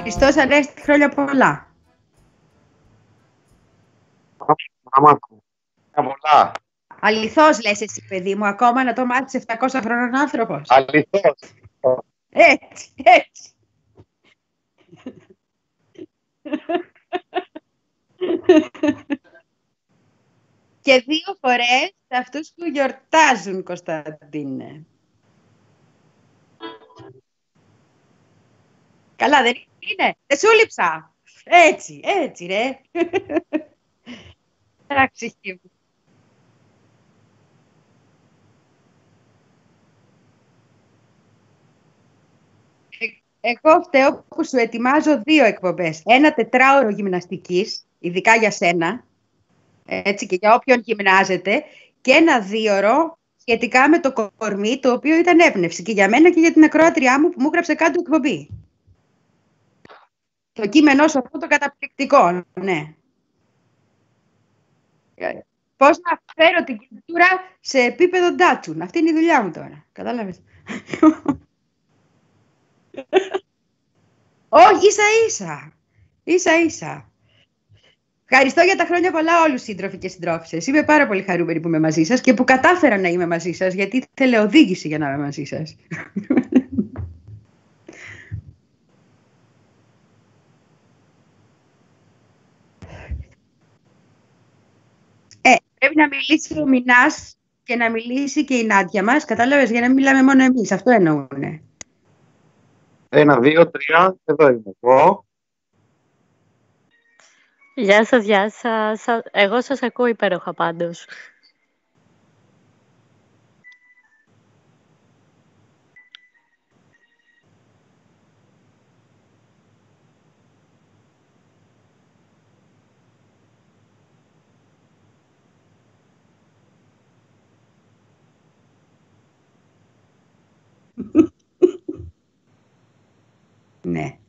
Χριστός Ανέστη, χρόνια πολλά. Πολλά. Αληθώς λες εσύ, παιδί μου, ακόμα να το μάθεις 700 χρόνων άνθρωπος. Αληθώς. Έτσι, έτσι. Και 2 φορές αυτούς που γιορτάζουν, Κωνσταντίνε. Καλά, δεν είναι. Δεν σου λείψα. Έτσι, έτσι, ρε. Ψυχή μου. Εγώ φταίω που σου ετοιμάζω 2 εκπομπές. 1 τετράωρο γυμναστικής, ειδικά για σένα, έτσι, και για όποιον γυμνάζεται, και 1 2ωρο σχετικά με το κορμί, το οποίο ήταν έμπνευση και για μένα και για την ακροάτριά μου που μου έγραψε κάτω εκπομπή. Το κείμενό σου αυτό το καταπληκτικό, ναι. Πώς να φέρω την κουλτούρα σε επίπεδο ντάτσουν. Αυτή είναι η δουλειά μου τώρα. Κατάλαβες. Όχι, ίσα-ίσα. Ίσα-ίσα. Ευχαριστώ για τα χρόνια πολλά όλους σύντροφοι και συντρόφισσες. Είμαι πάρα πολύ χαρούμενη που είμαι μαζί σας και που κατάφερα να είμαι μαζί σας, γιατί ήθελε οδήγηση για να είμαι μαζί σας. Πρέπει να μιλήσει ο Μινάς και να μιλήσει και η Νάντια μας, κατάλαβες, για να μην μιλάμε μόνο εμείς. Αυτό εννοούνε. 1, 2, 3, εδώ είμαι εγώ. Γεια σας, γεια σας. Εγώ σας ακούω υπέροχα πάντως. Ναι.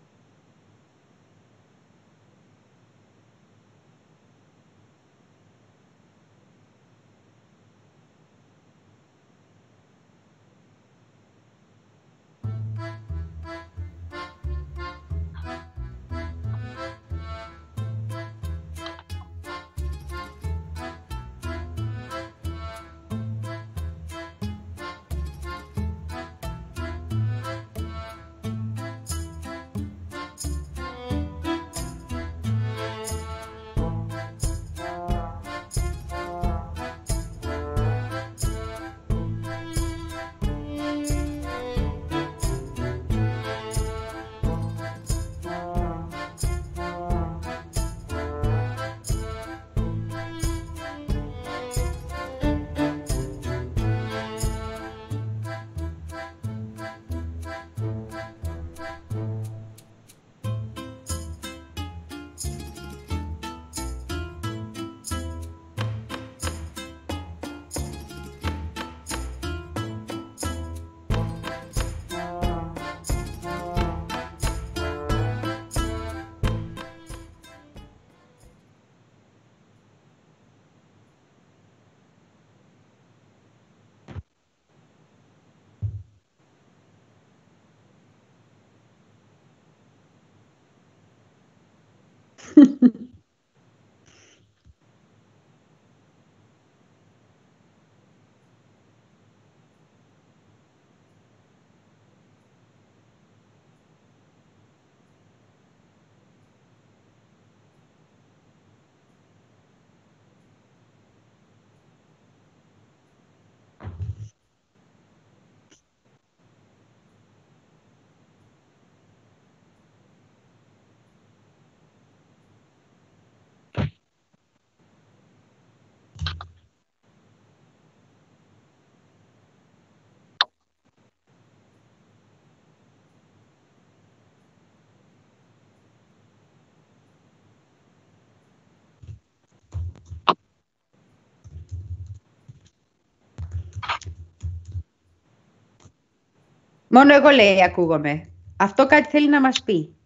Μόνο εγώ, λέει, ακούγομαι. Αυτό κάτι θέλει να μας πει.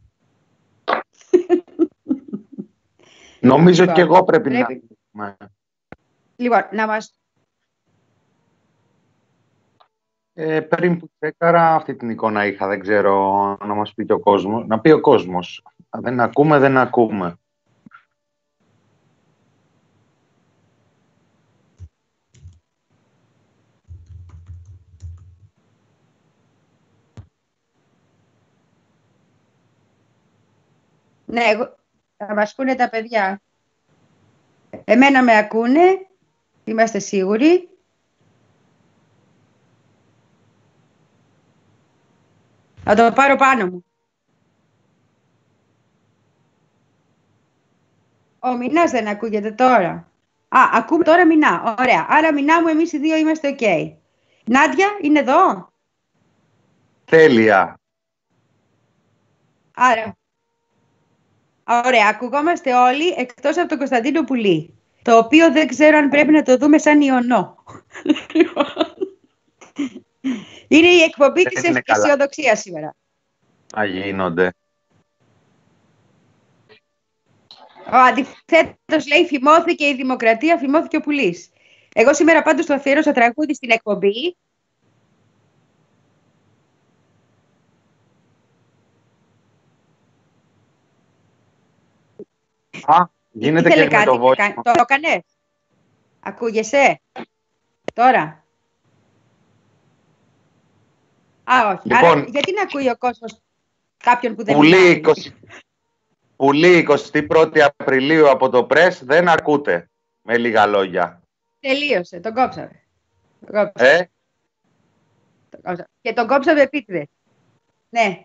Νομίζω και εγώ πρέπει να πούμε. Λοιπόν, να μας... Πριν που τσέκαρα αυτή την εικόνα είχα, δεν ξέρω να μας πει και ο κόσμος. Να πει ο κόσμος. Δεν ακούμε, δεν ακούμε. Ναι, θα μας πούνε τα παιδιά. Εμένα με ακούνε, είμαστε σίγουροι. Θα το πάρω πάνω μου. Ο Μινάς δεν ακούγεται τώρα. Ακούμε τώρα Μινά. Ωραία. Άρα Μινά μου, εμείς οι δύο είμαστε ok. Νάντια, είναι εδώ. Τέλεια. Άρα. Ωραία. Ακουγόμαστε όλοι εκτός από τον Κωνσταντίνο Πουλή. Το οποίο δεν ξέρω αν πρέπει να το δούμε σαν ιονό. Είναι η εκπομπή της αισιοδοξίας σήμερα. Γίνονται. Αντιθέτως λέει, φημώθηκε η δημοκρατία, φημώθηκε ο Πουλής. Εγώ σήμερα πάντως το αφιέρωσα τραγούδι στην εκπομπή. Γίνεται και με το voice. Το έκανες. Ακούγεσαι. Τώρα. Όχι. Λοιπόν, άρα, γιατί να ακούει ο κόσμος κάποιον που δεν Πουλή, μιλάει. Πουλή 21η Απριλίου από το Πρες δεν ακούτε. Με λίγα λόγια. Τελείωσε. Τον κόψαμε. Και τον κόψαμε επίτηδες. Ναι.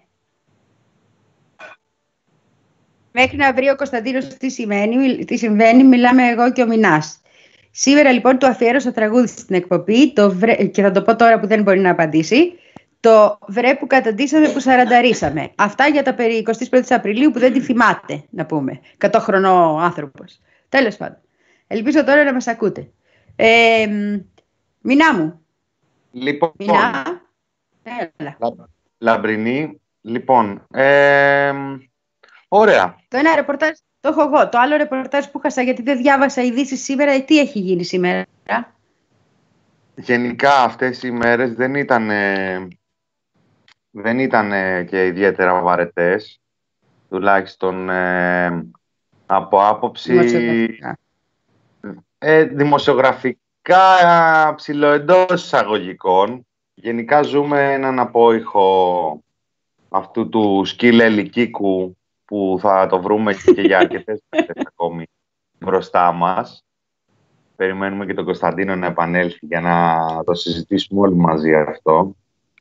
Μέχρι να βρει ο Κωνσταντίνος τι συμβαίνει, μιλάμε εγώ και ο Μινάς. Σήμερα λοιπόν του αφιέρωσα τραγούδι στην εκπομπή και θα το πω τώρα που δεν μπορεί να απαντήσει. Το βρε που καταντήσαμε που σαρανταρίσαμε. Αυτά για τα περί 21η Απριλίου που δεν τη θυμάται, να πούμε. 100χρονο άνθρωπος. Τέλος πάντων. Ελπίζω τώρα να μας ακούτε. Μινά μου. Λοιπόν, Μινά. Λαμπρινή. Λοιπόν, ωραία. Το ένα ρεπορτάζ το έχω εγώ. Το άλλο ρεπορτάζ που χάσα γιατί δεν διάβασα ειδήσεις σήμερα. Τι έχει γίνει σήμερα? Γενικά αυτές οι μέρες δεν ήταν και ιδιαίτερα βαρετές. Τουλάχιστον από άποψη δημοσιογραφικά ψιλοεντός εισαγωγικών. Γενικά ζούμε έναν απόϊχο αυτού του σκύλε ελικίκου που θα το βρούμε και για αρκετές μέρες ακόμη μπροστά μας. Περιμένουμε και τον Κωνσταντίνο να επανέλθει για να το συζητήσουμε όλοι μαζί αυτό.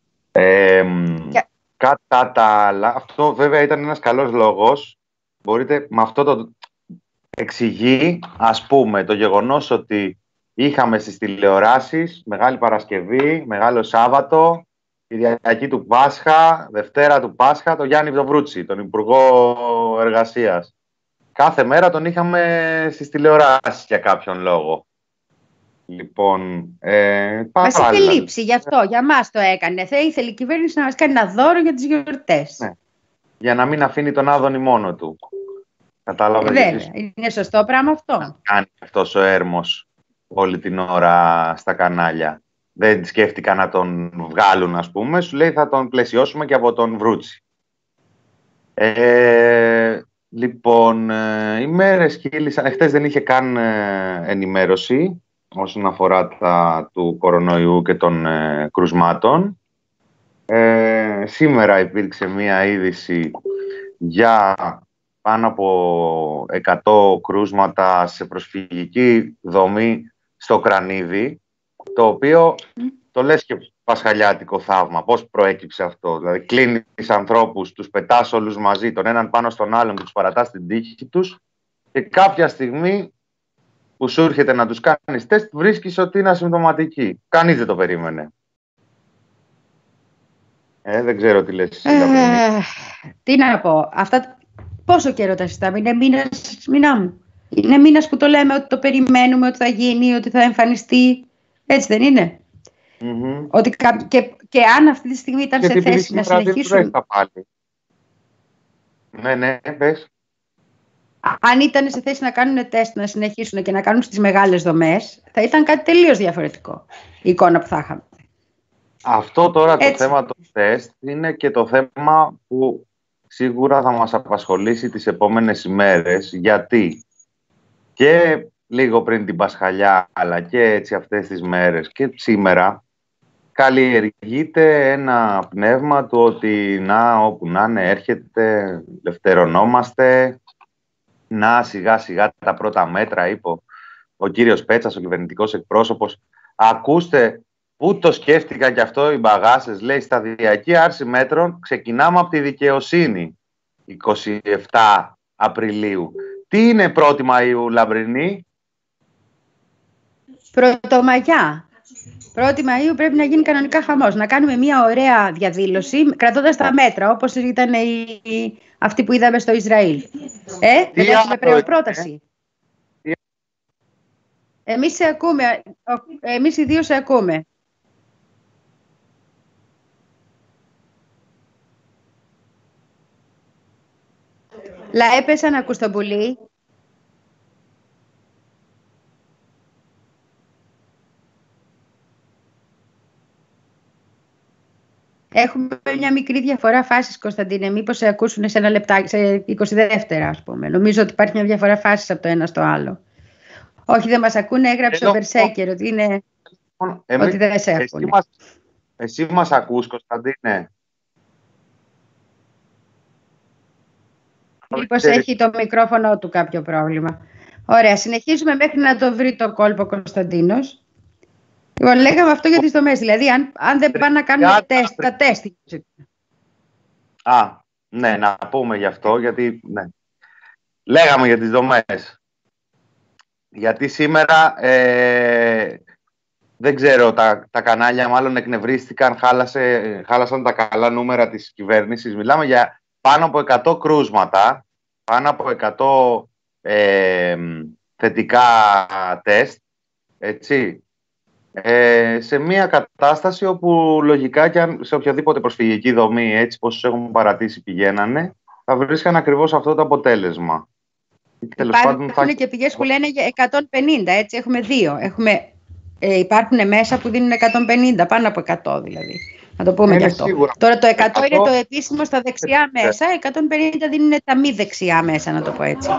Κατά τα άλλα, αυτό βέβαια ήταν ένας καλός λόγος. Μπορείτε με αυτό το εξηγεί, ας πούμε, το γεγονός ότι είχαμε στις τηλεοράσεις Μεγάλη Παρασκευή, Μεγάλο Σάββατο, Κυριακή του Πάσχα, Δευτέρα του Πάσχα, τον Γιάννη Βρούτσι, τον Υπουργό Εργασίας. Κάθε μέρα τον είχαμε στις τηλεοράσεις για κάποιον λόγο. Λοιπόν, μας είχε λείψει γι' αυτό, για μας το έκανε. Θα ήθελε η κυβέρνηση να μας κάνει ένα δώρο για τις γιορτές. Ναι. Για να μην αφήνει τον Άδωνη μόνο του. Κατάλαβε. Βέβαια, είναι σωστό πράγμα αυτό. Κάνει αυτός ο έρμος όλη την ώρα στα κανάλια. Δεν σκέφτηκαν να τον βγάλουν, ας πούμε. Σου λέει θα τον πλαισιώσουμε και από τον Βρούτσι. Λοιπόν, οι μέρες κύλησαν. Χθες δεν είχε καν ενημέρωση όσον αφορά του κορονοϊού και των κρουσμάτων. Σήμερα υπήρξε μία είδηση για πάνω από 100 κρούσματα σε προσφυγική δομή στο Κρανίδι, το οποίο το λες και πασχαλιάτικο θαύμα. Πώς προέκυψε αυτό? Δηλαδή κλείνεις ανθρώπους, τους πετάς όλους μαζί, τον έναν πάνω στον άλλον και τους παρατάς την τύχη τους και κάποια στιγμή που σου έρχεται να τους κάνεις τεστ βρίσκεις ότι είναι ασυμπτωματικοί. Κανείς δεν το περίμενε. Δεν ξέρω τι λες. Τι να πω. Αυτά πόσο καιρό τα συζητάμε? Είναι μήνα μου. Είναι μήνας που το λέμε ότι το περιμένουμε, ότι θα γίνει, ότι θα εμφανιστεί. Έτσι δεν είναι? Ότι και αν αυτή τη στιγμή ήταν σε θέση να συνεχίσουν. Ναι, πες. Αν ήταν σε θέση να κάνουν τεστ, να συνεχίσουν και να κάνουν στις μεγάλες δομές, θα ήταν κάτι τελείως διαφορετικό η εικόνα που θα είχαμε. Αυτό τώρα το Έτσι. θέμα του τεστ είναι και το θέμα που σίγουρα θα μας απασχολήσει τις επόμενες ημέρες. Γιατί και λίγο πριν την Πασχαλιά, αλλά και έτσι αυτές τις μέρες και σήμερα, καλλιεργείται ένα πνεύμα του ότι να, όπου να είναι, έρχεται, ελευθερωνόμαστε, να σιγά σιγά τα πρώτα μέτρα, είπε ο κύριος Πέτσας, ο κυβερνητικός εκπρόσωπος. Ακούστε, πού το σκέφτηκαν και αυτό οι μπαγάσες, λέει, σταδιακή άρση μέτρων, ξεκινάμε από τη δικαιοσύνη, 27 Απριλίου. Τι είναι 1η Μαΐου, Λαμπρινή? Πρωτομαγιά. 1η Μαΐου πρέπει να γίνει κανονικά χαμός. Να κάνουμε μια ωραία διαδήλωση, κρατώντας τα μέτρα, όπως ήταν αυτή που είδαμε στο Ισραήλ. Δεν έχουμε πρόταση. Εμείς σε ακούμε. Εμείς οι δύο σε ακούμε. Λαέ, πες αν ακούς τον πουλί. Έχουμε μια μικρή διαφορά φάσης, Κωνσταντίνε. Μήπως σε ακούσουν σε ένα λεπτάκι, σε 22 ας πούμε. Νομίζω ότι υπάρχει μια διαφορά φάσης από το ένα στο άλλο. Όχι, δεν μας ακούνε. Έγραψε ο Μπερσέκερ ότι είναι... ότι δεν σε ακούνε. Εσύ μας ακούς, Κωνσταντίνε? Μήπως έχει το μικρόφωνο του κάποιο πρόβλημα. Ωραία, συνεχίζουμε μέχρι να το βρει το κόλπο Κωνσταντίνος. Λοιπόν, λέγαμε αυτό για τις δομές. Δηλαδή, αν δεν πάνε να κάνουμε τα τεστ. Ναι, να πούμε γι' αυτό, γιατί ναι. Λέγαμε για τις δομές. Γιατί σήμερα, δεν ξέρω, τα κανάλια μάλλον εκνευρίστηκαν, χάλασαν τα καλά νούμερα της κυβέρνησης. Μιλάμε για πάνω από 100 κρούσματα, πάνω από 100 θετικά τεστ, έτσι. Σε μια κατάσταση όπου λογικά και αν σε οποιαδήποτε προσφυγική δομή, έτσι πως έχουν παρατήσει, πηγαίνανε, θα βρίσκαν ακριβώς αυτό το αποτέλεσμα. Υπάρχουν και πηγές που λένε για 150, έτσι, έχουμε δύο. Υπάρχουν μέσα που δίνουν 150, πάνω από 100 δηλαδή. Να το πούμε γι' αυτό. Σίγουρα. Τώρα το 100 είναι το επίσημο στα δεξιά μέσα, 150 δίνουν τα μη δεξιά μέσα, να το πω έτσι.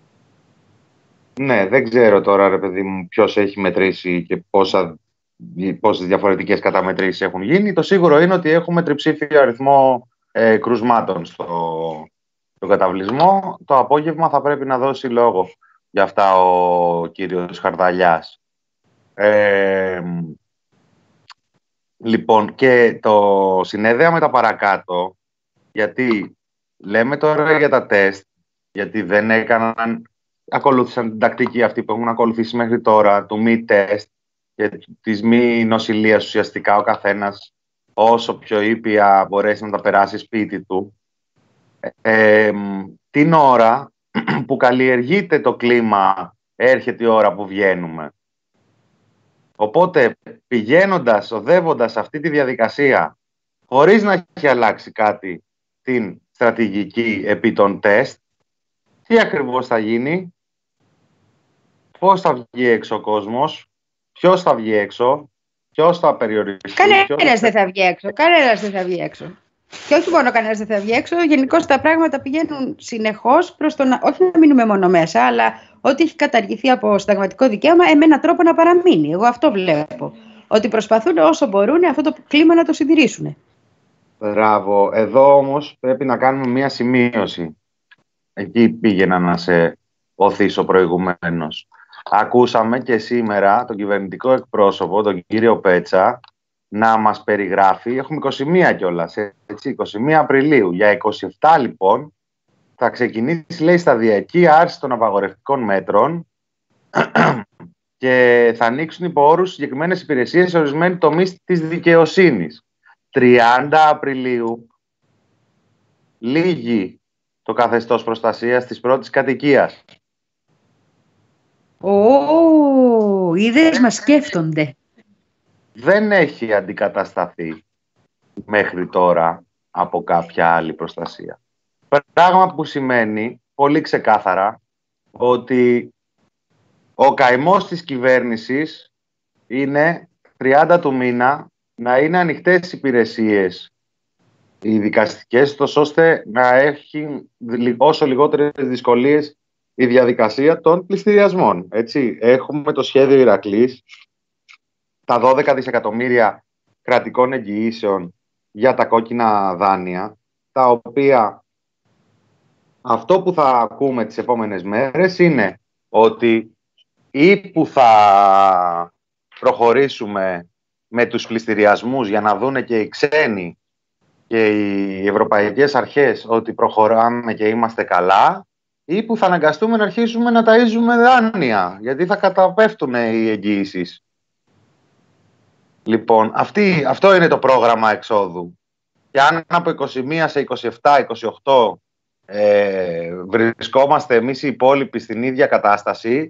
Ναι, δεν ξέρω τώρα, ρε παιδί μου, ποιος έχει μετρήσει και πόσες διαφορετικές καταμετρήσεις έχουν γίνει. Το σίγουρο είναι ότι έχουμε τριψήφιο αριθμό κρουσμάτων στο καταβλισμό. Το απόγευμα θα πρέπει να δώσει λόγο για αυτά ο κύριος Χαρδαλιάς. Λοιπόν, και το συνέδεα με τα παρακάτω, γιατί λέμε τώρα για τα τεστ, γιατί δεν ακολούθησαν την τακτική αυτή που έχουν ακολουθήσει μέχρι τώρα, του μη τεστ και της μη νοσηλείας ουσιαστικά, ο καθένας όσο πιο ήπια μπορέσει να τα περάσει σπίτι του. Την ώρα που καλλιεργείται το κλίμα, έρχεται η ώρα που βγαίνουμε. Οπότε πηγαίνοντας, οδεύοντας αυτή τη διαδικασία, χωρίς να έχει αλλάξει κάτι την στρατηγική επί των τεστ, τι ακριβώς θα γίνει, πώς θα βγει έξω ο κόσμος, ποιος θα βγει έξω, ποιος θα περιοριστεί. Κανένας δεν θα βγει έξω, κανένας δεν θα βγει έξω. Και όχι μόνο κανένας δεν θα βγει έξω, γενικώς τα πράγματα πηγαίνουν συνεχώς προς το όχι να μείνουμε μόνο μέσα, αλλά ό,τι έχει καταργηθεί από συνταγματικό δικαίωμα, με έναν τρόπο να παραμείνει. Εγώ αυτό βλέπω. Ότι προσπαθούν όσο μπορούν αυτό το κλίμα να το συντηρήσουν. Μπράβο. Εδώ όμως πρέπει να κάνουμε μία σημείωση. Εκεί πήγαινα να σε οθήσω προηγουμένως. Ακούσαμε και σήμερα τον κυβερνητικό εκπρόσωπο, τον κύριο Πέτσα, να μας περιγράφει, έχουμε 21 κιόλας, έτσι, 21 Απριλίου. Για 27 λοιπόν θα ξεκινήσει, λέει, σταδιακή άρση των απαγορευτικών μέτρων και θα ανοίξουν υπό όρους συγκεκριμένες υπηρεσίες σε ορισμένοι τομείς της δικαιοσύνης. 30 Απριλίου λύγει το καθεστώς προστασίας της πρώτης κατοικίας. Είδες, μας σκέφτονται. Δεν έχει αντικατασταθεί μέχρι τώρα από κάποια άλλη προστασία. Πράγμα που σημαίνει πολύ ξεκάθαρα ότι ο καημός της κυβέρνησης είναι 30 του μήνα να είναι ανοιχτές υπηρεσίες οι δικαστικές, τόσο ώστε να έχει όσο λιγότερες δυσκολίες η διαδικασία των πληστηριασμών. Έτσι, έχουμε το σχέδιο Ηρακλής, τα 12 δισεκατομμύρια κρατικών εγγυήσεων για τα κόκκινα δάνεια, τα οποία αυτό που θα ακούμε τις επόμενες μέρες είναι ότι ή που θα προχωρήσουμε με τους πληστηριασμούς για να δούνε και οι ξένοι και οι ευρωπαϊκές αρχές ότι προχωράμε και είμαστε καλά, ή που θα αναγκαστούμε να αρχίσουμε να ταΐζουμε δάνεια, γιατί θα καταπέφτουν οι εγγύησεις. Λοιπόν, αυτό είναι το πρόγραμμα εξόδου. Και αν από 21 σε 27, 28 βρισκόμαστε εμείς οι υπόλοιποι στην ίδια κατάσταση,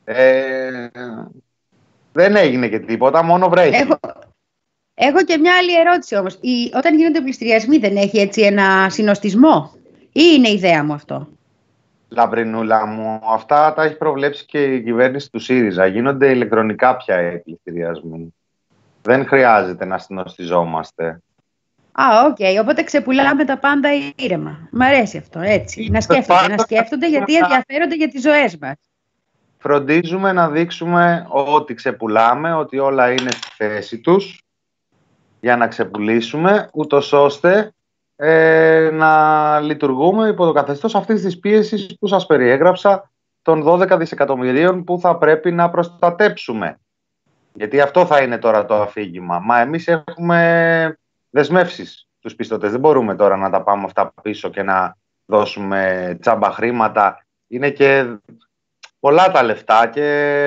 δεν έγινε και τίποτα, μόνο βρέχει. Έχω και μια άλλη ερώτηση όμως. Όταν γίνονται πληστηριασμοί δεν έχει έτσι ένα συνοστισμό ή είναι ιδέα μου αυτό? Λαμπρινούλα μου, αυτά τα έχει προβλέψει και η κυβέρνηση του ΣΥΡΙΖΑ. Γίνονται ηλεκτρονικά πια οι πληστηριασμοί. Δεν χρειάζεται να συνοστιζόμαστε. Οκ. Οπότε ξεπουλάμε τα πάντα ήρεμα. Μ' αρέσει αυτό, έτσι. Να σκέφτονται γιατί ενδιαφέρονται για τις ζωές μας. Φροντίζουμε να δείξουμε ότι ξεπουλάμε, ότι όλα είναι στη θέση τους για να ξεπουλήσουμε, ούτως ώστε να λειτουργούμε υπό το καθεστώς αυτής της πίεσης που σας περιέγραψα, των 12 δισεκατομμυρίων που θα πρέπει να προστατέψουμε. Γιατί αυτό θα είναι τώρα το αφήγημα. Μα εμείς έχουμε δεσμεύσεις τους πιστωτές. Δεν μπορούμε τώρα να τα πάμε αυτά πίσω και να δώσουμε τσάμπα χρήματα. Είναι και πολλά τα λεφτά και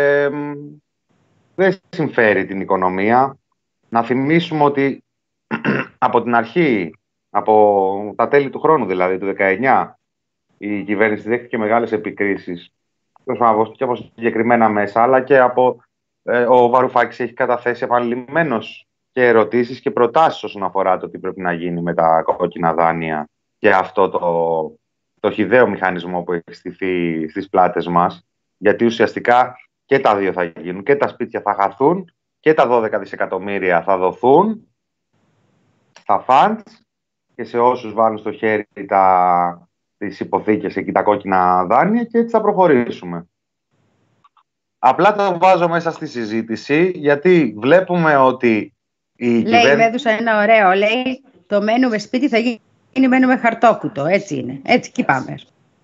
δεν συμφέρει την οικονομία. Να θυμίσουμε ότι από την αρχή, από τα τέλη του χρόνου δηλαδή, του 19, η κυβέρνηση δέχτηκε μεγάλες επικρίσεις και από συγκεκριμένα μέσα, αλλά και από ο Βαρουφάκης έχει καταθέσει επανειλημμένως και ερωτήσεις και προτάσεις όσον αφορά το τι πρέπει να γίνει με τα κόκκινα δάνεια και αυτό το χυδαίο μηχανισμό που έχει στηθεί στις πλάτες μας, γιατί ουσιαστικά και τα δύο θα γίνουν, και τα σπίτια θα χαθούν και τα 12 δισεκατομμύρια θα δοθούν στα funds και σε όσους βάλουν στο χέρι τις υποθήκες εκεί, τα κόκκινα δάνεια, και έτσι θα προχωρήσουμε. Απλά το βάζω μέσα στη συζήτηση, γιατί βλέπουμε ότι Λέει, έδωσα ένα ωραίο, λέει, το μένουμε σπίτι θα γίνει μένουμε χαρτόκουτο, έτσι είναι. Έτσι, εκεί πάμε.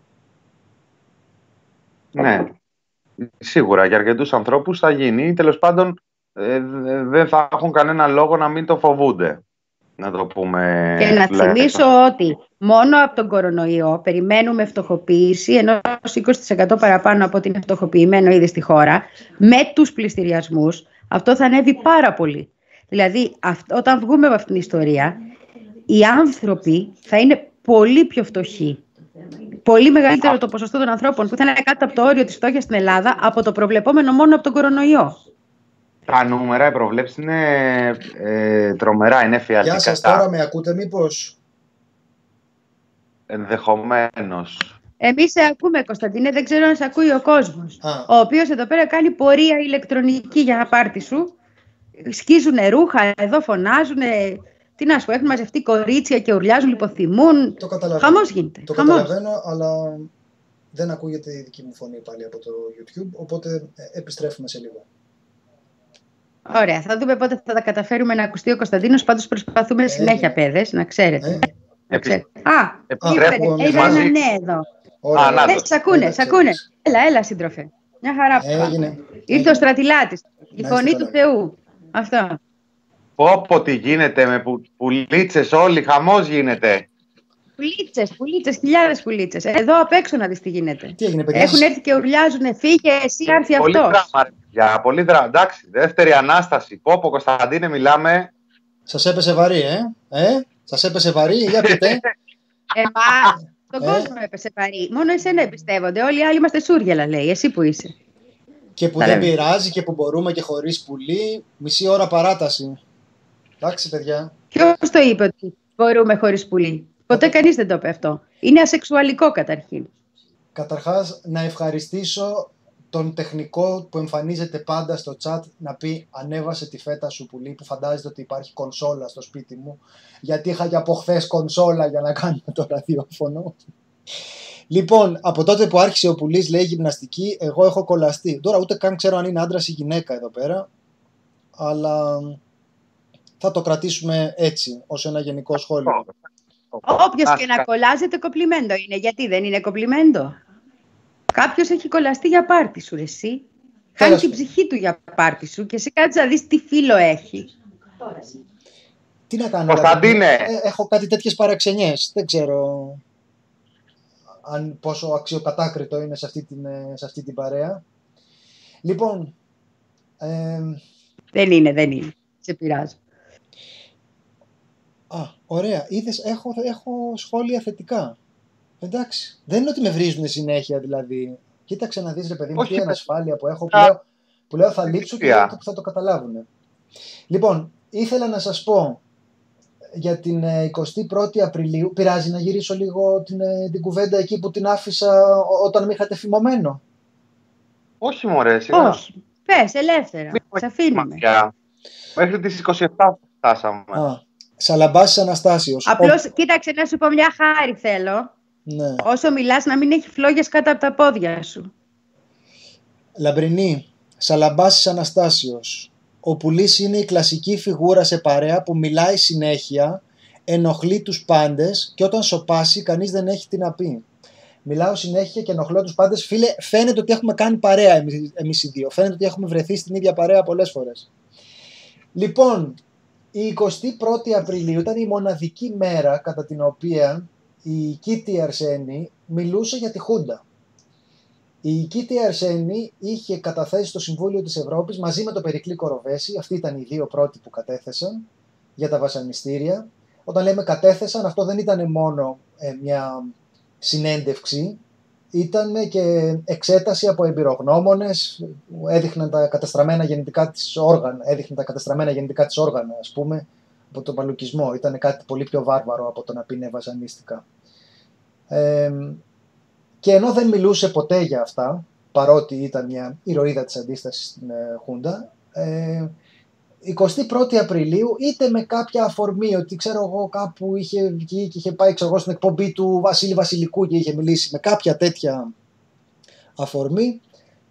Ναι, σίγουρα για αρκετούς ανθρώπους θα γίνει, τέλος πάντων δεν θα έχουν κανένα λόγο να μην το φοβούνται. Να το πούμε. Και να θυμίσω ότι μόνο από τον κορονοϊό περιμένουμε φτωχοποίηση, ενώ 20% παραπάνω από ότι είναι φτωχοποιημένο ήδη στη χώρα, με τους πληστηριασμούς, αυτό θα ανέβει πάρα πολύ. Δηλαδή, όταν βγούμε από αυτήν την ιστορία, οι άνθρωποι θα είναι πολύ πιο φτωχοί. Πολύ μεγαλύτερο το ποσοστό των ανθρώπων που θα είναι κάτω από το όριο της φτώχειας στην Ελλάδα από το προβλεπόμενο μόνο από τον κορονοϊό. Τα νούμερα, οι προβλέψεις είναι τρομερά, είναι φιαλτικά. Γεια σας, τώρα με ακούτε μήπως? Ενδεχομένως. Εμείς σε ακούμε, Κωνσταντίνε, δεν ξέρω αν σε ακούει ο κόσμος. Ο οποίος εδώ πέρα κάνει πορεία ηλεκτρονική για πάρτι σου. Σκίζουνε ρούχα, εδώ φωνάζουνε. Τι να σου πω, έχουν μαζευτεί κορίτσια και ουρλιάζουν, λιποθυμούν. Το καταλαβαίνω. Χαμός γίνεται. Το καταλαβαίνω, αλλά δεν ακούγεται η δική μου φωνή πάλι από το YouTube, οπότε επιστρέφουμε σε λίγο. Ωραία, θα δούμε πότε θα τα καταφέρουμε να ακουστεί ο Κωνσταντίνος. Πάντως προσπαθούμε συνέχεια, παιδες, να ξέρετε. Είπε ένα ναι εδώ. Σ' ακούνε. Έλα, σύντροφε. Μια χαρά. Ήρθε ο Στρατιλάτης. Η φωνή του Θεού. Αυτό. Πω τι γίνεται με πουλίτσες όλοι, χαμός γίνεται. Πουλίτσες, χιλιάδες πουλίτσες. Εδώ απ' έξω να δεις τι γίνεται. Τι έγινε, παιδιά? Έχουν έρθει και ουρλιάζουνε, φύγε, εσύ έρθει αυτός. Πολύ δράμα, εντάξει, δεύτερη Ανάσταση. Πω Κωνσταντίνε, μιλάμε. Σας έπεσε βαρύ, Σας έπεσε βαρύ, για πείτε. Τον κόσμο έπεσε βαρύ. Μόνο εσένα εμπιστεύονται. Όλοι οι άλλοι είμαστε σούργελα, λέει. Εσύ που είσαι. Και που δεν πειράζει και που μπορούμε και χωρίς πουλί. Μισή ώρα παράταση. Εντάξει, παιδιά. Ποιος το είπε ότι μπορούμε χωρίς πουλί? Ποτέ κανείς δεν το είπε αυτό. Είναι ασεξουαλικό καταρχήν. Καταρχάς, να ευχαριστήσω τον τεχνικό που εμφανίζεται πάντα στο chat να πει ανέβασε τη φέτα σου πουλί, που φαντάζεται ότι υπάρχει κονσόλα στο σπίτι μου, γιατί είχα και από χθες κονσόλα για να κάνουμε το ραδιόφωνο. Λοιπόν, από τότε που άρχισε ο Πουλής, λέει, γυμναστική, εγώ έχω κολλαστεί. Τώρα ούτε καν ξέρω αν είναι άντρας ή γυναίκα εδώ πέρα, αλλά θα το κρατήσουμε έτσι, ως ένα γενικό σχόλιο. Όποιος και να κολλάζεται, κομπλιμέντο είναι. Γιατί δεν είναι κομπλιμέντο? Κάποιος έχει κολλαστεί για πάρτι σου, εσύ. Χάνει την ψυχή του για πάρτι σου και εσύ κάτσε να δεις τι φίλο έχει. Τι να κάνω, Κωνσταντίνε. Έχω κάτι τέτοιες παραξενιές. Δεν ξέρω αν πόσο αξιοκατάκριτο είναι σε αυτή την παρέα. Λοιπόν... Δεν είναι. Σε πειράζω. Ωραία. Είδες, έχω σχόλια θετικά. Εντάξει. Δεν είναι ότι με βρίζουν συνέχεια, δηλαδή. Κοίταξε να δεις, ρε παιδί μου, τι ανασφάλεια που έχω, που λέω θα λείψω και θα το καταλάβουν. Λοιπόν, ήθελα να σας πω για την 21η Απριλίου. Πειράζει να γυρίσω λίγο την κουβέντα εκεί που την άφησα όταν με είχατε φημωμένο? Όχι μωρέ, σιγά. Όχι. Πες, ελεύθερα. Σε αφήνουμε. Μέχρι τις 27 φτάσαμε. Σαλαμπάσης Αναστάσιος. Απλώς, κοίταξε να σου πω μια χάρη θέλω. Ναι. Όσο μιλάς να μην έχει φλόγες κάτω από τα πόδια σου. Λαμπρινή, Σαλαμπάσης Αναστάσιος. Ο Πουλής είναι η κλασική φιγούρα σε παρέα που μιλάει συνέχεια, ενοχλεί τους πάντες και όταν σωπάσει κανείς δεν έχει τι να πει. Μιλάω συνέχεια και ενοχλώ τους πάντες. Φίλε, φαίνεται ότι έχουμε κάνει παρέα εμείς οι δύο. Φαίνεται ότι έχουμε βρεθεί στην ίδια παρέα πολλές φορές. Λοιπόν, η 21η Απριλίου ήταν η μοναδική μέρα κατά την οποία η Κίτη Αρσένη μιλούσε για τη Χούντα. Η Κίτη Αρσένη είχε καταθέσει στο Συμβούλιο της Ευρώπης μαζί με τον Περικλή Κοροβέση, αυτοί ήταν οι δύο πρώτοι που κατέθεσαν για τα βασανιστήρια. Όταν λέμε κατέθεσαν, αυτό δεν ήταν μόνο μια συνέντευξη, ήταν και εξέταση από εμπειρογνώμονες που έδειχναν τα κατεστραμμένα γεννητικά της όργανα, ας πούμε, από τον παλουκισμό. Ήταν κάτι πολύ πιο βάρβαρο από το να πει ναι, βασανίστηκα. Και ενώ δεν μιλούσε ποτέ για αυτά, παρότι ήταν μια ηρωίδα της αντίστασης στην Χούντα, 21η Απριλίου, είτε με κάποια αφορμή, ότι ξέρω εγώ κάπου είχε βγει και είχε πάει ξέρω εγώ, στην εκπομπή του Βασίλη Βασιλικού και είχε μιλήσει, με κάποια τέτοια αφορμή,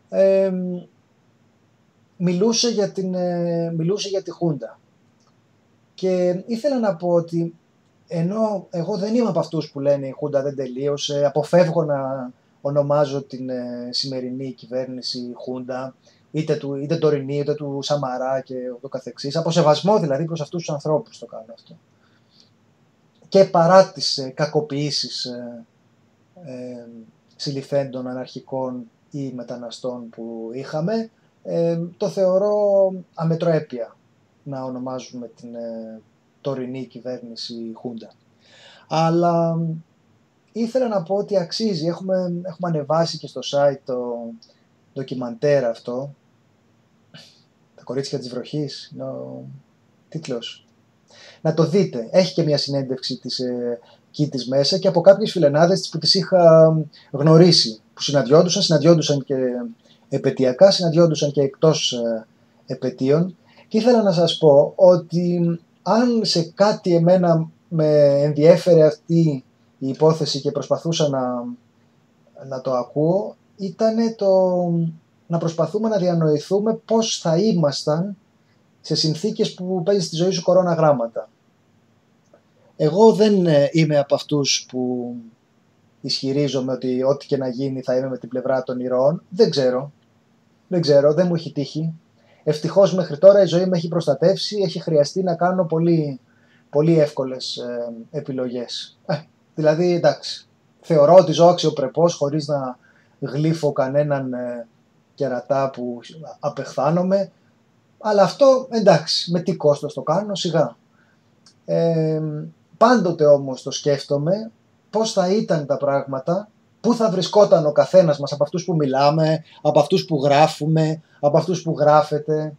μιλούσε για τη Χούντα. Και ήθελα να πω ότι ενώ εγώ δεν είμαι από αυτούς που λένε η Χούντα δεν τελείωσε, αποφεύγω να ονομάζω την σημερινή κυβέρνηση Χούντα, είτε τωρινή, είτε του Σαμαρά και το καθεξής. Από σεβασμό δηλαδή προς αυτούς τους ανθρώπους το κάνω αυτό. Και παρά τις κακοποιήσεις συλληφθέντων αναρχικών ή μεταναστών που είχαμε, το θεωρώ αμετροέπεια να ονομάζουμε την τωρινή κυβέρνηση Χούντα. Αλλά ήθελα να πω ότι αξίζει. Έχουμε ανεβάσει και στο site το ντοκιμαντέρ αυτό, τα κορίτσια της βροχής, είναι ο τίτλος. Να το δείτε. Έχει και μια συνέντευξη της Κίτης μέσα και από κάποιες φιλενάδες που τις είχα γνωρίσει, που συναντιόντουσαν και επετειακά, συναντιόντουσαν και εκτός επετείων. Και ήθελα να σας πω ότι αν σε κάτι εμένα με ενδιέφερε αυτή η υπόθεση και προσπαθούσα να το ακούω, ήταν να προσπαθούμε να διανοηθούμε πώς θα ήμασταν σε συνθήκες που παίζει στη ζωή σου κορώνα γράμματα. Εγώ δεν είμαι από αυτούς που ισχυρίζομαι ότι ό,τι και να γίνει θα είμαι με την πλευρά των ηρώων. Δεν ξέρω, δεν μου έχει τύχει. Ευτυχώς μέχρι τώρα η ζωή με έχει προστατεύσει, έχει χρειαστεί να κάνω πολύ, πολύ εύκολες επιλογές. Δηλαδή, εντάξει, θεωρώ ότι ζω αξιοπρεπώς χωρίς να γλύφω κανέναν κερατά που απεχθάνομαι, αλλά αυτό, εντάξει, με τι κόστος το κάνω, σιγά. Πάντοτε όμως το σκέφτομαι πώς θα ήταν τα πράγματα, πού θα βρισκόταν ο καθένας μας από αυτούς που μιλάμε, από αυτούς που γράφουμε, από αυτούς που γράφετε,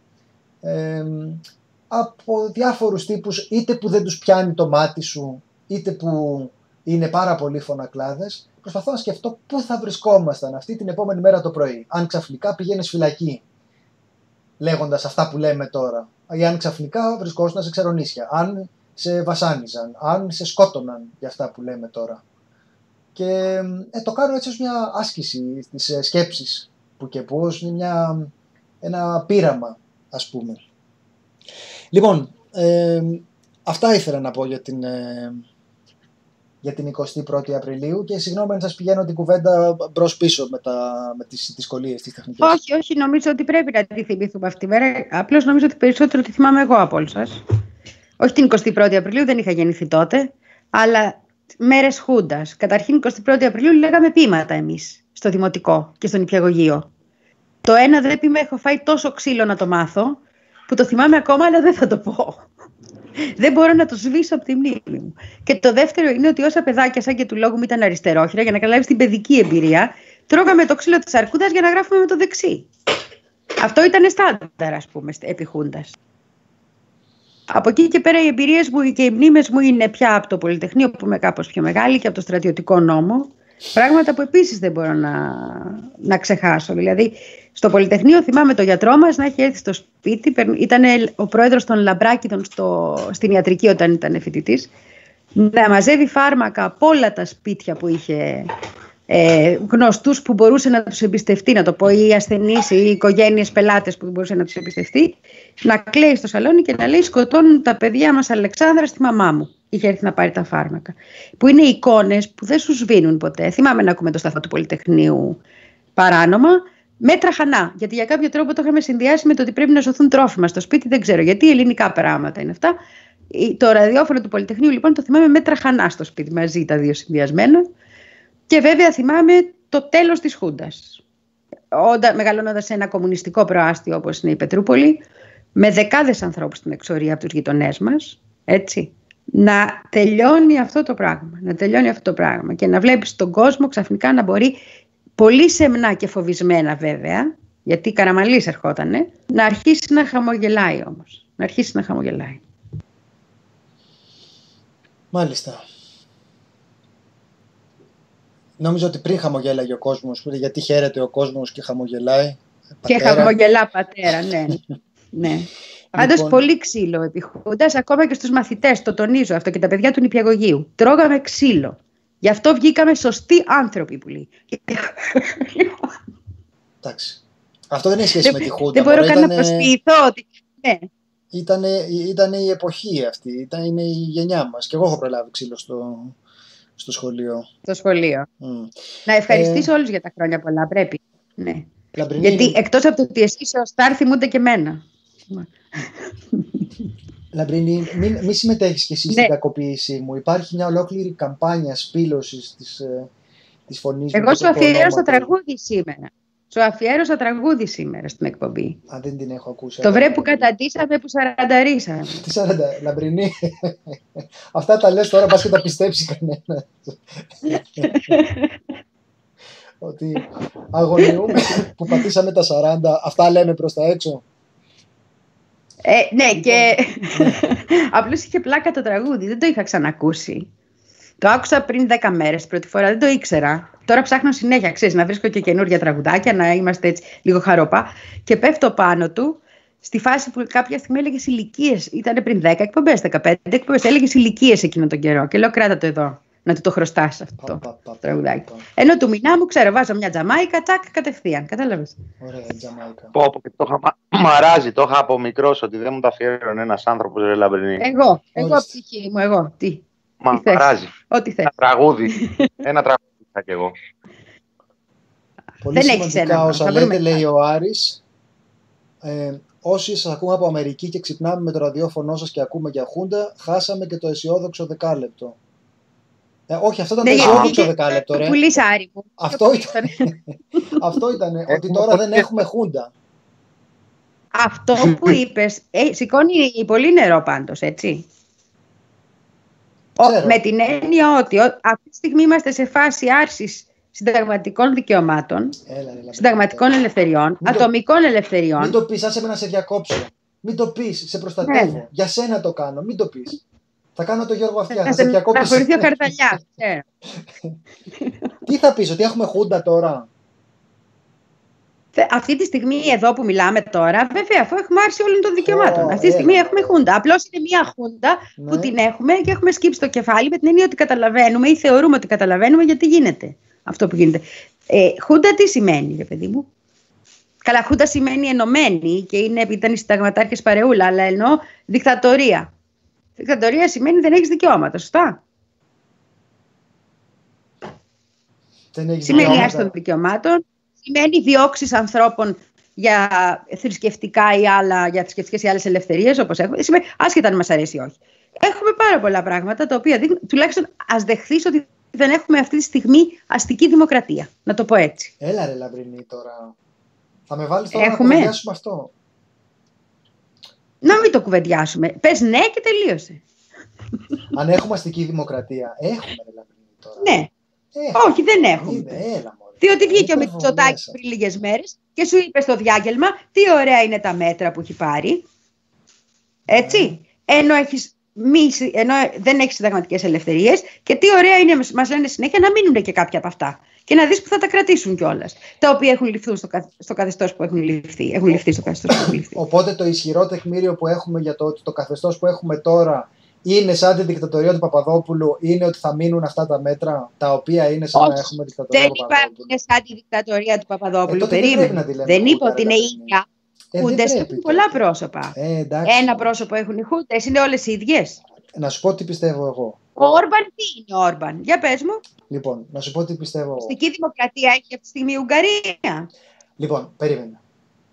από διάφορους τύπους, είτε που δεν τους πιάνει το μάτι σου, είτε που είναι πάρα πολλοί φωνακλάδες, προσπαθώ να σκεφτώ πού θα βρισκόμασταν αυτή την επόμενη μέρα το πρωί. Αν ξαφνικά πηγαίνεις φυλακή, λέγοντας αυτά που λέμε τώρα, ή αν ξαφνικά βρισκόσουν σε ξερονίσια, αν σε βασάνιζαν, αν σε σκότωναν για αυτά που λέμε τώρα. Και το κάνω έτσι ως μια άσκηση της σκέψης που και πώς είναι ένα πείραμα, ας πούμε. Λοιπόν, αυτά ήθελα να πω για την 21η Απριλίου και συγγνώμη αν σας πηγαίνω την κουβέντα μπρος πίσω με τις δυσκολίες, τις τεχνικές. Όχι, νομίζω ότι πρέπει να τη θυμηθούμε αυτή τη μέρα. Απλώς νομίζω ότι περισσότερο τη θυμάμαι εγώ από όλους σας. Όχι την 21η Απριλίου, δεν είχα γεννηθεί τότε, αλλά μέρες Χούντας. Καταρχήν, 21η Απριλίου λέγαμε ποίηματα εμείς στο δημοτικό και στον νηπιαγωγείο. Το ένα δεν ποίημα έχω φάει τόσο ξύλο να το μάθω, που το θυμάμαι ακόμα, αλλά δεν θα το πω. Δεν μπορώ να το σβήσω από τη μνήμη μου. Και το δεύτερο είναι ότι όσα παιδάκια, σαν και του λόγου μου, ήταν αριστερόχειρα, για να καταλάβεις την παιδική εμπειρία, τρώγαμε το ξύλο της αρκούδας για να γράφουμε με το δεξί. Αυτό ήταν στάνταρ, ας πούμε, επί Χούντας. Από εκεί και πέρα οι εμπειρίες μου και οι μνήμες μου είναι πια από το Πολυτεχνείο, που είμαι κάπως πιο μεγάλη, και από το στρατιωτικό νόμο. Πράγματα που επίσης δεν μπορώ να ξεχάσω. Δηλαδή, στο Πολυτεχνείο θυμάμαι το γιατρό μας να έχει έρθει στο σπίτι. Ήταν ο πρόεδρος των Λαμπράκηδων στην ιατρική όταν ήταν φοιτητής. Να μαζεύει φάρμακα από όλα τα σπίτια που είχε, γνωστούς που μπορούσε να τους εμπιστευτεί, να το πω, ή ασθενείς ή οικογένειες πελάτες που μπορούσε να τους εμπιστευτεί. Να κλαίει στο σαλόνι και να λέει: σκοτώνουν τα παιδιά μας Αλεξάνδρα στη μαμά μου. Είχε έρθει να πάρει τα φάρμακα. Που είναι εικόνες που δεν σου σβήνουν ποτέ. Θυμάμαι να ακούμε το σταθμό του Πολυτεχνείου παράνομα, με τραχανά. Γιατί για κάποιο τρόπο το είχαμε συνδυάσει με το ότι πρέπει να σωθούν τρόφιμα στο σπίτι. Δεν ξέρω γιατί, ελληνικά πράγματα είναι αυτά. Το ραδιόφωνο του Πολυτεχνείου λοιπόν το θυμάμαι με τραχανά στο σπίτι, μαζί τα δύο συνδυασμένα. Και βέβαια θυμάμαι το τέλος της Χούντας. Μεγαλώνοντας σε ένα κομμουνιστικό προάστιο όπως είναι η Πετρούπολη, με δεκάδες ανθρώπους στην εξορία από τους γειτονές μας, έτσι. Να τελειώνει αυτό το πράγμα. Και να βλέπεις τον κόσμο ξαφνικά να μπορεί, πολύ σεμνά και φοβισμένα βέβαια, γιατί Καραμανλής ερχότανε, να αρχίσει να χαμογελάει όμως. Να αρχίσει να χαμογελάει. Μάλιστα. Νόμιζα ότι πριν χαμογέλαγε ο κόσμος, γιατί χαίρεται ο κόσμος και χαμογελάει. Και χαμογελά πατέρα, ναι. Ναι. Πάντως πολύ ξύλο επί Χούντας, ακόμα και στους μαθητές, το τονίζω αυτό, και τα παιδιά του νηπιαγωγείου. Τρώγαμε ξύλο. Γι' αυτό βγήκαμε σωστοί άνθρωποι που λέει. Εντάξει. Αυτό δεν έχει σχέση με τη Χούντα. Δεν μπορώ καν να προσποιηθώ ότι... Ναι. Ήταν η εποχή αυτή, είναι η γενιά μας. Και εγώ έχω προλάβει ξύλο στο σχολείο. Στο σχολείο. Να ευχαριστήσω όλους για τα χρόνια πολλά, πρέπει. Ναι. Γιατί εκτός από το ότι εσύ ο Στάρ θυμούνται και εμένα. Λαμπρίνη, μη συμμετέχεις και εσύ στην κακοποίησή μου. Υπάρχει μια ολόκληρη καμπάνια σπήλωσης της φωνής μου. Εγώ σου αφιέρωσα τραγούδι σήμερα. Σου αφιέρωσα τραγούδι σήμερα στην εκπομπή. Αν δεν την έχω ακούσει. Το βρε που καταντήσαμε που σαρανταρίσαμε. Τι 40, Λαμπρινή. Αυτά τα λες τώρα, πας και τα πιστέψει κανένα. Ότι αγωνιούμε που πατήσαμε τα 40. Αυτά λέμε προς τα έξω. Ναι, και απλώς είχε πλάκα το τραγούδι. Δεν το είχα ξανακούσει. Το άκουσα πριν 10 μέρες πρώτη φορά, δεν το ήξερα. Τώρα ψάχνω συνέχεια, ξέρεις, να βρίσκω και καινούργια τραγουδάκια, να είμαστε έτσι λίγο χαροπά. Και πέφτω πάνω του, στη φάση που κάποια στιγμή έλεγες ηλικίες. Ήταν πριν 10 εκπομπές, 15 εκπομπές. Έλεγες ηλικίες εκείνο τον καιρό. Και λέω: κράτα το εδώ, να του το χρωστάς αυτό το τραγουδάκι. Ενώ του μηνά μου, ξέρω, βάζω μια Τζαμάικα, τσακ, κατευθείαν. Κατάλαβες. Ωραία, Τζαμάικα. Πω, το είχα μαράζει, το είχα από μικρός ότι δεν μου τα αφιέρωνε ένας άνθρωπος, ρε Λαμπρινή. Εγώ ψυχή μου, εγώ. Τι. Μα μαράζει. Ό,τι θες. Ένα τραγούδι είχα κι εγώ. Πολύ σημαντικά όσα λέτε, λέει ο Άρης. Όσοι σας ακούμε από Αμερική και ξυπνάμε με το ραδιόφωνο σας και ακούμε για Χούντα, χάσαμε και το αισιόδοξο δεκάλεπτο. Όχι, αυτό ήταν το αισιόδοξο δεκάλεπτο, ρε. Πουλής, Άρη μου. Αυτό ήταν, ότι τώρα δεν έχουμε Χούντα. Αυτό που είπες, σηκώνει πολύ νερό πάντως, έτσι. Με την έννοια ότι αυτή τη στιγμή είμαστε σε φάση άρσης συνταγματικών δικαιωμάτων, συνταγματικών ελευθεριών, ατομικών ελευθεριών. Μην το πεις, άσε με να σε διακόψω. Μην το πεις, σε προστατεύω. Για σένα το κάνω, μην το πεις. Θα κάνω το Γιώργο Αυτιά. Θα στεναχωρηθεί ο Καρδαλιάς. Τι θα πεις, ότι έχουμε χούντα τώρα? Αυτή τη στιγμή εδώ που μιλάμε τώρα, βέβαια, αφού έχουμε άρση όλων των δικαιωμάτων. Αυτή τη στιγμή έχουμε χούντα. Απλώς είναι μια χούντα που την έχουμε και έχουμε σκύψει το κεφάλι με την έννοια ότι καταλαβαίνουμε ή θεωρούμε ότι καταλαβαίνουμε γιατί γίνεται αυτό που γίνεται. Χούντα τι σημαίνει, ρε παιδί μου? Καλά, χούντα σημαίνει ενωμένη και ήταν οι συνταγματάρχες παρεούλα, αλλά εννοώ δικτατορία. Δικτατορία σημαίνει δεν έχεις δικαιώματα, σωστά? Σημαίνει άρση των δικαιωμάτων. Σημαίνει διώξεις ανθρώπων για θρησκευτικά ή άλλα, για θρησκευτικές ή άλλες ελευθερίες, όπως έχουμε. Σημαίνει, άσχετα αν μας αρέσει ή όχι. Έχουμε πάρα πολλά πράγματα τα οποία δείχνουν, τουλάχιστον ας δεχθείς ότι δεν έχουμε αυτή τη στιγμή αστική δημοκρατία. Να το πω έτσι. Έλα ρε Λαμπρινή τώρα. Θα με βάλεις τώρα να κουβεντιάσουμε αυτό? Να μην το κουβεντιάσουμε. Πες ναι και τελείωσε. Αν έχουμε αστική δημοκρατία, έχουμε ρε Λαμπρινή τώρα? Ναι. Όχι, δεν έχουμε. Έλα. Διότι βγήκε ο Μητσοτάκης πριν λίγες μέρες και σου είπε στο διάγγελμα τι ωραία είναι τα μέτρα που έχει πάρει. Έτσι. Ενώ δεν έχεις συνταγματικές ελευθερίες και τι ωραία είναι, μας λένε συνέχεια, να μείνουν και κάποια από αυτά. Και να δεις που θα τα κρατήσουν κιόλας. Τα οποία έχουν ληφθεί στο καθεστώς που έχουν ληφθεί. Έχουν ληφθεί στο καθεστώς που έχουν ληφθεί. Οπότε το ισχυρό τεκμήριο που έχουμε για το ότι το καθεστώς που έχουμε τώρα είναι σαν τη δικτατορία του Παπαδόπουλου, είναι ότι θα μείνουν αυτά τα μέτρα, τα οποία είναι σαν να έχουμε δικτατορία του Παπαδόπουλου? Δεν είπα ότι είναι σαν τη δικτατορία του Παπαδόπουλου. Δεν είπα ότι είναι ίδια. Χούντες έχουν πολλά πρόσωπα. Ένα πρόσωπο έχουν οι χούντες, είναι όλες οι ίδιες. Να σου πω τι πιστεύω εγώ. Ο Όρμπαν τι είναι ο Όρμπαν? Για πες μου. Λοιπόν, να σου πω τι πιστεύω. Αστική δημοκρατία έχει αυτή τη στιγμή η Ουγγαρία. Λοιπόν, περίμενε.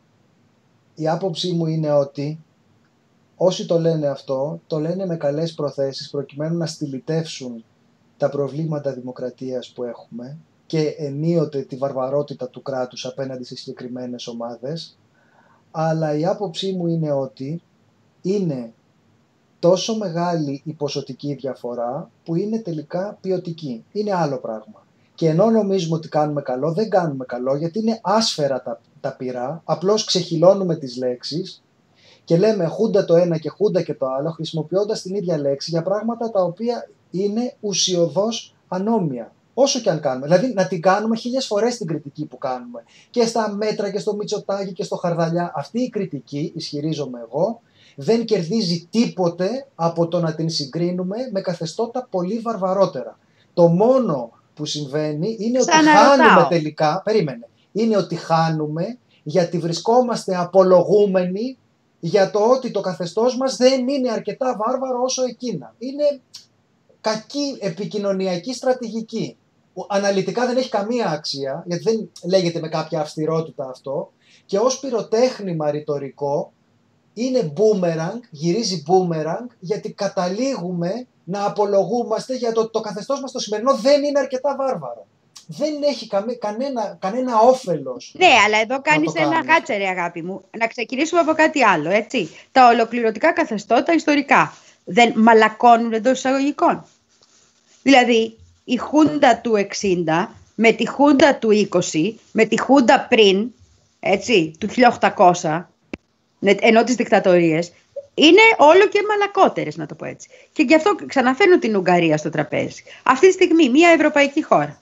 Η άποψή μου είναι ότι όσοι το λένε αυτό, το λένε με καλές προθέσεις προκειμένου να στυλιτεύσουν τα προβλήματα δημοκρατίας που έχουμε και ενίοτε τη βαρβαρότητα του κράτους απέναντι σε συγκεκριμένες ομάδες. Αλλά η άποψή μου είναι ότι είναι τόσο μεγάλη η ποσοτική διαφορά που είναι τελικά ποιοτική. Είναι άλλο πράγμα. Και ενώ νομίζουμε ότι κάνουμε καλό, δεν κάνουμε καλό, γιατί είναι άσφαιρα τα πυρά, απλώς ξεχυλώνουμε τις λέξεις και λέμε χούντα το ένα και χούντα και το άλλο, χρησιμοποιώντας την ίδια λέξη για πράγματα τα οποία είναι ουσιωδώς ανώμια. Όσο και αν κάνουμε. Δηλαδή να την κάνουμε 1000 φορές την κριτική που κάνουμε. Και στα μέτρα και στο Μητσοτάκη και στο Χαρδαλιά. Αυτή η κριτική, ισχυρίζομαι εγώ, δεν κερδίζει τίποτε από το να την συγκρίνουμε με καθεστώτα πολύ βαρβαρότερα. Το μόνο που συμβαίνει είναι ότι χάνουμε τελικά. Περίμενε. Είναι ότι χάνουμε γιατί βρισκόμαστε απολογούμενοι για το ότι το καθεστώς μας δεν είναι αρκετά βάρβαρο όσο εκείνα. Είναι κακή επικοινωνιακή στρατηγική. Αναλυτικά δεν έχει καμία αξία, γιατί δεν λέγεται με κάποια αυστηρότητα αυτό, και ως πυροτέχνημα ρητορικό είναι boomerang, γυρίζει boomerang, γιατί καταλήγουμε να απολογούμαστε για το ότι το καθεστώς μας το σημερινό δεν είναι αρκετά βάρβαρο. Δεν έχει κανένα όφελος. Ναι, αλλά εδώ κάνεις ένα κάτσερε, αγάπη μου. Να ξεκινήσουμε από κάτι άλλο, έτσι. Τα ολοκληρωτικά καθεστώτα ιστορικά δεν μαλακώνουν εντός εισαγωγικών? Δηλαδή, η Χούντα του 60 με τη Χούντα του 20, με τη Χούντα πριν, έτσι, του 1800, ενώ τις δικτατορίες, είναι όλο και μαλακότερες, να το πω έτσι. Και γι' αυτό ξαναφέρνω την Ουγγαρία στο τραπέζι. Αυτή τη στιγμή μια ευρωπαϊκή χώρα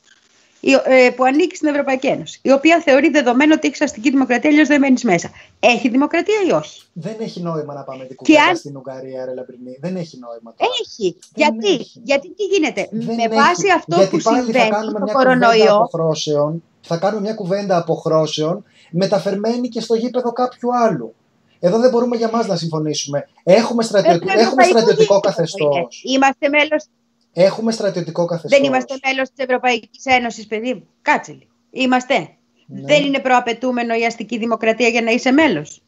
που ανήκει στην Ευρωπαϊκή Ένωση, η οποία θεωρεί δεδομένο ότι έχει αστική δημοκρατία, αλλιώς δεν μένεις μέσα. Έχει δημοκρατία ή όχι? Δεν έχει νόημα να πάμε την κουβέντα στην Ουγγαρία, ρε Λαμπρινή. Δεν έχει νόημα. Τώρα. Έχει. Γιατί τι γίνεται? Με βάση αυτό που συμβαίνει στο κορονοϊό. Θα κάνουμε μια κουβέντα αποχρώσεων μεταφερμένη και στο γήπεδο κάποιου άλλου. Εδώ δεν μπορούμε για μας να συμφωνήσουμε. Έχουμε στρατιωτικό καθεστώς. Είμαστε μέλος. Έχουμε στρατιωτικό καθεστώς. Δεν είμαστε μέλος της Ευρωπαϊκής Ένωσης, παιδί μου. Κάτσε λίγο. Είμαστε. Ναι. Δεν είναι προαπαιτούμενο η αστική δημοκρατία για να είσαι μέλος?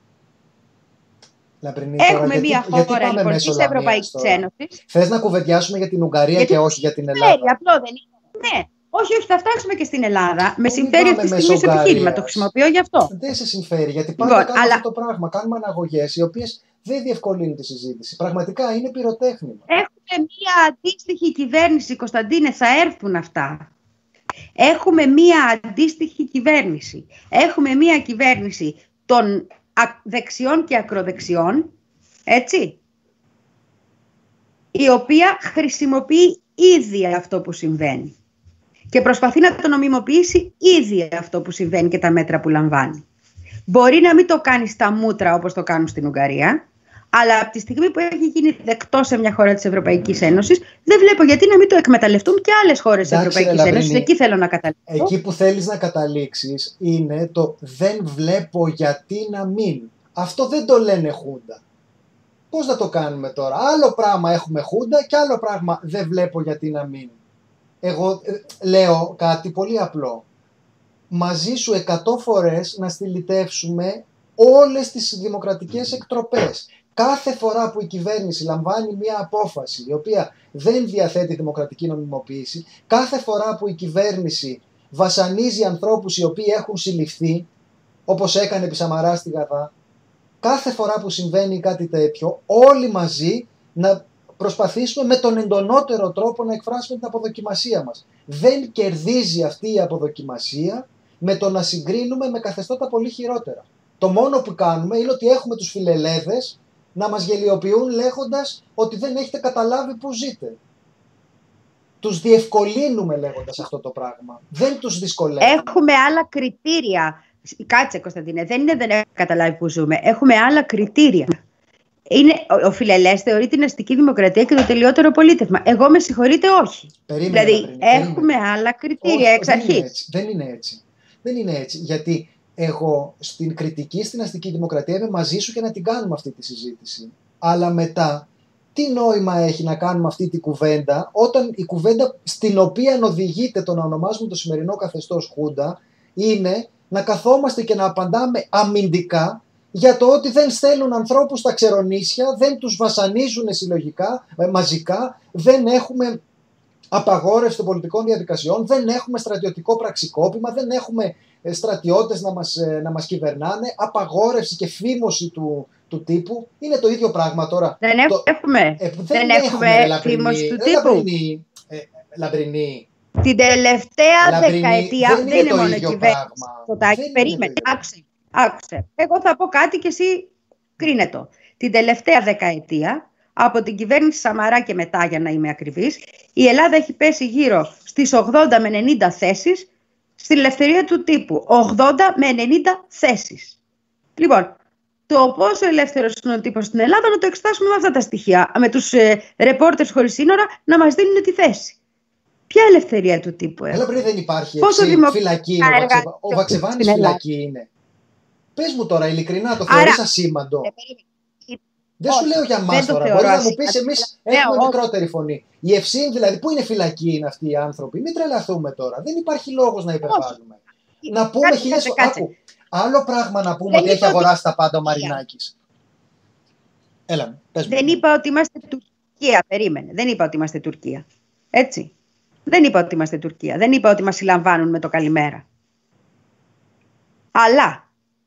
Λαμπρινή, έχουμε μία χώρα λοιπόν της Ευρωπαϊκής Ένωσης. Θες να κουβεντιάσουμε για την Ουγγαρία και όχι για την Ελλάδα? Απλό δεν είναι. Ναι. Όχι, θα φτάσουμε και στην Ελλάδα. Με συμφέρει αυτή τη στιγμή στο επιχείρημα. Το χρησιμοποιώ γι' αυτό. Δεν σε συμφέρει, γιατί πάντα κάνουμε αυτό το πράγμα. Κάνουμε αναγωγές οι οποίες δεν διευκολύνουν τη συζήτηση. Πραγματικά είναι πυροτέχνημα. Έχουμε μία αντίστοιχη κυβέρνηση, Κωνσταντίνε, θα έρθουν αυτά. Έχουμε μία αντίστοιχη κυβέρνηση. Έχουμε μία κυβέρνηση των δεξιών και ακροδεξιών, έτσι. η οποία χρησιμοποιεί ήδη αυτό που συμβαίνει και προσπαθεί να το νομιμοποιήσει ήδη αυτό που συμβαίνει και τα μέτρα που λαμβάνει. Μπορεί να μην το κάνει στα μούτρα όπως το κάνουν στην Ουγγαρία, αλλά από τη στιγμή που έχει γίνει δεκτό σε μια χώρα της Ευρωπαϊκής Ένωσης, δεν βλέπω γιατί να μην το εκμεταλλευτούν και άλλες χώρες της Ευρωπαϊκής Ένωσης. Εκεί θέλω να καταλήξω. Εκεί που θέλεις να καταλήξεις είναι το δεν βλέπω γιατί να μην. Αυτό δεν το λένε Χούντα. Πώς θα το κάνουμε τώρα? Άλλο πράγμα έχουμε Χούντα και άλλο πράγμα δεν βλέπω γιατί να μην. Εγώ λέω κάτι πολύ απλό. Μαζί σου 100 φορές να στυλιτεύσουμε όλες τις δημοκρατικές εκτροπές. Κάθε φορά που η κυβέρνηση λαμβάνει μια απόφαση η οποία δεν διαθέτει δημοκρατική νομιμοποίηση, κάθε φορά που η κυβέρνηση βασανίζει ανθρώπους οι οποίοι έχουν συλληφθεί, όπως έκανε επί Σαμαρά στη Γαδά, κάθε φορά που συμβαίνει κάτι τέτοιο, όλοι μαζί να προσπαθήσουμε με τον εντονότερο τρόπο να εκφράσουμε την αποδοκιμασία μας. Δεν κερδίζει αυτή η αποδοκιμασία με το να συγκρίνουμε με καθεστώτα πολύ χειρότερα. Το μόνο που κάνουμε είναι ότι έχουμε τους φιλελέδες να μας γελιοποιούν λέγοντας ότι δεν έχετε καταλάβει που ζείτε. Τους διευκολύνουμε λέγοντας αυτό το πράγμα. Δεν τους δυσκολεύουμε. Έχουμε άλλα κριτήρια. Κάτσε, Κωνσταντίνε, δεν είναι δεν έχω καταλάβει που ζούμε. Έχουμε άλλα κριτήρια. Ο φιλελεύθερος θεωρεί την αστική δημοκρατία και το τελειότερο πολίτευμα. Εγώ με συγχωρείτε, όχι. Δηλαδή, έχουμε άλλα κριτήρια εξ αρχής. Δεν είναι έτσι. Δεν είναι έτσι. Γιατί εγώ στην κριτική στην αστική δημοκρατία είμαι μαζί σου και να την κάνουμε αυτή τη συζήτηση. Αλλά μετά, τι νόημα έχει να κάνουμε αυτή τη κουβέντα όταν η κουβέντα στην οποία οδηγείται το να ονομάζουμε το σημερινό καθεστώς Χούντα είναι να καθόμαστε και να απαντάμε αμυντικά για το ότι δεν στέλνουν ανθρώπους στα ξερονήσια, δεν τους βασανίζουν συλλογικά, μαζικά, δεν έχουμε απαγόρευση των πολιτικών διαδικασιών, δεν έχουμε στρατιωτικό πραξικόπημα, δεν έχουμε στρατιώτες να μας κυβερνάνε, απαγόρευση και φήμωση του τύπου. Είναι το ίδιο πράγμα τώρα. Δεν έχουμε φήμωση του τύπου. Λαμπρινή. Την τελευταία δεκαετία δεν είναι μόνο ίδιο κυβέρνηση. Περίμενε, άκουσε. Εγώ θα πω κάτι και εσύ κρίνε το. Την τελευταία δεκαετία, από την κυβέρνηση Σαμαρά και μετά, για να είμαι ακριβής, η Ελλάδα έχει πέσει γύρω στις 80 με 90 θέσεις στην ελευθερία του τύπου. 80 με 90 θέσεις. Λοιπόν, το πόσο ελεύθερος είναι ο τύπος στην Ελλάδα να το εξετάσουμε με αυτά τα στοιχεία. Με τους ρεπόρτερς χωρίς σύνορα να μας δίνουν τη θέση. Ποια ελευθερία του τύπου έχουμε? Αλλά πριν δεν υπάρχει φυλακή. Ο Βαξεβάνης φυλακή είναι. Πες μου τώρα ειλικρινά, το θεωρείς ασήμαντο? Δεν σου λέω για μας τώρα. Μπορεί να μου πεις εμείς έχουμε μικρότερη φωνή. Η Ευσύν δηλαδή, πού είναι φυλακή είναι αυτοί οι άνθρωποι? Μην τρελαθούμε τώρα. Δεν υπάρχει λόγος να υπερβάλλουμε. Να πούμε χίλιες φορές. Άλλο πράγμα να πούμε ότι έχει αγοράσει τα πάντα ο Μαρινάκης. Έλα, πες μου. Δεν είπα ότι είμαστε Τουρκία. Περίμενε. Δεν είπα ότι είμαστε Τουρκία. Έτσι. Δεν είπα ότι είμαστε Τουρκία. Δεν είπα ότι μας συλλαμβάνουν με το καλημέρα. Αλλά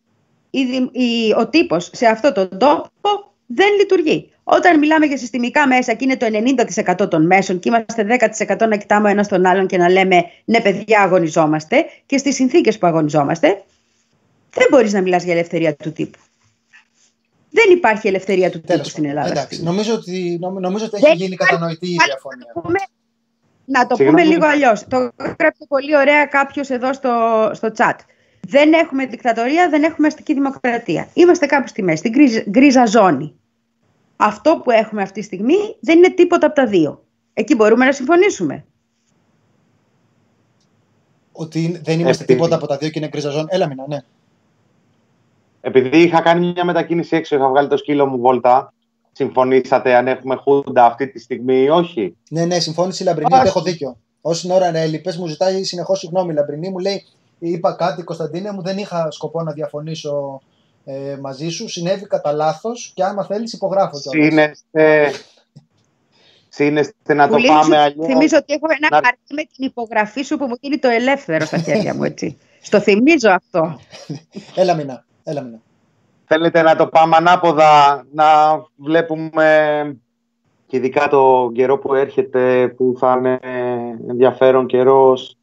ο τύπος σε αυτόν τον τόπο δεν λειτουργεί. Όταν μιλάμε για συστημικά μέσα και είναι το 90% των μέσων και είμαστε 10% να κοιτάμε ένα τον άλλον και να λέμε ναι παιδιά αγωνιζόμαστε και στις συνθήκες που αγωνιζόμαστε, δεν μπορείς να μιλάς για ελευθερία του τύπου. Δεν υπάρχει ελευθερία του τύπου στην Ελλάδα. Εντάξει, νομίζω ότι έχει γίνει κατανοητή η διαφωνία. Να το πούμε λίγο αλλιώς. Το έγραψε πολύ ωραία κάποιος εδώ στο chat. Δεν έχουμε δικτατορία, δεν έχουμε αστική δημοκρατία. Είμαστε κάπου στη μέση, στην γκρίζα ζώνη. Αυτό που έχουμε αυτή τη στιγμή δεν είναι τίποτα από τα δύο. Εκεί μπορούμε να συμφωνήσουμε. Ότι δεν είμαστε τίποτα από τα δύο και είναι γκρίζα ζώνη. Έλα Μίνα, ναι. Επειδή είχα κάνει μια μετακίνηση έξω, είχα βγάλει το σκύλο μου βόλτα. Συμφωνήσατε αν έχουμε Χούντα αυτή τη στιγμή ή όχι? Ναι, συμφώνησε η Λαμπρινή, ότι έχω δίκιο. Όση ώρα να έλειπες, μου ζητάει συνεχώς συγγνώμη η Λαμπρινή, μου λέει: είπα κάτι, Κωνσταντίνε μου, δεν είχα σκοπό να διαφωνήσω μαζί σου. Συνέβη κατά λάθος και άμα θέλεις υπογράφω κιόλας. Σύνεστε να το πάμε αλλιώς. Θυμίζω ότι έχω ένα χαρτί με την υπογραφή σου που μου δίνει το ελεύθερο στα χέρια μου, έτσι. Στο θυμίζω αυτό. Έλα Μίνα. Θέλετε να το πάμε ανάποδα, να βλέπουμε και ειδικά το καιρό που έρχεται, που θα είναι ενδιαφέρον καιρός,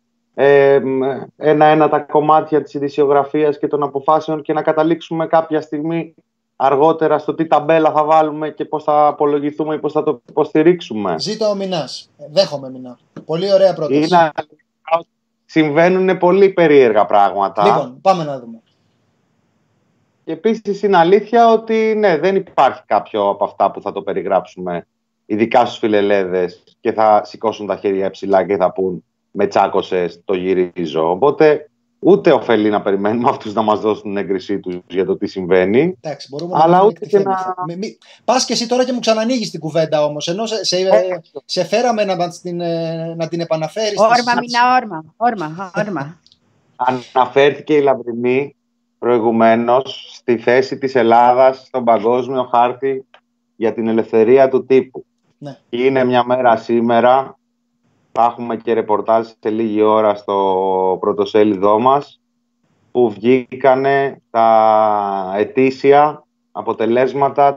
ένα-ένα τα κομμάτια της ειδησιογραφίας και των αποφάσεων και να καταλήξουμε κάποια στιγμή αργότερα στο τι ταμπέλα θα βάλουμε και πώς θα απολογηθούμε ή πώς θα το υποστηρίξουμε. Ζήτω ο Μινάς. Δέχομαι, Μινά. Πολύ ωραία πρόταση. Είναι αλήθεια ότι συμβαίνουν πολύ περίεργα πράγματα. Λοιπόν, πάμε να δούμε. Και επίσης είναι αλήθεια ότι ναι, δεν υπάρχει κάποιο από αυτά που θα το περιγράψουμε, ειδικά στους φιλελέδες, και θα σηκώσουν τα χέρια ψηλά και θα πούν με τσάκωσες, το γυρίζω. Οπότε ούτε ωφελεί να περιμένουμε αυτούς να μας δώσουν την έγκρισή τους για το τι συμβαίνει. Εντάξει, μπορούμε αλλά να ούτε και να... Πας και εσύ τώρα και μου ξανανοίγεις την κουβέντα όμως, ενώ σε φέραμε να την επαναφέρεις. Όρμα. Αναφέρθηκε η Λαμπρινή προηγουμένως στη θέση της Ελλάδας στον παγκόσμιο χάρτη για την ελευθερία του τύπου. Ναι. Είναι μια μέρα σήμερα, θα έχουμε και ρεπορτάζ σε λίγη ώρα στο πρωτοσέλιδό μας, που βγήκανε τα ετήσια αποτελέσματα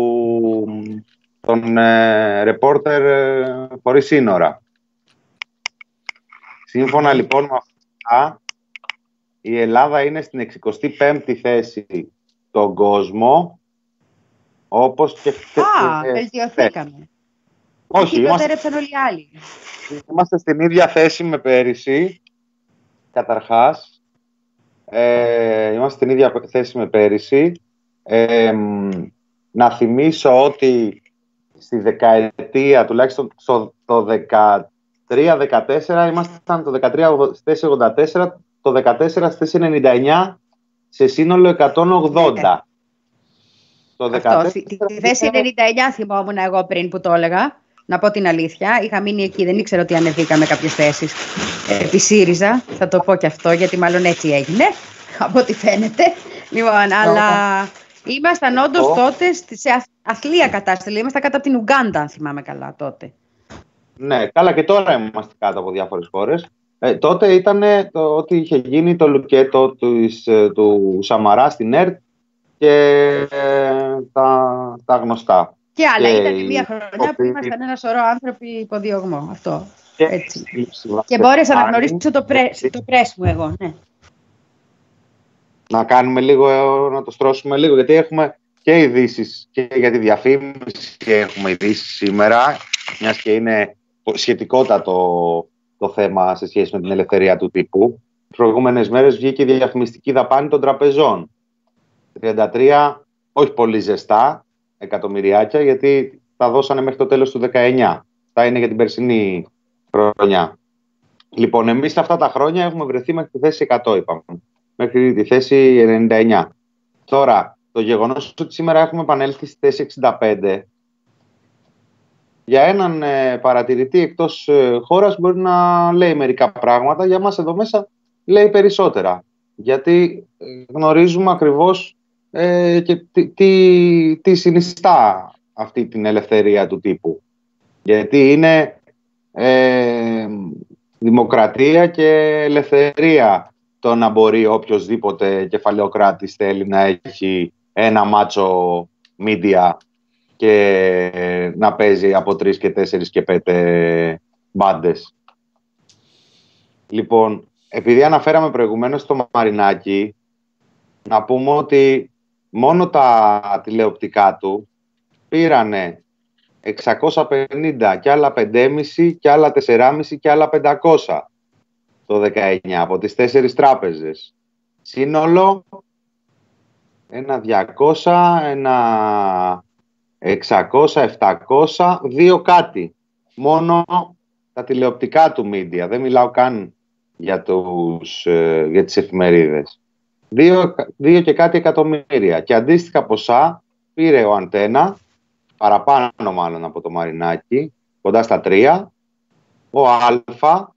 των ρεπόρτερ χωρίς σύνορα. Σύμφωνα λοιπόν με αυτά, η Ελλάδα είναι στην 65η θέση στον κόσμο, όπως και βελτιωθήκαμε. Όχι, όλοι οι άλλοι. Είμαστε στην ίδια θέση με πέρυσι, καταρχάς. Είμαστε στην ίδια θέση με πέρυσι. Να θυμίσω ότι στη δεκαετία, τουλάχιστον το 13-14, ήμασταν το 13 στη θέση 84, το 14 στη θέση 99, σε σύνολο 180. Τη θέση 99 θυμόμουν εγώ πριν που το έλεγα. Να πω την αλήθεια, είχα μείνει εκεί, δεν ήξερα ότι ανεβήκαμε κάποιες θέσεις επί ΣΥΡΙΖΑ. Θα το πω και αυτό, γιατί μάλλον έτσι έγινε, από ό,τι φαίνεται. Λοιπόν, αλλά ήμασταν όντως τότε σε αθλία κατάσταση. Ήμασταν κάτω από την Ουγκάντα, αν θυμάμαι καλά τότε. Ναι, καλά, και τώρα είμαστε κάτω από διάφορες χώρες. Τότε ήταν ότι είχε γίνει το λουκέτο του Σαμαρά στην ΕΡΤ και τα γνωστά. Και άλλα, ήταν μια χρονιά που ήμασταν ένα σωρό άνθρωποι υποδιωγμό. Αυτό. Έτσι. Και μπόρεσα να γνωρίσω το πρέσ μου εγώ. Ναι. Να κάνουμε λίγο, να το στρώσουμε λίγο, γιατί έχουμε και ειδήσεις και για τη διαφήμιση και έχουμε ειδήσεις σήμερα, μιας και είναι σχετικότατο το θέμα σε σχέση με την ελευθερία του τύπου. Τις προηγούμενες μέρες βγήκε η διαφημιστική δαπάνη των τραπεζών. 33, όχι πολύ ζεστά, εκατομμυριάκια, γιατί τα δώσανε μέχρι το τέλος του 19. Θα είναι για την περσινή χρονιά. Λοιπόν, εμείς αυτά τα χρόνια έχουμε βρεθεί μέχρι τη θέση 100, είπαμε. Μέχρι τη θέση 99. Τώρα, το γεγονός ότι σήμερα έχουμε επανέλθει στη θέση 65, για έναν παρατηρητή εκτός χώρας μπορεί να λέει μερικά πράγματα, για μας εδώ μέσα λέει περισσότερα. Γιατί γνωρίζουμε ακριβώς και τι συνιστά αυτή την ελευθερία του τύπου. Γιατί είναι δημοκρατία και ελευθερία το να μπορεί οποιοσδήποτε κεφαλαιοκράτης θέλει να έχει ένα μάτσο media και να παίζει από 3 και 4 και 5 μπάντες. Λοιπόν, επειδή αναφέραμε προηγουμένως το Μαρινάκι, να πούμε ότι μόνο τα τηλεοπτικά του πήρανε 650 και άλλα 5,5 και άλλα 4,5 και άλλα 500 το 19 από τις 4 τράπεζες. Σύνολο ένα 200, ένα 600, 700, 2 κάτι. Μόνο τα τηλεοπτικά του media. Δεν μιλάω καν για τις εφημερίδες. 2 και κάτι εκατομμύρια. Και αντίστοιχα ποσά πήρε ο Αντένα, παραπάνω μάλλον από το Μαρινάκι, κοντά στα 3, ο Αλφα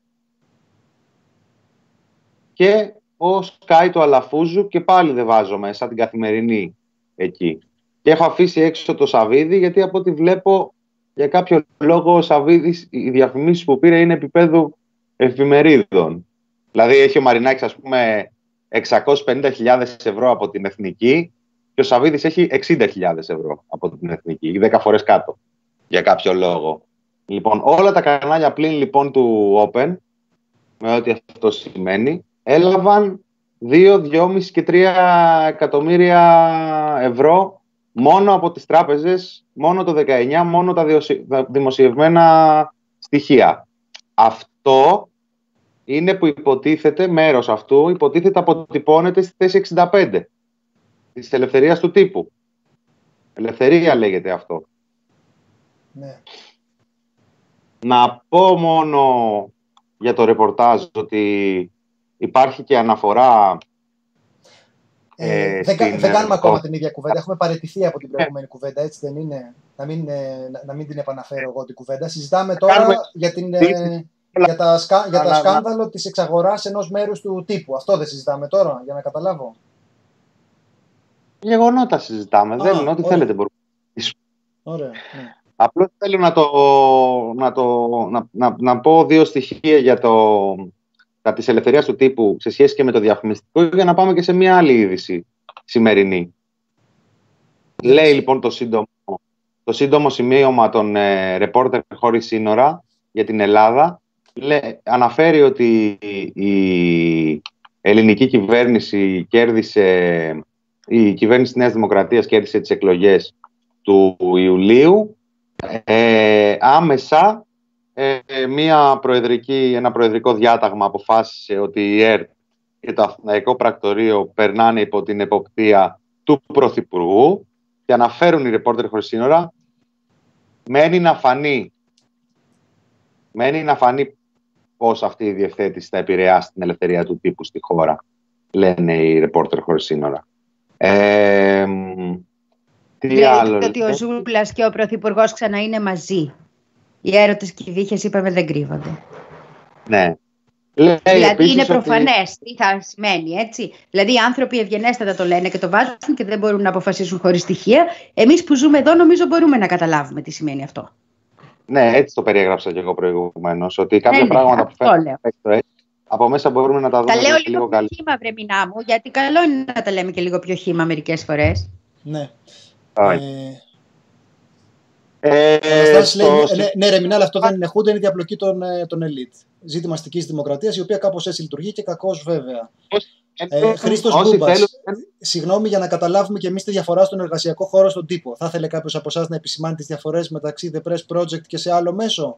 και ο Sky του Αλαφούζου, και πάλι δεν βάζω μέσα την Καθημερινή εκεί. Και έχω αφήσει έξω το Σαββίδι, γιατί από ό,τι βλέπω για κάποιο λόγο ο Σαββίδης, οι διαφημίσεις που πήρε είναι επίπεδου εφημερίδων. Δηλαδή έχει ο Μαρινάκης, ας πούμε, 650.000 ευρώ από την Εθνική και ο Σαββίδης έχει 60.000 ευρώ από την Εθνική, ή 10 φορές κάτω, για κάποιο λόγο. Λοιπόν, όλα τα κανάλια πλην λοιπόν του Open, με ό,τι αυτό σημαίνει, έλαβαν 2, 2,5 και 3 εκατομμύρια ευρώ μόνο από τις τράπεζες, μόνο το 19, μόνο τα δημοσιευμένα στοιχεία. Αυτό είναι που υποτίθεται, μέρος αυτού, υποτίθεται αποτυπώνεται στη θέση 65 της ελευθερίας του τύπου. Ελευθερία λέγεται αυτό. Ναι. Να πω μόνο για το ρεπορτάζ ότι υπάρχει και αναφορά... δεν κάνουμε ακόμα την ίδια κουβέντα. Έχουμε παραιτηθεί από την προηγούμενη κουβέντα, έτσι δεν είναι? Να μην την επαναφέρω εγώ την κουβέντα. Συζητάμε τώρα για τα σκάνδαλο της εξαγοράς ενός μέρους του τύπου. Αυτό δεν συζητάμε τώρα, για να καταλάβω? Γεγονότα συζητάμε. Δεν, ό,τι θέλετε μπορούμε να συζητήσουμε. Ωραία, ναι. Απλώς θέλω να πω δύο στοιχεία για της ελευθερίας του τύπου σε σχέση και με το διαφημιστικό, για να πάμε και σε μια άλλη είδηση σημερινή. Λέει λοιπόν το σύντομο σημείωμα των Reporter Χωρίς Σύνορα για την Ελλάδα. Αναφέρει ότι η ελληνική κυβέρνηση η κυβέρνηση της Νέας Δημοκρατίας κέρδισε τις εκλογές του Ιουλίου. Άμεσα ένα προεδρικό διάταγμα αποφάσισε ότι η ΕΡΤ και το Αθηναϊκό Πρακτορείο περνάνε υπό την εποπτεία του Πρωθυπουργού, και αναφέρουν οι Ρεπόρτερ Χωρίς Σύνορα, μένει να φανεί πώς αυτή η διευθέτηση θα επηρεάσει την ελευθερία του τύπου στη χώρα, λένε οι Ρεπόρτερ Χωρίς Σύνορα. Λέγεται ότι ο Ζούλας και ο Πρωθυπουργός ξανά είναι μαζί. Οι έρωτες και οι δίχες, είπαμε, δεν κρύβονται. Ναι. Δηλαδή είναι προφανές τι θα σημαίνει, έτσι. Δηλαδή οι άνθρωποι ευγενέστατα το λένε και το βάζουν και δεν μπορούν να αποφασίσουν χωρίς στοιχεία. Εμείς που ζούμε εδώ νομίζω μπορούμε να καταλάβουμε τι σημαίνει αυτό. Ναι, έτσι το περιέγραψα και εγώ προηγουμένως, ότι κάποια πράγματα που φαίνονται από μέσα μπορούμε να τα δούμε. Τα λέω λίγο πιο χύμα, βρε Μινά μου, γιατί καλό είναι να τα λέμε και λίγο πιο χύμα μερικές φορές. Ναι. Λέει, ναι, ρε Μινά, αλλά αυτό δεν είναι χούντα, είναι διαπλοκή των ελίτ. Ζήτημα αστικής δημοκρατίας, η οποία κάπως έτσι λειτουργεί και κακώς βέβαια. Χρήστος Μπούμπας, συγγνώμη, για να καταλάβουμε και εμείς τη διαφορά στον εργασιακό χώρο στον τύπο. Θα ήθελε κάποιος από εσάς να επισημάνει τις διαφορές μεταξύ The Press Project και σε άλλο μέσο?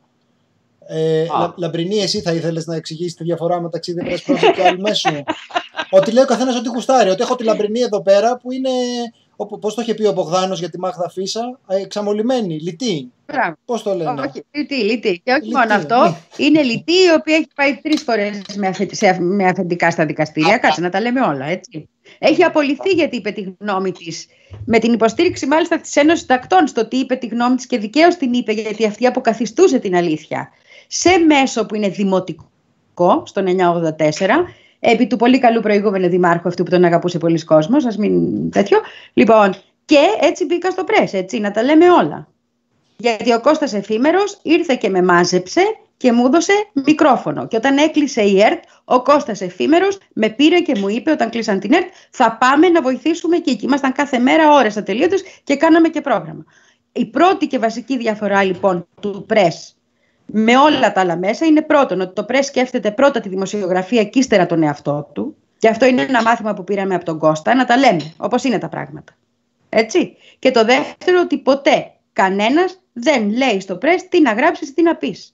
Λαμπρινή, εσύ θα ήθελες να εξηγήσεις τη διαφορά μεταξύ The Press Project και άλλου μέσου? Ότι λέει ο καθένας ότι γουστάρει. Ότι έχω τη Λαμπρινή εδώ πέρα που είναι, πώς το είχε πει ο Μπογδάνος για τη Μάγδα Φίσα, εξαμολυμένη, λυτή. Πώς το λένε? Όχι, λυτή. Και όχι μόνο αυτό, είναι λυτή η οποία έχει πάει 3 φορές με αφεντικά στα δικαστήρια. Κάτσε να τα λέμε όλα, έτσι. Έχει απολυθεί γιατί είπε τη γνώμη της. Με την υποστήριξη μάλιστα της Ένωσης Τακτών στο τι είπε τη γνώμη της, και δικαίως την είπε, γιατί αυτή αποκαθιστούσε την αλήθεια σε μέσο που είναι δημοτικό, στον 984, επί του πολύ καλού προηγούμενου δημάρχου, αυτού που τον αγαπούσε πολλοί κόσμος, ας μην τέτοιο. Λοιπόν, και έτσι μπήκα στο πρες, έτσι, να τα λέμε όλα. Γιατί ο Κώστας Εφήμερος ήρθε και με μάζεψε και μου έδωσε μικρόφωνο. Και όταν έκλεισε η ΕΡΤ, ο Κώστας Εφήμερος με πήρε και μου είπε, όταν κλείσαν την ΕΡΤ, θα πάμε να βοηθήσουμε και εκεί. Ήμασταν κάθε μέρα ώρες ατελείωτες και κάναμε και πρόγραμμα. Η πρώτη και βασική διαφορά λοιπόν του πρες με όλα τα άλλα μέσα είναι πρώτον ότι το πρες σκέφτεται πρώτα τη δημοσιογραφία και ύστερα τον εαυτό του. Και αυτό είναι ένα μάθημα που πήραμε από τον Κώστα, να τα λέμε όπως είναι τα πράγματα. Έτσι. Και το δεύτερο, ότι ποτέ κανένας δεν λέει στο πρες τι να γράψεις ή τι να πεις.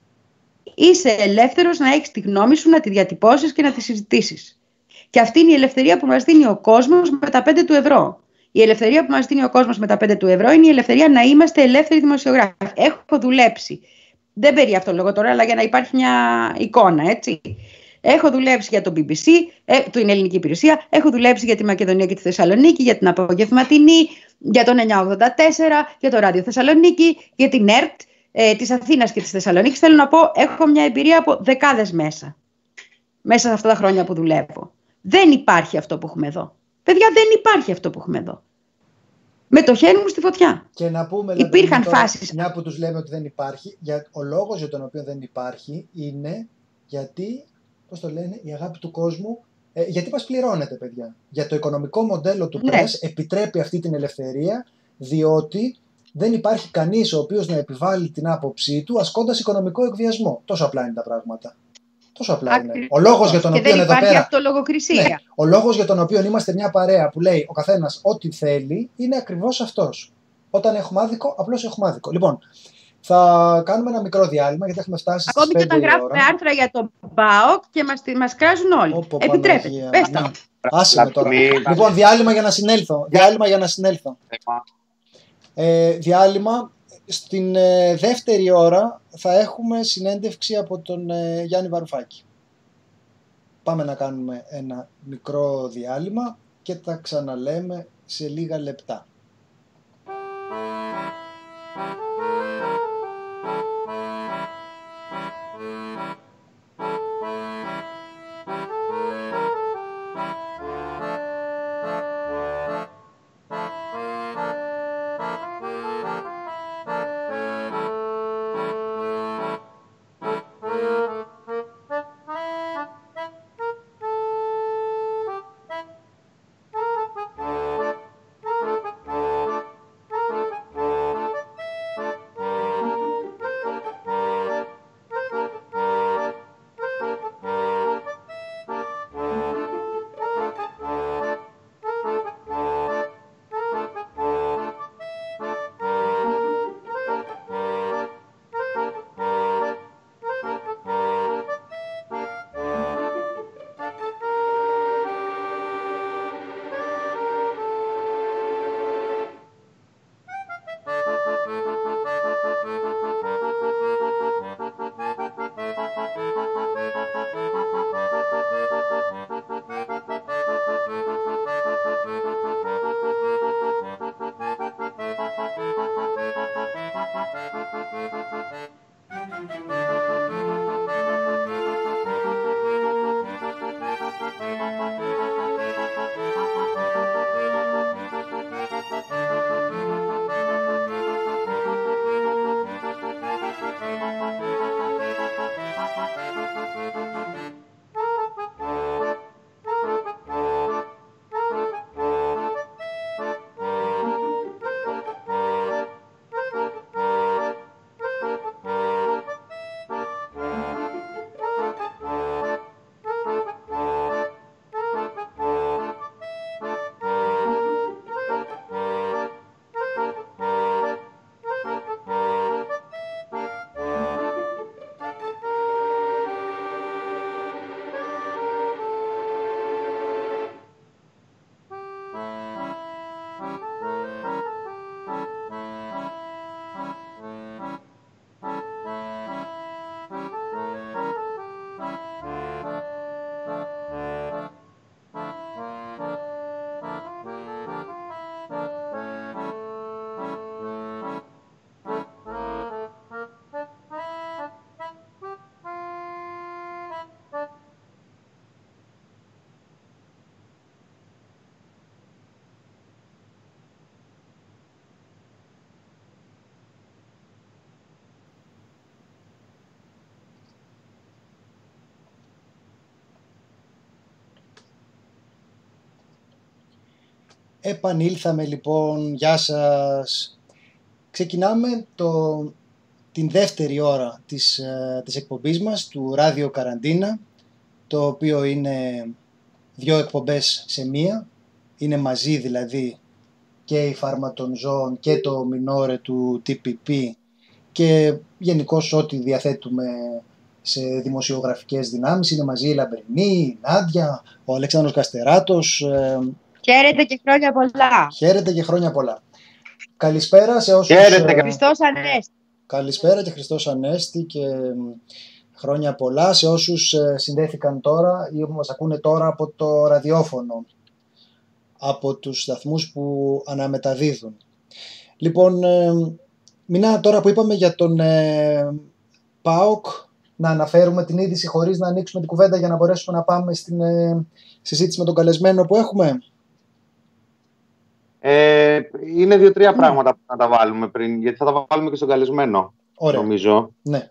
Είσαι ελεύθερος να έχεις τη γνώμη σου, να τη διατυπώσεις και να τη συζητήσεις. Και αυτή είναι η ελευθερία που μας δίνει ο κόσμος με τα 5 του ευρώ. Η ελευθερία που μας δίνει ο κόσμος με τα 5 του ευρώ είναι η ελευθερία να είμαστε ελεύθεροι δημοσιογράφοι. Έχω δουλέψει. Δεν περί αυτό λόγο τώρα, αλλά για να υπάρχει μια εικόνα, έτσι. Έχω δουλέψει για το BBC, την ελληνική υπηρεσία, έχω δουλέψει για τη Μακεδονία και τη Θεσσαλονίκη, για την Απογευματινή, για τον 984, για το Ράδιο Θεσσαλονίκη, για την ΕΡΤ της Αθήνας και της Θεσσαλονίκης. Θέλω να πω, έχω μια εμπειρία από δεκάδες μέσα σε αυτά τα χρόνια που δουλεύω. Δεν υπάρχει αυτό που έχουμε εδώ. Παιδιά, δεν υπάρχει αυτό που έχουμε εδώ. Με το χέρι μου στη φωτιά. Και να πούμε, υπήρχαν φάσεις. Μια που τους λέμε ότι δεν υπάρχει, ο λόγος για τον οποίο δεν υπάρχει είναι γιατί, πώς το λένε, η αγάπη του κόσμου, γιατί μας πληρώνεται, παιδιά. Για το οικονομικό μοντέλο του πρες επιτρέπει αυτή την ελευθερία, διότι δεν υπάρχει κανείς ο οποίος να επιβάλλει την άποψή του ασκώντας οικονομικό εκβιασμό. Τόσο απλά είναι τα πράγματα. Τόσο απλά είναι. Ο λόγος για τον οποίο δεν εδώ υπάρχει πέρα. αυτολογοκρισία. Ναι, ο λόγος για τον οποίο είμαστε μια παρέα που λέει ο καθένας ό,τι θέλει είναι ακριβώς αυτός. Όταν έχουμε άδικο, απλώς έχουμε άδικο. Λοιπόν, θα κάνουμε ένα μικρό διάλειμμα γιατί έχουμε φτάσει στις 5 Ακόμη και όταν η ώρα. γράφουμε άρθρα για τον ΠΑΟΚ και μας κράζουν όλοι. Επιτρέπεται. Πες τα. Άσε με τώρα. Λοιπόν, διάλειμμα για να συνέλθω. Διάλειμμα. Στην δεύτερη ώρα θα έχουμε συνέντευξη από τον Γιάννη Βαρουφάκη. Πάμε να κάνουμε ένα μικρό διάλειμμα και τα ξαναλέμε σε λίγα λεπτά. Επανήλθαμε λοιπόν, γεια σας. Ξεκινάμε την δεύτερη ώρα της εκπομπής μας, του Ράδιο Καραντίνα, το οποίο είναι 2 εκπομπές σε μία. Είναι μαζί δηλαδή και η Φάρμα των Ζώων και το Μινόρε του TPP και γενικώς ό,τι διαθέτουμε σε δημοσιογραφικές δυνάμεις. Είναι μαζί η Λαμπρινή, η Νάντια, ο Αλέξανδρος Καστεράτος. Χαίρετε και χρόνια πολλά. Χαίρετε και χρόνια πολλά. Καλησπέρα σε όσους... Χαίρετε και Χριστός Ανέστη. Καλησπέρα και Χριστός Ανέστη και χρόνια πολλά σε όσους συνδέθηκαν τώρα ή μας ακούνε τώρα από το ραδιόφωνο, από τους σταθμούς που αναμεταδίδουν. Λοιπόν, Μινά, τώρα που είπαμε για τον ΠΑΟΚ, να αναφέρουμε την είδηση χωρίς να ανοίξουμε την κουβέντα για να μπορέσουμε να πάμε στην συζήτηση με τον καλεσμένο που έχουμε. Είναι 2-3 πράγματα που θα τα βάλουμε πριν, γιατί θα τα βάλουμε και στον καλεσμένο. Ωραία. Νομίζω. Ναι.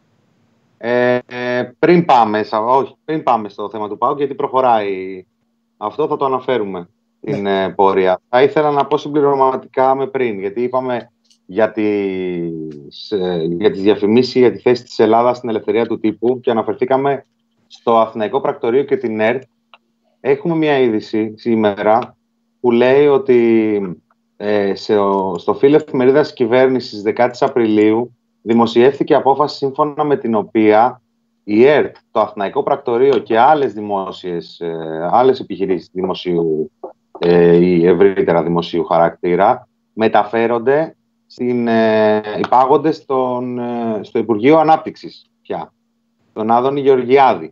Πριν πάμε στο θέμα του ΠΑΟΚ, γιατί προχωράει αυτό, θα το αναφέρουμε την πορεία. Θα ήθελα να πω συμπληρωματικά με πριν, γιατί είπαμε για τις διαφημίσεις για τη θέση της Ελλάδας στην ελευθερία του τύπου και αναφερθήκαμε στο Αθηναϊκό Πρακτορείο και την ΕΡΤ έχουμε μια είδηση σήμερα που λέει ότι στο φύλλο εφημερίδας κυβέρνησης 10 Απριλίου δημοσιεύθηκε απόφαση σύμφωνα με την οποία η ΕΡΤ, το Αθηναϊκό Πρακτορείο και άλλες επιχειρήσεις δημοσίου ή ευρύτερα δημοσίου χαρακτήρα μεταφέρονται υπάγονται στο Υπουργείο Ανάπτυξης πια, τον Άδωνη Γεωργιάδη.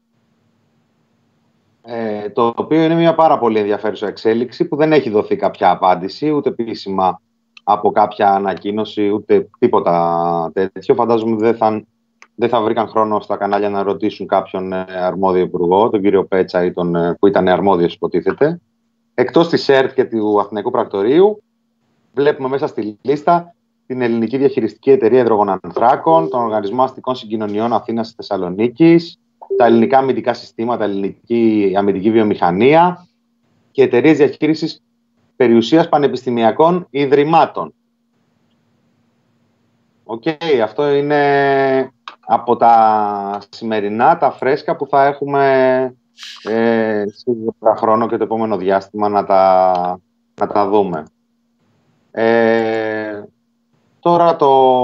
Το οποίο είναι μια πάρα πολύ ενδιαφέρουσα εξέλιξη που δεν έχει δοθεί κάποια απάντηση, ούτε επίσημα από κάποια ανακοίνωση, ούτε τίποτα τέτοιο. Φαντάζομαι δεν θα βρήκαν χρόνο στα κανάλια να ρωτήσουν κάποιον αρμόδιο υπουργό, τον κύριο Πέτσα, που ήταν αρμόδιος υποτίθεται. Εκτός της ΕΡΤ και του Αθηναϊκού Πρακτορείου, βλέπουμε μέσα στη λίστα την Ελληνική Διαχειριστική Εταιρεία Υδρογονανθράκων, τον Οργανισμό Αστικών Συγκοινωνιών Αθήνας Θεσσαλονίκης, τα ελληνικά αμυντικά συστήματα, ελληνική αμυντική βιομηχανία και εταιρείες διαχείρισης περιουσίας πανεπιστημιακών ιδρυμάτων. Αυτό είναι από τα σημερινά, τα φρέσκα που θα έχουμε σίγουρα χρόνο και το επόμενο διάστημα να τα δούμε. Τώρα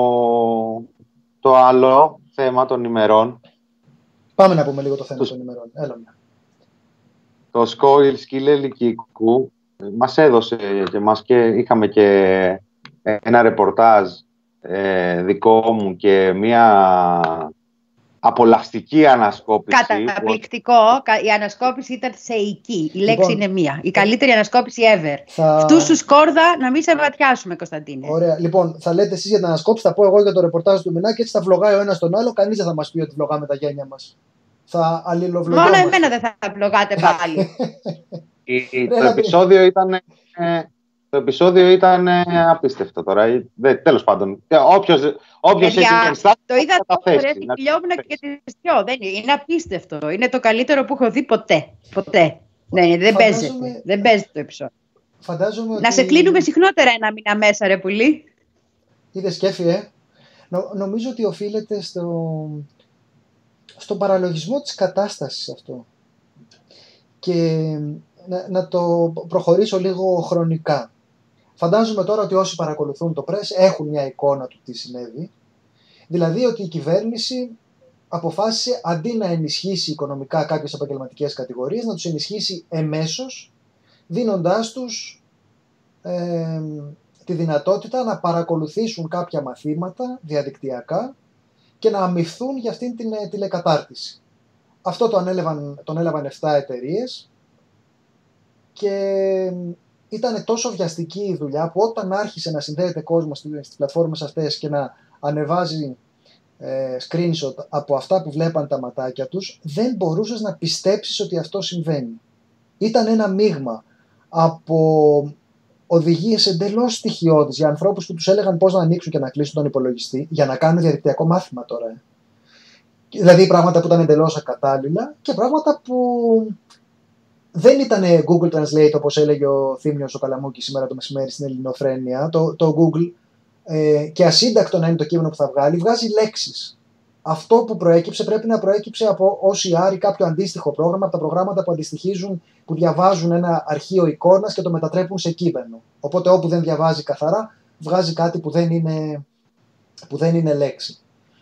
το άλλο θέμα των ημερών. Πάμε να πούμε λίγο το θέμα των ημερών. Έλα. Το σκύλε Λυκικού μας έδωσε και μας και είχαμε και ένα ρεπορτάζ δικό μου και μια απολαυστική ανασκόπηση. Καταπληκτικό. Η ανασκόπηση ήταν θεϊκή. Η λέξη είναι μία. Η καλύτερη ανασκόπηση ever. Αυτούς τους κόρδα να μην σε βαθιάσουμε, Κωνσταντίνε. Ωραία. Λοιπόν, θα λέτε εσείς για την ανασκόπηση, θα πω εγώ για το ρεπορτάζ του Μινάκη, έτσι θα βλογάει ο ένας τον άλλο. Κανείς δεν θα μας πει ότι βλογάμε τα γένια μας. Θα αλληλοβλογάμε. Μόνο εμένα δεν θα βλογάτε πάλι. Το επεισόδιο ήταν απίστευτο τώρα. Τέλος πάντων. Όποιος έχει ενστάσει. Το είδα τώρα, χιλιόμουν και τις δυο. Είναι απίστευτο. Είναι το καλύτερο που έχω δει ποτέ. Ναι, δεν παίζεται το επεισόδιο. Να σε κλείνουμε συχνότερα ένα μήνα μέσα, ρε πουλί. Είδες κέφι, Νομίζω ότι οφείλεται στον παραλογισμό της κατάστασης αυτό. Και να το προχωρήσω λίγο χρονικά. Φαντάζομαι τώρα ότι όσοι παρακολουθούν το press έχουν μια εικόνα του τι συνέβη. Δηλαδή ότι η κυβέρνηση αποφάσισε αντί να ενισχύσει οικονομικά κάποιες επαγγελματικές κατηγορίες, να τους ενισχύσει εμέσως, δίνοντάς τους τη δυνατότητα να παρακολουθήσουν κάποια μαθήματα διαδικτυακά και να αμοιφθούν για αυτήν την τηλεκατάρτιση. Αυτό τον έλαβαν 7 εταιρείες και ήταν τόσο βιαστική η δουλειά που όταν άρχισε να συνδέεται κόσμο στις πλατφόρμες αυτές και να ανεβάζει screenshot από αυτά που βλέπαν τα ματάκια τους, δεν μπορούσες να πιστέψεις ότι αυτό συμβαίνει. Ήταν ένα μείγμα από οδηγίες εντελώς στοιχειώδεις για ανθρώπους που τους έλεγαν πώς να ανοίξουν και να κλείσουν τον υπολογιστή για να κάνουν διαδικτυακό μάθημα τώρα. Δηλαδή πράγματα που ήταν εντελώς ακατάλληλα και πράγματα που δεν ήταν Google Translate όπως έλεγε ο Θήμιος ο Καλαμούκης σήμερα το μεσημέρι στην Ελληνοφρένεια. Το Google και ασύντακτο να είναι το κείμενο που θα βγάλει, βγάζει λέξεις. Αυτό που προέκυψε πρέπει να προέκυψε από OCR ή κάποιο αντίστοιχο πρόγραμμα, από τα προγράμματα που αντιστοιχίζουν, που διαβάζουν ένα αρχείο εικόνας και το μετατρέπουν σε κείμενο. Οπότε όπου δεν διαβάζει καθαρά, βγάζει κάτι που δεν είναι λέξη.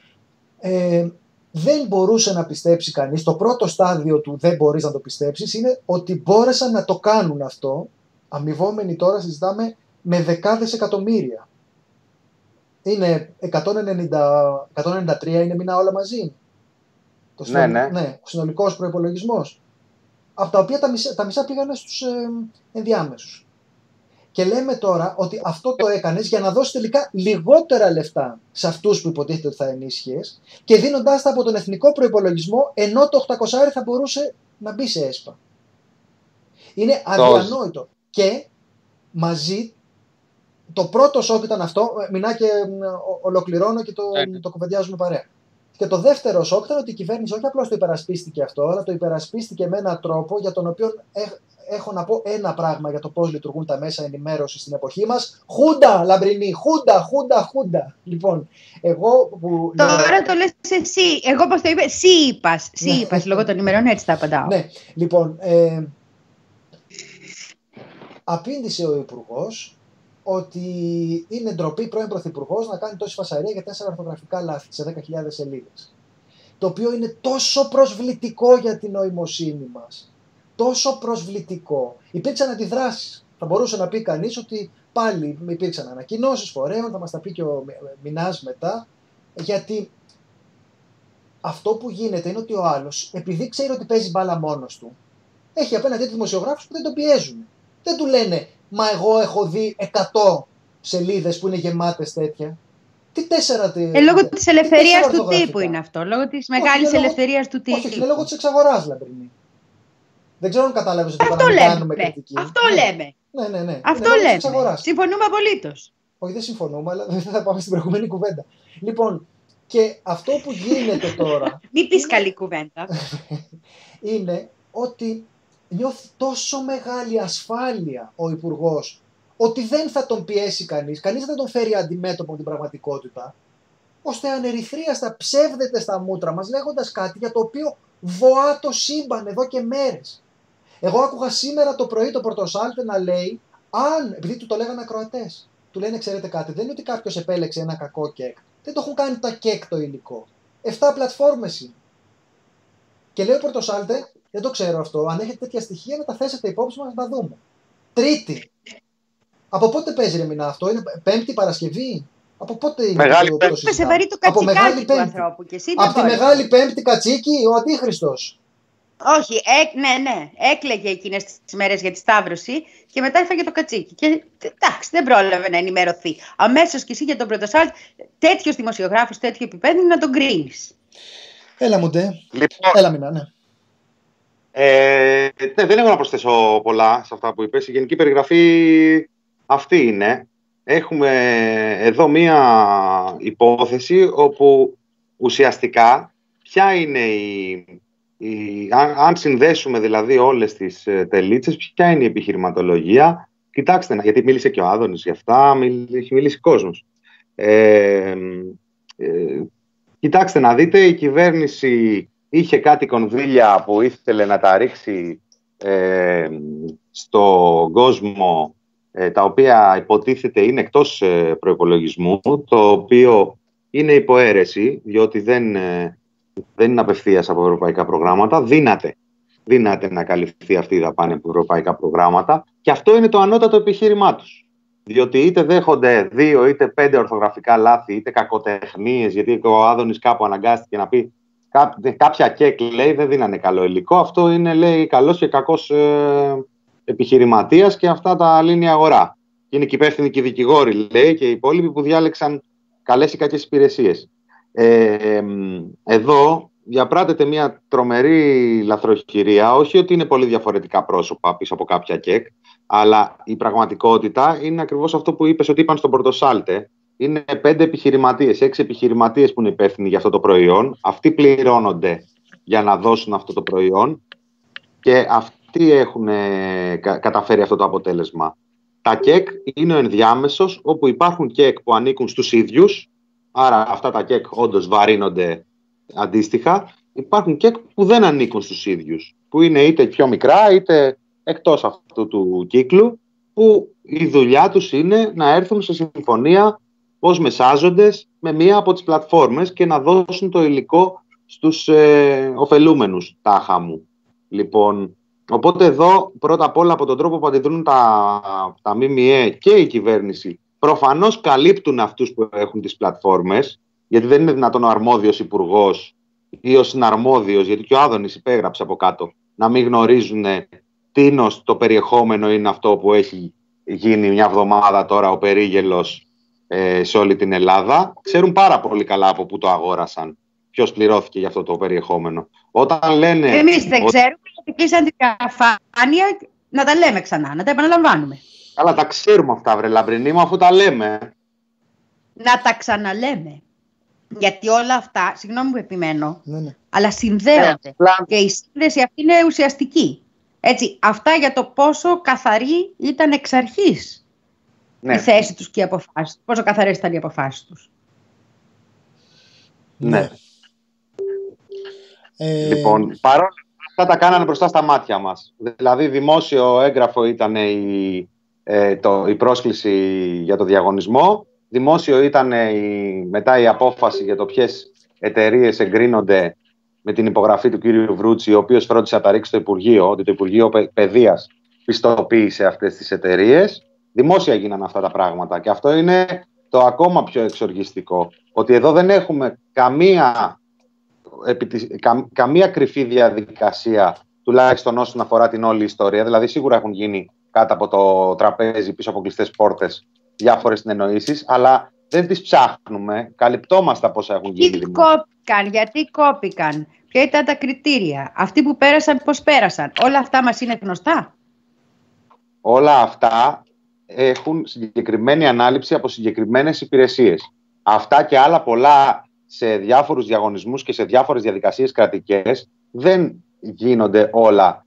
Δεν μπορούσε να πιστέψει κανείς, το πρώτο στάδιο του δεν μπορείς να το πιστέψεις είναι ότι μπόρεσαν να το κάνουν αυτό, αμοιβόμενοι τώρα συζητάμε με δεκάδες εκατομμύρια. Είναι 193 είναι μήνα όλα μαζί. Ναι, ο συνολικός προϋπολογισμός. Από τα οποία τα μισά πήγανε στους ενδιάμεσους. Και λέμε τώρα ότι αυτό το έκανες για να δώσεις τελικά λιγότερα λεφτά σε αυτούς που υποτίθεται ότι θα ενίσχυες και δίνοντάς τα από τον εθνικό προϋπολογισμό, ενώ το 800 θα μπορούσε να μπει σε ΕΣΠΑ. Είναι αδιανόητο. Και μαζί το πρώτο σοκ ήταν αυτό, Μινά και ολοκληρώνω και το κουβεντιάζουμε παρέα. Και το δεύτερο σοκ ήταν ότι η κυβέρνηση όχι απλώς το υπερασπίστηκε αυτό, αλλά το υπερασπίστηκε με έναν τρόπο για τον οποίο έχω να πω ένα πράγμα για το πώς λειτουργούν τα μέσα ενημέρωση στην εποχή μας. Χούντα, Λαμπρινή, χούντα. Λοιπόν, εγώ που... Τώρα το λες εσύ. Εγώ πώς το είπα, εσύ είπας, λόγω των ημερών, έτσι τα απαντάω. Ναι, λοιπόν, απήντησε ο Υπουργός ότι είναι ντροπή πρώην Πρωθυπουργός να κάνει τόση φασαρία για 4 ορθογραφικά λάθη σε 10.000 σελίδες. Το οποίο είναι τόσο προσβλητικό για την νοημοσύνη μας. Τόσο προσβλητικό. Υπήρξαν αντιδράσεις. Θα μπορούσε να πει κανείς ότι πάλι υπήρξαν ανακοινώσεις φορέων, θα μας τα πει και ο Μινάς μετά, γιατί αυτό που γίνεται είναι ότι ο άλλος, επειδή ξέρει ότι παίζει μπάλα μόνος του, έχει απέναντι του δημοσιογράφους που δεν τον πιέζουν. Δεν του λένε, μα εγώ έχω δει 100 σελίδες που είναι γεμάτες τέτοια. Τι 4... λόγω της ελευθερίας του τύπου είναι αυτό. Λόγω της μεγάλης ελευθερίας του τύπου. Όχι, είναι λόγω της εξαγοράς, Λαμπρινή. Δεν ξέρω αν κατάλαβες ότι αυτό λέμε. Κριτική. Αυτό λέμε. Ναι. Αυτό λέμε. Συμφωνούμε απολύτως. Όχι, δεν συμφωνούμε, αλλά δεν θα πάμε στην προηγούμενη κουβέντα. Λοιπόν, και αυτό που γίνεται τώρα... Μην πεις καλή κουβέντα. Είναι ότι νιώθει τόσο μεγάλη ασφάλεια ο Υπουργός ότι δεν θα τον πιέσει κανείς δεν θα τον φέρει αντιμέτωπο με την πραγματικότητα, ώστε ανερυθρίαστα ψεύδεται στα μούτρα μας λέγοντας κάτι για το οποίο βοά το σύμπαν εδώ και μέρες. Εγώ άκουγα σήμερα το πρωί το Πορτοσάλτε να λέει, επειδή του το λέγανε ακροατές, του λένε ξέρετε κάτι, δεν είναι ότι κάποιος επέλεξε ένα κακό κεκ, δεν το έχουν κάνει τα κεκ το υλικό. 7 πλατφόρμες είναι. Και λέει ο Πορτοσάλτε, δεν το ξέρω αυτό, αν έχετε τέτοια στοιχεία να τα θέσετε υπόψη μας να τα δούμε. Τρίτη. Από πότε παίζει ρε Μινά αυτό, είναι Πέμπτη Παρασκευή? Από πότε είναι Μεγάλη το συζητάμε? Από Μεγάλη Πέμπτη. Από τη Μεγάλη Πέμπτη κατσίκι ο Αντίχριστος. Όχι, ναι. Έκλαιγε εκείνες τις μέρες για τη Σταύρωση και μετά έφαγε το κατσίκι. Και εντάξει, δεν πρόλαβε να ενημερωθεί. Αμέσως και εσύ για τον Πρωτοσάλτη, τέτοιος δημοσιογράφος, τέτοιο επίπεδο, να τον κρίνεις. Έλα μου ντε. Λοιπόν, έλα Μινά, ναι. Δεν έχω να προσθέσω πολλά σε αυτά που είπες. Η γενική περιγραφή αυτή είναι. Έχουμε εδώ μία υπόθεση όπου ουσιαστικά ποια είναι αν συνδέσουμε δηλαδή όλες τις τελίτσες, ποια είναι η επιχειρηματολογία. Κοιτάξτε, γιατί μίλησε και ο Άδωνης γι' αυτά, έχει μιλήσει κόσμος. Κοιτάξτε να δείτε, η κυβέρνηση είχε κάτι κονδύλια που ήθελε να τα ρίξει στον κόσμο, τα οποία υποτίθεται είναι εκτός προϋπολογισμού, το οποίο είναι υποαίρεση, διότι δεν είναι απευθείας από ευρωπαϊκά προγράμματα. Δύναται να καλυφθεί αυτή η δαπάνη από ευρωπαϊκά προγράμματα και αυτό είναι το ανώτατο επιχείρημά τους. Διότι είτε δέχονται 2 είτε 5 ορθογραφικά λάθη, είτε κακοτεχνίες, γιατί ο Άδωνης κάπου αναγκάστηκε να πει κάποια κεκ λέει δεν δίνανε καλό υλικό. Αυτό είναι λέει καλός και κακός επιχειρηματίας και αυτά τα λύνει η αγορά. Είναι και υπεύθυνοι και οι δικηγόροι, λέει, και οι υπόλοιποι που διάλεξαν καλές ή κακές υπηρεσίες. Εδώ διαπράτεται μια τρομερή λαθροχειρία, όχι ότι είναι πολύ διαφορετικά πρόσωπα πίσω από κάποια κεκ, αλλά η πραγματικότητα είναι ακριβώς αυτό που είπες ότι είπαν στον Πορτοσάλτε. Είναι 5 επιχειρηματίες, 6 επιχειρηματίες που είναι υπεύθυνοι για αυτό το προϊόν. Αυτοί πληρώνονται για να δώσουν αυτό το προϊόν και αυτοί έχουν καταφέρει αυτό το αποτέλεσμα. Τα κεκ είναι ο ενδιάμεσος, όπου υπάρχουν κεκ που ανήκουν στους ίδιους, άρα αυτά τα κεκ όντως βαρύνονται αντίστοιχα. Υπάρχουν κεκ που δεν ανήκουν στους ίδιους, που είναι είτε πιο μικρά είτε εκτός αυτού του κύκλου, που η δουλειά τους είναι να έρθουν σε συμφωνία ως μεσάζοντες με μία από τις πλατφόρμες και να δώσουν το υλικό στους ωφελούμενους τάχα μου. Λοιπόν, οπότε εδώ πρώτα απ' όλα από τον τρόπο που αντιδρούν τα ΜΜΕ και η κυβέρνηση, προφανώς καλύπτουν αυτούς που έχουν τις πλατφόρμες, γιατί δεν είναι δυνατόν ο αρμόδιος υπουργός ή ο συναρμόδιος, γιατί και ο Άδωνης υπέγραψε από κάτω, να μην γνωρίζουν τι το περιεχόμενο είναι αυτό που έχει γίνει μια εβδομάδα τώρα ο περίγελος σε όλη την Ελλάδα. Ξέρουν πάρα πολύ καλά από πού το αγόρασαν, ποιος πληρώθηκε για αυτό το περιεχόμενο. Όταν λένε... Εμείς δεν ξέρουμε, γιατί κλείσαν την διαφάνεια, να τα λέμε ξανά, να τα επαναλαμβάνουμε. Αλλά τα ξέρουμε αυτά, βρε Λαμπρινή μου, αφού τα λέμε. Να τα ξαναλέμε. Γιατί όλα αυτά, συγγνώμη που επιμένω, Ναι. αλλά συνδέονται. Και η σύνδεση αυτή είναι ουσιαστική. Έτσι, αυτά για το πόσο καθαρή ήταν εξ αρχής η θέση τους και οι αποφάσεις τους. Πόσο καθαρές ήταν οι αποφάσεις τους. Ναι. Λοιπόν, παρόλα αυτά τα κάνανε μπροστά στα μάτια μας. Δηλαδή, δημόσιο έγγραφο ήταν η πρόσκληση για το διαγωνισμό. Δημόσιο ήταν μετά η απόφαση για το ποιες εταιρείες εγκρίνονται με την υπογραφή του κύριου Βρούτση, ο οποίος φρόντισε να τα ρίξει στο Υπουργείο, ότι το Υπουργείο Παιδείας πιστοποίησε αυτές τις εταιρείες. Δημόσια έγιναν αυτά τα πράγματα. Και αυτό είναι το ακόμα πιο εξοργιστικό. Ότι εδώ δεν έχουμε καμία κρυφή διαδικασία, τουλάχιστον όσον αφορά την όλη ιστορία. Δηλαδή, σίγουρα έχουν γίνει κάτω από το τραπέζι, πίσω από κλειστές πόρτες, διάφορες συνεννοήσεις, αλλά δεν τις ψάχνουμε. Καλυπτόμαστε πόσα έχουν γίνει. Γιατί κόπηκαν, ποια ήταν τα κριτήρια, αυτοί που πέρασαν, πώς πέρασαν. Όλα αυτά μας είναι γνωστά. Όλα αυτά έχουν συγκεκριμένη ανάληψη από συγκεκριμένες υπηρεσίες. Αυτά και άλλα πολλά σε διάφορους διαγωνισμούς και σε διάφορες διαδικασίες κρατικές δεν γίνονται όλα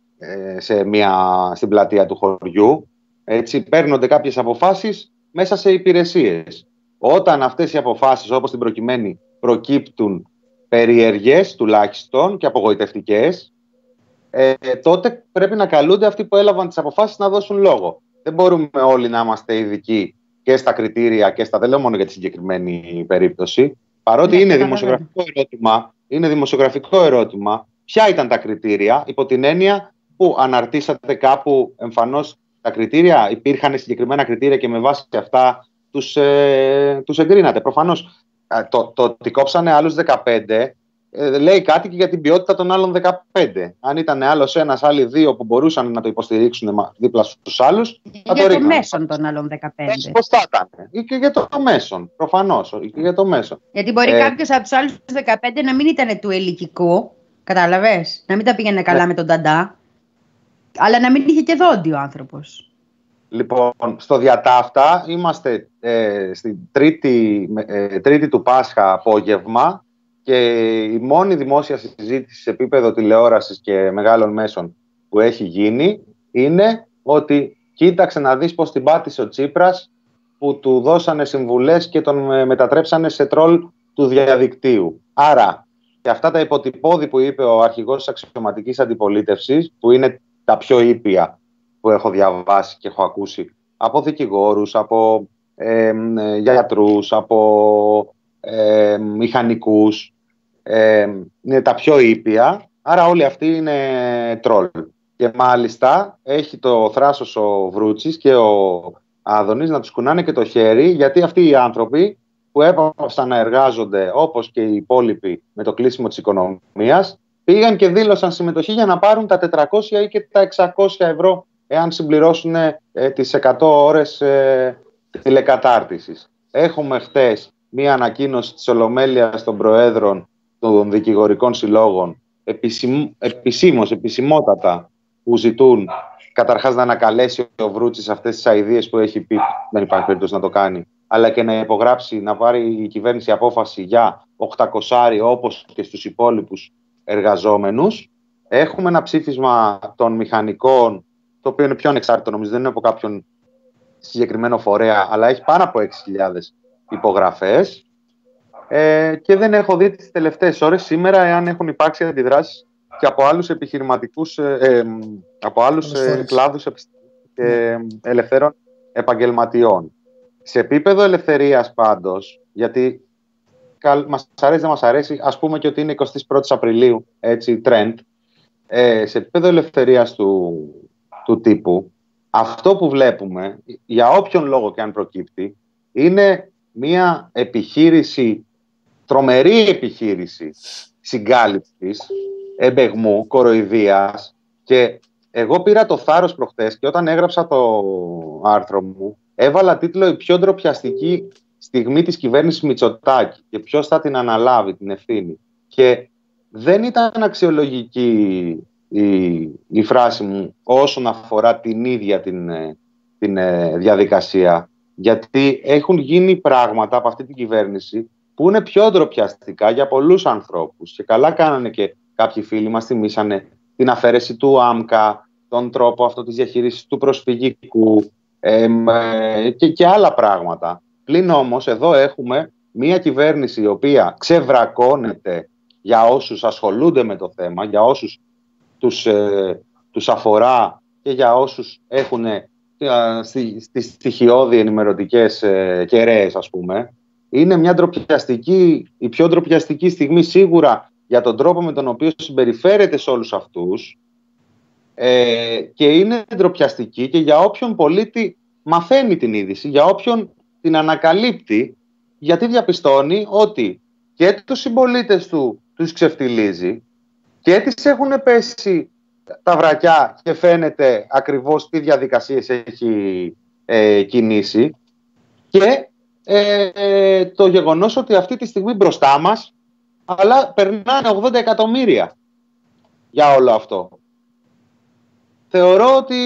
στην πλατεία του χωριού. Έτσι, παίρνονται κάποιες αποφάσεις μέσα σε υπηρεσίες. Όταν αυτές οι αποφάσεις, όπως την προκειμένη, προκύπτουν περιεργές τουλάχιστον και απογοητευτικές, τότε πρέπει να καλούνται αυτοί που έλαβαν τις αποφάσεις να δώσουν λόγο. Δεν μπορούμε όλοι να είμαστε ειδικοί και στα κριτήρια και στα. Δεν λέω μόνο για τη συγκεκριμένη περίπτωση. Παρότι είναι δημοσιογραφικό ερώτημα, ποια ήταν τα κριτήρια, υπό την έννοια που αναρτήσατε κάπου εμφανώς τα κριτήρια, υπήρχαν συγκεκριμένα κριτήρια και με βάση αυτά τους εγκρίνατε. Προφανώς το ότι κόψανε άλλους 15 λέει κάτι και για την ποιότητα των άλλων 15. Αν ήταν άλλος ένας, άλλοι δύο που μπορούσαν να το υποστηρίξουν δίπλα στους άλλους, θα για το μέσον των άλλων 15. Πώς θα ήταν. Ή και για το μέσον, προφανώς. Ή και για το μέσον. Γιατί μπορεί κάποιος από τους άλλους 15 να μην ήταν του ελικικού, κατάλαβες, να μην τα πήγαινε καλά με τον Ταντά, αλλά να μην είχε και δόντιο ο άνθρωπος. Λοιπόν, στο διατάφτα είμαστε στην τρίτη του Πάσχα απόγευμα και η μόνη δημόσια συζήτηση σε επίπεδο τηλεόρασης και μεγάλων μέσων που έχει γίνει είναι ότι κοίταξε να δεις πώς την πάτησε ο Τσίπρας που του δώσανε συμβουλές και τον μετατρέψανε σε τρόλ του διαδικτύου. Άρα, και αυτά τα υποτυπώδη που είπε ο αρχηγός της αξιωματικής αντιπολίτευσης, που είναι τα πιο ήπια που έχω διαβάσει και έχω ακούσει από δικηγόρους, από γιατρούς, από μηχανικούς, είναι τα πιο ήπια, άρα όλοι αυτοί είναι τρόλ. Και μάλιστα έχει το θράσος ο Βρούτσης και ο Άδωνης να τους κουνάνε και το χέρι, γιατί αυτοί οι άνθρωποι που έπαψαν να εργάζονται όπως και οι υπόλοιποι με το κλείσιμο της οικονομίας, πήγαν και δήλωσαν συμμετοχή για να πάρουν τα 400 ή και τα 600 ευρώ εάν συμπληρώσουν τις 100 ώρες τηλεκατάρτισης. Έχουμε χτες μία ανακοίνωση της Ολομέλειας των Προέδρων των Δικηγορικών Συλλόγων, επισημότατα, που ζητούν καταρχάς να ανακαλέσει ο Βρούτσης αυτές τις αηδίες που έχει πει, δεν υπάρχει περίπτωση να το κάνει, αλλά και να υπογράψει, να πάρει η κυβέρνηση απόφαση για 800 όπως και στους υπόλοιπους εργαζόμενους. Έχουμε ένα ψήφισμα των μηχανικών, το οποίο είναι πιο ανεξάρτητο, νομίζω, δεν είναι από κάποιον συγκεκριμένο φορέα, αλλά έχει πάνω από 6.000 υπογραφές. Και δεν έχω δει τις τελευταίες ώρες σήμερα εάν έχουν υπάρξει αντιδράσεις και από άλλους επιχειρηματικούς, από άλλους κλάδους ελευθέρων επαγγελματιών. Σε επίπεδο ελευθερίας πάντως, γιατί μας αρέσει δεν μας αρέσει, ας πούμε και ότι είναι 21 Απριλίου, έτσι, trend, σε επίπεδο ελευθερίας του τύπου, αυτό που βλέπουμε, για όποιον λόγο και αν προκύπτει, είναι μια επιχείρηση, τρομερή επιχείρηση συγκάλυψης, εμπεγμού, κοροϊδίας, και εγώ πήρα το θάρρος προχτές και όταν έγραψα το άρθρο μου, έβαλα τίτλο «Η πιο ντροπιαστική στιγμή της κυβέρνησης Μητσοτάκη και ποιος θα την αναλάβει την ευθύνη». Και δεν ήταν αξιολογική η φράση μου όσον αφορά την ίδια την διαδικασία, γιατί έχουν γίνει πράγματα από αυτή την κυβέρνηση που είναι πιο ντροπιαστικά για πολλούς ανθρώπους. Και καλά κάνανε και κάποιοι φίλοι μας, θυμήσανε την αφαίρεση του ΆΜΚΑ, τον τρόπο αυτό της διαχείρισης του προσφυγικού και άλλα πράγματα. Πλην όμως εδώ έχουμε μια κυβέρνηση η οποία ξεβρακώνεται για όσους ασχολούνται με το θέμα, για όσους τους αφορά και για όσους έχουν στις στοιχειώδη ενημερωτικές κεραίες, ας πούμε. Είναι μια η πιο ντροπιαστική στιγμή σίγουρα για τον τρόπο με τον οποίο συμπεριφέρεται σε όλους αυτούς, και είναι ντροπιαστική και για όποιον πολίτη μαθαίνει την είδηση, για όποιον την ανακαλύπτει, γιατί διαπιστώνει ότι και τους συμπολίτες του τους ξεφτιλίζει και τις έχουν πέσει τα βρακιά και φαίνεται ακριβώς τι διαδικασίες έχει κινήσει, και το γεγονός ότι αυτή τη στιγμή μπροστά μας αλλά περνάνε 80 εκατομμύρια για όλο αυτό. Θεωρώ ότι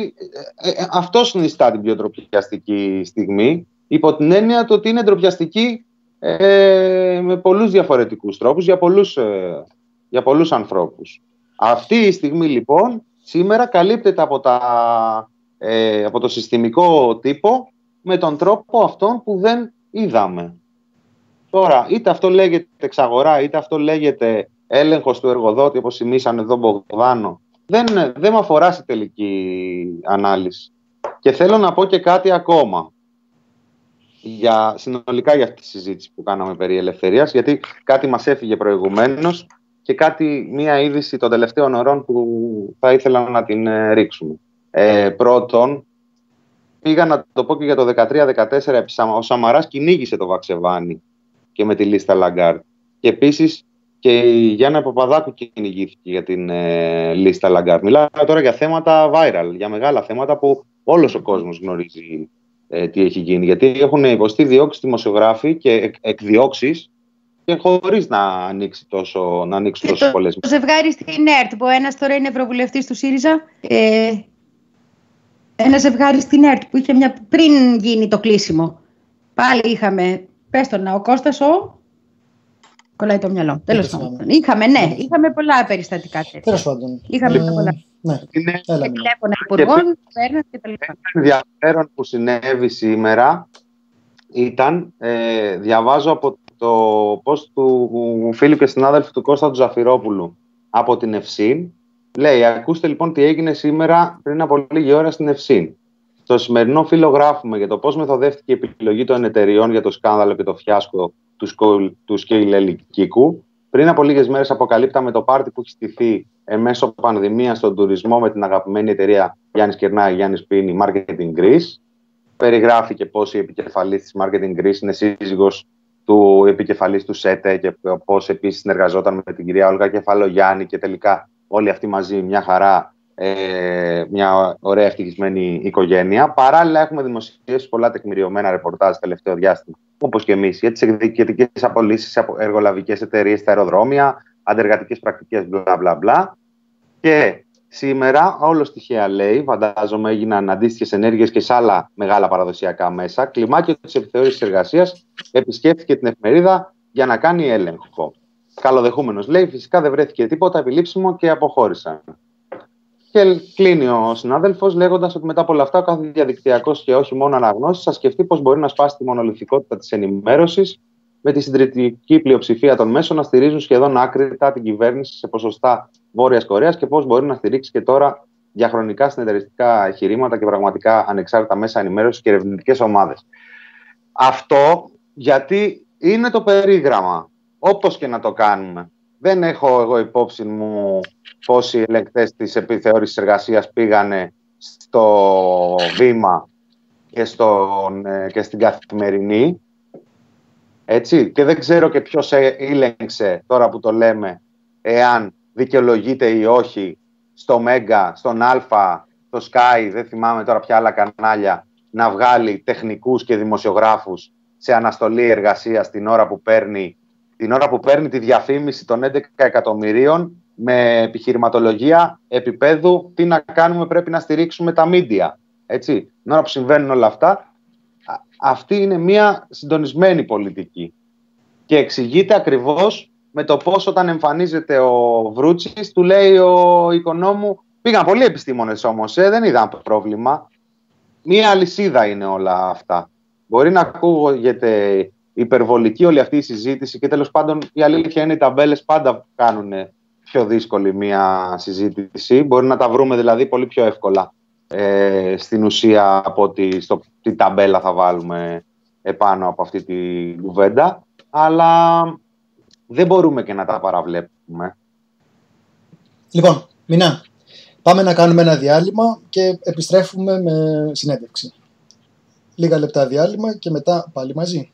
αυτό συνιστά την πιο ντροπιαστική στιγμή, υπό την έννοια του ότι είναι ντροπιαστική με πολλούς διαφορετικούς τρόπους για πολλούς ανθρώπους. Αυτή η στιγμή λοιπόν σήμερα καλύπτεται από το συστημικό τύπο με τον τρόπο αυτόν που δεν είδαμε. Τώρα, είτε αυτό λέγεται εξαγορά, είτε αυτό λέγεται έλεγχος του εργοδότη, όπως θυμήσανε εδώ Μπογδάνο, δεν με αφορά στη τελική ανάλυση. Και θέλω να πω και κάτι ακόμα συνολικά για αυτή τη συζήτηση που κάναμε περί ελευθερίας, γιατί κάτι μας έφυγε προηγουμένως και μία είδηση των τελευταίων ωρών που θα ήθελα να την ρίξουμε. Πρώτον, πήγα να το πω και για το 13-14, ο Σαμαράς κυνήγησε το Βαξεβάνι και με τη λίστα Λαγκάρντ. Και επίσης και η Γιάννα Παπαδάκου κυνηγήθηκε για την λίστα Λαγκάρντ. Μιλάω τώρα για θέματα viral, για μεγάλα θέματα που όλος ο κόσμος γνωρίζει τι έχει γίνει. Γιατί έχουν υποστεί διώξεις δημοσιογράφοι και εκδιώξεις και χωρίς να ανοίξει τόσο πολλές. Το ζευγάρι στην ΕΡΤ, που ένας τώρα είναι ευρωβουλευτής του ΣΥΡΙΖΑ, ένα ζευγάρι στην ΕΡΤ που είχε πριν γίνει το κλείσιμο. Πάλι είχαμε, πες το να, ο Κώστας κολλάει το μυαλό. Τέλος πάντων. Είχαμε πολλά περιστατικά τέτοια. Τέλος πάντων. Είχαμε πολλά. Ναι. Τηλέφωνα υπουργών, κυβέρνηση κτλ. Ενδιαφέρον που συνέβη σήμερα ήταν, διαβάζω από το post του φίλου και συνάδελφου του Κώστα του Ζαφυρόπουλου από την ΕΦΣΥΝ. Λέει, ακούστε λοιπόν τι έγινε σήμερα πριν από λίγη ώρα στην ΕΦΣΥΝ. Στο σημερινό φύλλο γράφουμε για το πώς μεθοδεύτηκε η επιλογή των εταιριών για το σκάνδαλο και το φιάσκο του Σκέιλ Ελικίκου. Πριν από λίγες μέρες αποκαλύπταμε το πάρτι που έχει στηθεί μέσω πανδημίας στον τουρισμό με την αγαπημένη εταιρεία Γιάννης Κερνάκη, Γιάννης Πίνη, Marketing Greece. Περιγράφει και πώς η επικεφαλής της Marketing Greece είναι σύζυγος του επικεφαλής του ΣΕΤΕ και πώς επίσης συνεργαζόταν με την κυρία Όλγα Κεφαλογιάννη και τελικά όλοι αυτοί μαζί μια χαρά, μια ωραία ευτυχισμένη οικογένεια. Παράλληλα έχουμε δημοσιεύσει πολλά τεκμηριωμένα ρεπορτάζ τελευταίο διάστημα, όπως και εμείς, για τις εκδικητικές απολύσεις από εργολαβικές εταιρείες στα αεροδρόμια, αντεργατικές πρακτικές, μπλα. Και σήμερα, όλο τυχαία λέει, φαντάζομαι έγιναν αντίστοιχες ενέργειες και σε άλλα μεγάλα παραδοσιακά μέσα. Κλιμάκιο της επιθεώρησης εργασίας επισκέφθηκε την εφημερίδα για να κάνει έλεγχο. Καλοδεχούμενος λέει, φυσικά δεν βρέθηκε τίποτα επιλήψιμο και αποχώρησαν. Και κλείνει ο συνάδελφος λέγοντας ότι μετά από όλα αυτά ο κάθε διαδικτυακός και όχι μόνο αναγνώστης θα σκεφτεί πώς μπορεί να σπάσει τη μονολυθικότητα της ενημέρωσης, με τη συντριπτική πλειοψηφία των μέσων να στηρίζουν σχεδόν άκρητα την κυβέρνηση σε ποσοστά Βόρειας Κορέας και πώς μπορεί να στηρίξει και τώρα διαχρονικά συνεταιριστικά εγχειρήματα και πραγματικά ανεξάρτητα μέσα ενημέρωσης και ερευνητικές ομάδες. Αυτό γιατί είναι το περίγραμμα. Όπως και να το κάνουμε. Δεν έχω εγώ υπόψη μου πόσοι ελεγκτές της επιθεώρησης εργασίας πήγανε στο Βήμα και στην Καθημερινή. Έτσι. Και δεν ξέρω και ποιος ήλεγξε, τώρα που το λέμε, εάν δικαιολογείται ή όχι στο Μέγκα, στον Αλφα, στο Sky, δεν θυμάμαι τώρα ποια άλλα κανάλια, να βγάλει τεχνικούς και δημοσιογράφους σε αναστολή εργασίας την ώρα που παίρνει τη διαφήμιση των 11 εκατομμυρίων με επιχειρηματολογία επίπεδου τι να κάνουμε, πρέπει να στηρίξουμε τα μίντια. Έτσι, την ώρα που συμβαίνουν όλα αυτά, αυτή είναι μια συντονισμένη πολιτική. Και εξηγείται ακριβώς με το πώς όταν εμφανίζεται ο Βρούτσης, του λέει ο οικονόμου, πήγαν πολλοί επιστήμονες όμως, δεν είδαν πρόβλημα. Μία αλυσίδα είναι όλα αυτά. Μπορεί να ακούγεται υπερβολική όλη αυτή η συζήτηση και τέλος πάντων η αλήθεια είναι οι ταμπέλες πάντα κάνουν πιο δύσκολη μία συζήτηση. Μπορεί να τα βρούμε δηλαδή πολύ πιο εύκολα στην ουσία από ότι τι ταμπέλα θα βάλουμε επάνω από αυτή τη κουβέντα. Αλλά δεν μπορούμε και να τα παραβλέπουμε. Λοιπόν, Μινά, πάμε να κάνουμε ένα διάλειμμα και επιστρέφουμε με συνέντευξη. Λίγα λεπτά διάλειμμα και μετά πάλι μαζί.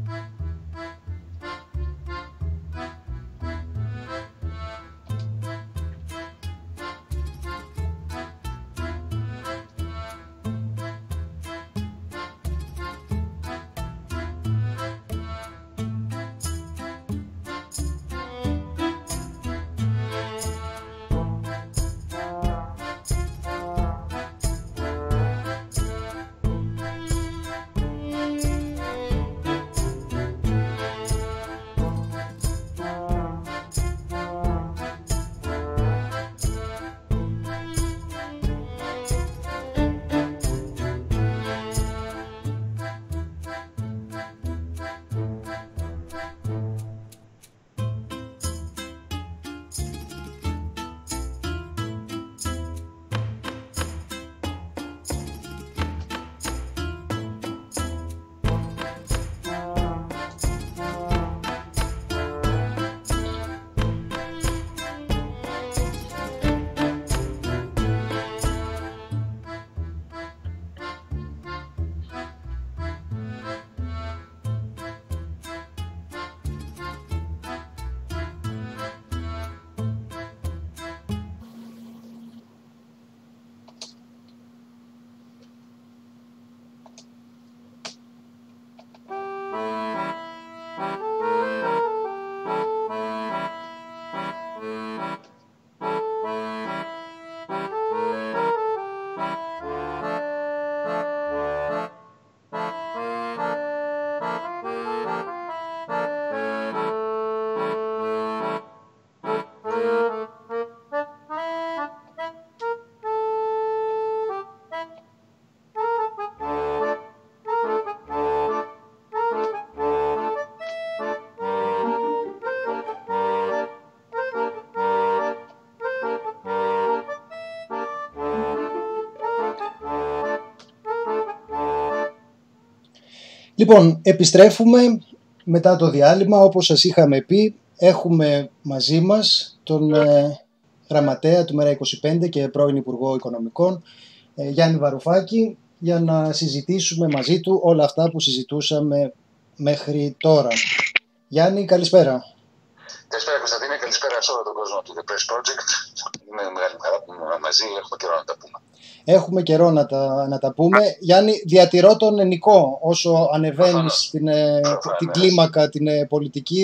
Λοιπόν, επιστρέφουμε μετά το διάλειμμα. Όπως σας είχαμε πει, έχουμε μαζί μας τον γραμματέα του ΜΕΡΑ25 και πρώην Υπουργό Οικονομικών, Γιάννη Βαρουφάκη, για να συζητήσουμε μαζί του όλα αυτά που συζητούσαμε μέχρι τώρα. Γιάννη, καλησπέρα. Καλησπέρα Κωνσταντίνε, καλησπέρα σε όλο τον κόσμο του The Press Project. Είναι μεγάλη χαρά που είμαι μαζί, έχουμε καιρό να τα πούμε. Έχουμε καιρό να τα πούμε. Γιάννη, διατηρώ τον ενικό όσο ανεβαίνεις την κλίμακα, την πολιτική.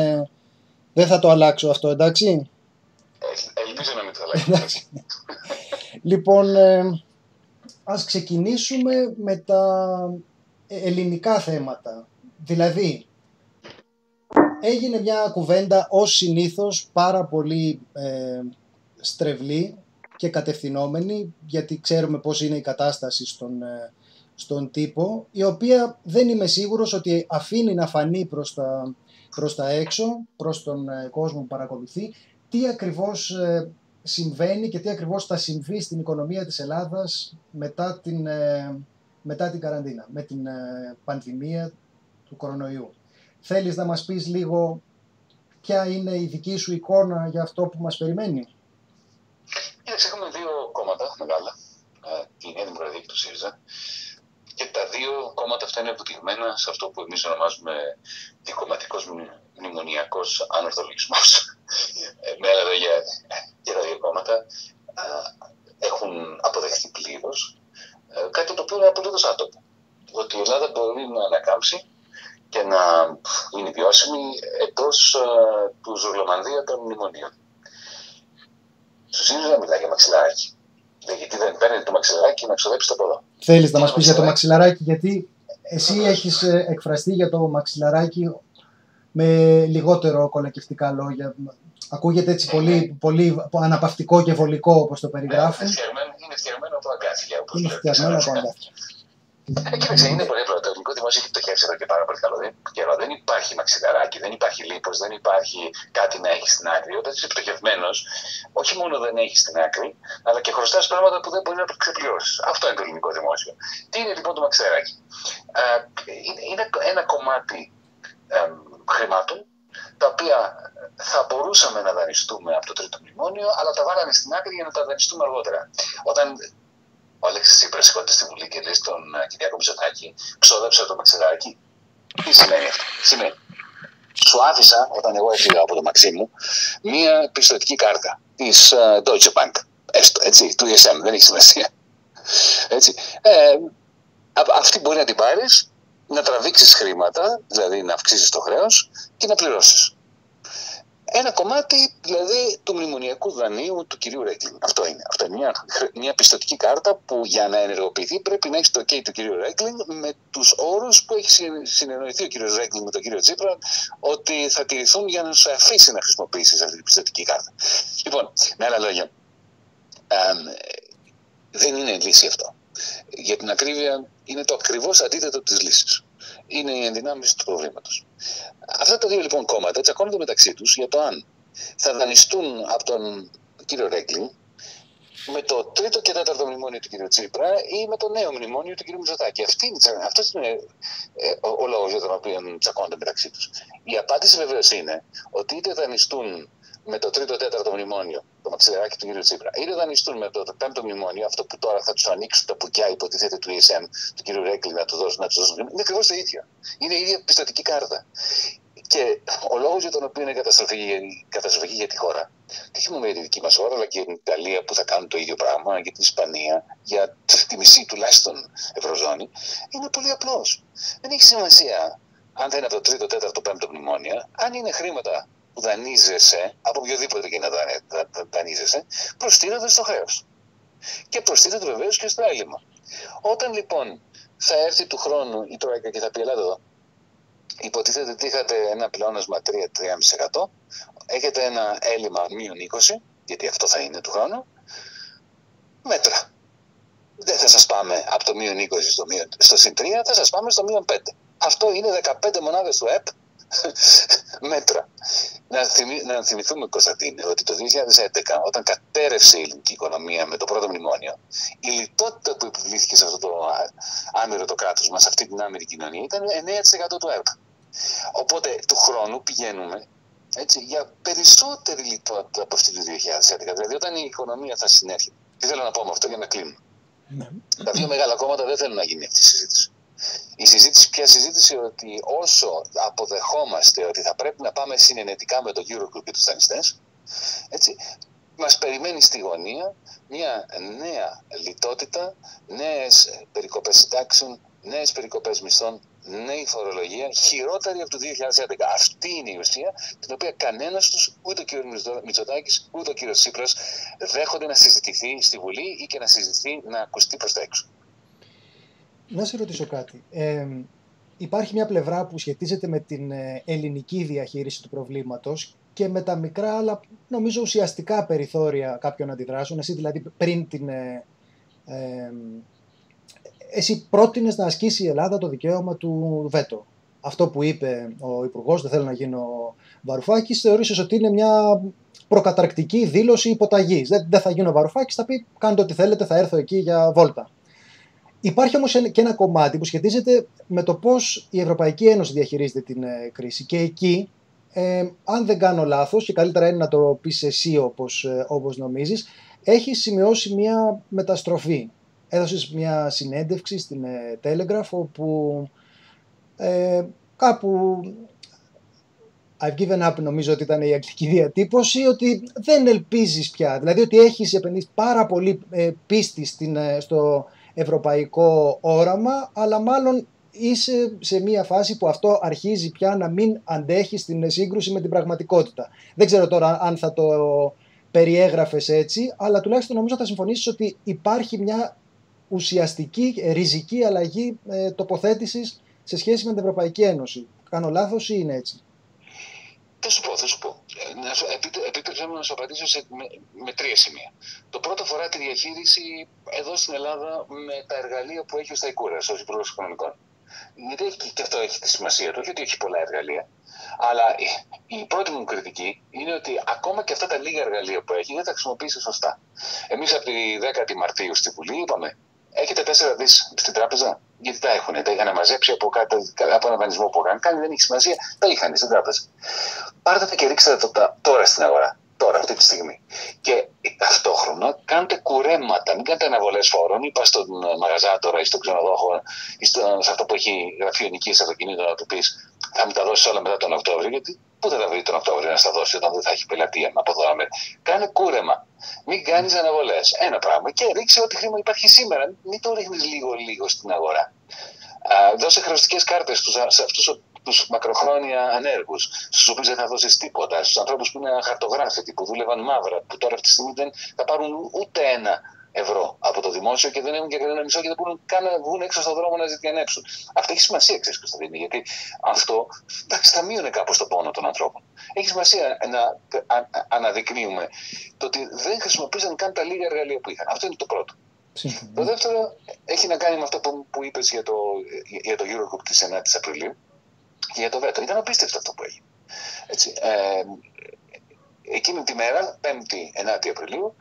Δεν θα το αλλάξω αυτό, εντάξει. Ελπίζω να μην το αλλάξω. Λοιπόν, ας ξεκινήσουμε με τα ελληνικά θέματα. Δηλαδή, έγινε μια κουβέντα ως συνήθως πάρα πολύ στρεβλή και κατευθυνόμενη, γιατί ξέρουμε πώς είναι η κατάσταση στον τύπο, η οποία δεν είμαι σίγουρος ότι αφήνει να φανεί προς τα έξω, προς τον κόσμο που παρακολουθεί, τι ακριβώς συμβαίνει και τι ακριβώς θα συμβεί στην οικονομία της Ελλάδας μετά την καραντίνα, με την πανδημία του κορονοϊού. Θέλεις να μας πεις λίγο ποια είναι η δική σου εικόνα για αυτό που μας περιμένει? Έχουμε δύο κόμματα μεγάλα, τη Νέα Δημοκρατία και το ΣΥΡΙΖΑ, και τα δύο κόμματα αυτά είναι αποτυγμένα σε αυτό που εμείς ονομάζουμε δικομματικός μνημονιακός ανορθολογισμός. Με άλλα λόγια, και τα δύο κόμματα έχουν αποδεχτεί πλήρως κάτι το οποίο είναι απολύτως άτομο. Ότι η Ελλάδα μπορεί να ανακάμψει και να είναι βιώσιμη εντός του ζουρλομανδία των μνημονίων. Στο ΣΥΡΙΖΑ μιλάει για μαξιλαράκι. Γιατί δεν παίρνει το μαξιλαράκι να ξοδέψει το ποδό. Θέλεις να μας πεις για το μαξιλαράκι, γιατί εσύ έχεις εκφραστεί για το μαξιλαράκι με λιγότερο κολακευτικά λόγια. Ακούγεται έτσι πολύ αναπαυτικό και βολικό, όπως το περιγράφουν. Είναι φτιαγμένο από αγκάθια. Είναι φτιαγμένο από αγκάθια. Κοίταξε, είναι πολύ απλό. Το ελληνικό δημόσιο έχει πτωχεύσει εδώ και πάρα πολύ καιρό. Δεν υπάρχει μαξιλαράκι, δεν υπάρχει λίπος, δεν υπάρχει κάτι να έχει στην άκρη. Όταν είσαι πτωχευμένος, όχι μόνο δεν έχει στην άκρη, αλλά και χρωστάς πράγματα που δεν μπορεί να το ξεπληρώσεις. Αυτό είναι το ελληνικό δημόσιο. Τι είναι λοιπόν το μαξιλαράκι? Είναι ένα κομμάτι χρημάτων τα οποία θα μπορούσαμε να δανειστούμε από το τρίτο μνημόνιο, αλλά τα βάλαμε στην άκρη για να τα δανειστούμε αργότερα. Όταν ο Αλέξης Τσίπρας σηκώνεται στη Βουλή και λέει στον Κυριάκο Μητσοτάκη, ξόδεψε το μαξιλαράκι. Τι σημαίνει αυτό? Σημαίνει, σου άφησα, όταν εγώ έφυγα από το μαξί μου, μία πιστωτική κάρτα της Deutsche Bank. Έστω, έτσι, του ESM, δεν έχει σημασία. Έτσι. Αυτή μπορεί να την πάρεις, να τραβήξεις χρήματα, δηλαδή να αυξήσεις το χρέος και να πληρώσεις. Ένα κομμάτι δηλαδή του μνημονιακού δανείου του κυρίου Ρέγκλινγκ. Αυτό είναι. Αυτό είναι μια πιστωτική κάρτα που για να ενεργοποιηθεί πρέπει να έχει το OK του κυρίου Ρέγκλινγκ με τους όρους που έχει συνεννοηθεί ο κύριος Ρέγκλινγκ με τον κύριο Τσίπρα ότι θα τηρηθούν για να σου αφήσει να χρησιμοποιήσεις αυτή την πιστωτική κάρτα. Λοιπόν, με άλλα λόγια, δεν είναι λύση αυτό. Για την ακρίβεια, είναι το ακριβώς αντίθετο της λύσης. Είναι η ενδυνάμιση του προβλήματος. Αυτά τα δύο λοιπόν κόμματα τσακώνονται μεταξύ τους για το αν θα δανειστούν από τον κύριο Ρέγκλινγκ με το τρίτο και τέταρτο μνημόνιο του κύριου Τσίπρα ή με το νέο μνημόνιο του κύριου Μητσοτάκη. Αυτός είναι ο λόγος για τον οποίο τσακώνονται μεταξύ τους. Η απάντηση βεβαίως είναι ότι είτε δανειστούν με το τρίτο-τέταρτο μνημόνιο, το μαξιλαράκι του κ. Τσίπρα, ή δανειστούν με το πέμπτο μνημόνιο, αυτό που τώρα θα του ανοίξουν τα πουκιά, υποτίθεται του ESM, του κ. Ρέγκλινγκ, να του δώσουν. Είναι ακριβώς το ίδιο. Είναι η ίδια πιστωτική κάρτα. Και ο λόγος για τον οποίο είναι καταστροφική για τη χώρα, και όχι μόνο για τη δική μας χώρα, αλλά και για την Ιταλία που θα κάνουν το ίδιο πράγμα, για την Ισπανία, για τη μισή τουλάχιστον ευρωζώνη, είναι πολύ απλός. Δεν έχει σημασία αν θα είναι από το τρίτο, τέταρτο, πέμπτο μνημόνιο, αν είναι χρήματα που δανείζεσαι, από οποιοδήποτε και να δανείζεσαι, προστίθεται στο χρέος. Και προστίθεται βεβαίως και στο έλλειμμα. Όταν λοιπόν θα έρθει του χρόνου η Τρόικα και θα πει: Ελάτε εδώ, υποτίθεται ότι είχατε ένα πλεόνασμα 3-3,5%, έχετε ένα έλλειμμα μείον 20%, γιατί αυτό θα είναι του χρόνου, μέτρα. Δεν θα σας πάμε από το μείον 20 στο συν 3, θα σας πάμε στο μείον 5. Αυτό είναι 15 μονάδες του ΕΠ. Μέτρα. Να θυμηθούμε, Κωνσταντίνε, ότι το 2011, όταν κατέρευσε η ελληνική οικονομία με το πρώτο μνημόνιο, η λιτότητα που επιβλήθηκε σε αυτό το άμυρο το κράτος μας, σε αυτή την άμυρη κοινωνία, ήταν 9% του ΕΠ. Οπότε του χρόνου πηγαίνουμε έτσι, για περισσότερη λιτότητα από αυτή το 2011. Δηλαδή, όταν η οικονομία θα συνέρχεται. Τι θέλω να πω με αυτό για να κλείνουμε. Τα δύο μεγάλα κόμματα δεν θέλουν να γίνει αυτή η συζήτηση. Η συζήτηση, ποια συζήτηση, ότι όσο αποδεχόμαστε ότι θα πρέπει να πάμε συνενετικά με το Eurogroup και τους δανειστές, έτσι, μας περιμένει στη γωνία μια νέα λιτότητα, νέες περικοπές συντάξεων, νέες περικοπές μισθών, νέη φορολογία, χειρότερη από το 2011. Αυτή είναι η ουσία, την οποία κανένας τους, ούτε ο κ. Μητσοτάκης, ούτε ο κ. Τσίπρας, δέχονται να συζητηθεί στη Βουλή ή και να συζητηθεί να ακουστεί προς τα έξω. Να σε ρωτήσω κάτι. Υπάρχει μια πλευρά που σχετίζεται με την ελληνική διαχείριση του προβλήματος και με τα μικρά, αλλά νομίζω ουσιαστικά περιθώρια κάποιων αντιδράσεων. Εσύ δηλαδή πριν εσύ πρότεινες να ασκήσει η Ελλάδα το δικαίωμα του βέτο. Αυτό που είπε ο Υπουργός, δεν θέλω να γίνω Βαρουφάκης, θεωρήσες ότι είναι μια προκαταρκτική δήλωση υποταγής. Δεν θα γίνω Βαρουφάκης, θα πει κάντε ό,τι θέλετε, θα έρθω εκεί για βόλτα. Υπάρχει όμως και ένα κομμάτι που σχετίζεται με το πώς η Ευρωπαϊκή Ένωση διαχειρίζεται την κρίση. Και εκεί, αν δεν κάνω λάθος, και καλύτερα είναι να το πεις εσύ όπως νομίζεις, έχει σημειώσει μια μεταστροφή. Έδωσες μια συνέντευξη στην Telegraph, όπου κάπου I've given up, νομίζω ότι ήταν η αγγλική διατύπωση, ότι δεν ελπίζεις πια. Δηλαδή ότι έχεις επενδύσει πάρα πολύ πίστη στο ευρωπαϊκό όραμα, αλλά μάλλον είσαι σε μια φάση που αυτό αρχίζει πια να μην αντέχει στην σύγκρουση με την πραγματικότητα. Δεν ξέρω τώρα αν θα το περιέγραφες έτσι, αλλά τουλάχιστον νομίζω θα συμφωνήσεις ότι υπάρχει μια ουσιαστική, ριζική αλλαγή τοποθέτησης σε σχέση με την Ευρωπαϊκή Ένωση. Κάνω λάθος ή είναι έτσι? Θα σου πω. Επίτρεψε μου να σου απαντήσω με 3 σημεία. Το πρώτο αφορά τη διαχείριση εδώ στην Ελλάδα με τα εργαλεία που έχει ο Σταϊκούρας ως Υπουργός Οικονομικών. Γιατί και αυτό έχει τη σημασία του, γιατί έχει πολλά εργαλεία. Αλλά η πρώτη μου κριτική είναι ότι ακόμα και αυτά τα λίγα εργαλεία που έχει δεν τα χρησιμοποιήσει σωστά. Εμείς από τη 10η Μαρτίου στη Βουλή είπαμε: έχετε 4 δις στην τράπεζα. Γιατί τα έχουν, τα είχαν μαζέψει από ένα δανεισμό που είχαν κάνει, δεν έχει σημασία, τα είχαν στην τράπεζα. Πάρτε τα και ρίξτε τα τώρα στην αγορά, τώρα, αυτή τη στιγμή. Και ταυτόχρονα κάντε κουρέματα, μην κάνετε αναβολές φόρων, ή πας στον μαγαζάτορα ή στον ξενοδόχο ή σε αυτό που έχει γραφείο νοικίας αυτοκινήτων να του πεις: θα μου τα δώσεις όλα μετά τον Οκτώβριο. Γιατί πού θα τα βρει τον Οκτώβριο να στα δώσει όταν δεν θα έχει πελατεία από εδώ. Κάνε κούρεμα. Μην κάνεις αναβολές. Ένα πράγμα. Και ρίξε ό,τι χρήμα υπάρχει σήμερα. Μην το ρίχνεις λίγο στην αγορά. Δώσε χρεωστικές κάρτες σε αυτούς τους μακροχρόνια ανέργους, στους οποίους δεν θα δώσεις τίποτα. Στους ανθρώπους που είναι αχαρτογράφητοι, που δούλευαν μαύρα, που τώρα αυτή τη στιγμή δεν θα πάρουν ούτε €1 από το δημόσιο και δεν έχουν και κανένα μισό και δεν μπορούν καν να βγουν έξω στον δρόμο να ζητιανέψουν. Αυτό έχει σημασία, ξέρεις, Κωνσταντίνη, γιατί αυτό θα μείωνε κάπως το πόνο των ανθρώπων. Έχει σημασία να αναδεικνύουμε το ότι δεν χρησιμοποίησαν καν τα λίγα εργαλεία που είχαν. Αυτό είναι το πρώτο. Το δεύτερο έχει να κάνει με αυτό που είπες για το Eurogroup της 9ης Απριλίου και για το βέτο. Ήταν απίστευτο αυτό που έγινε. Έτσι, εκείνη τη μέρα, 5η, 9η Απριλίου,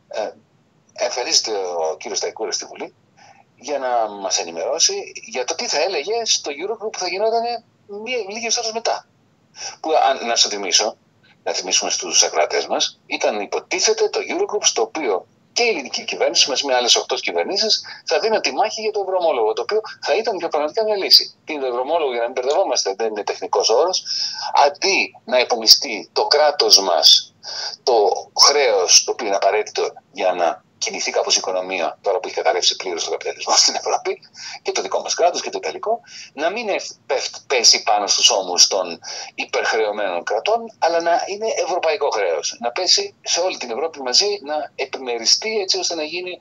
εμφανίζεται ο κύριος Σταϊκούρας στη Βουλή για να μας ενημερώσει για το τι θα έλεγε στο Eurogroup που θα γινόταν λίγες ώρες μετά. Που, να σου θυμίσω, να θυμίσουμε στους ακροατές μας, ήταν υποτίθεται το Eurogroup στο οποίο και η ελληνική κυβέρνηση μαζί με άλλες 8 κυβερνήσεις θα δίνουν τη μάχη για το ευρωομόλογο, το οποίο θα ήταν και πραγματικά μια λύση. Τι είναι το ευρωομόλογο, για να μην μπερδευόμαστε, δεν είναι τεχνικός όρος. Αντί να υπομειστεί το κράτος μας το χρέος το οποίο είναι απαραίτητο για να κινηθεί κάπως η οικονομία, τώρα που έχει καταρρεύσει πλήρως το καπιταλισμό στην Ευρώπη, και το δικό μας κράτος και το ιταλικό, να μην πέσει πάνω στους ώμους των υπερχρεωμένων κρατών, αλλά να είναι ευρωπαϊκό χρέος. Να πέσει σε όλη την Ευρώπη μαζί, να επιμεριστεί έτσι ώστε να γίνει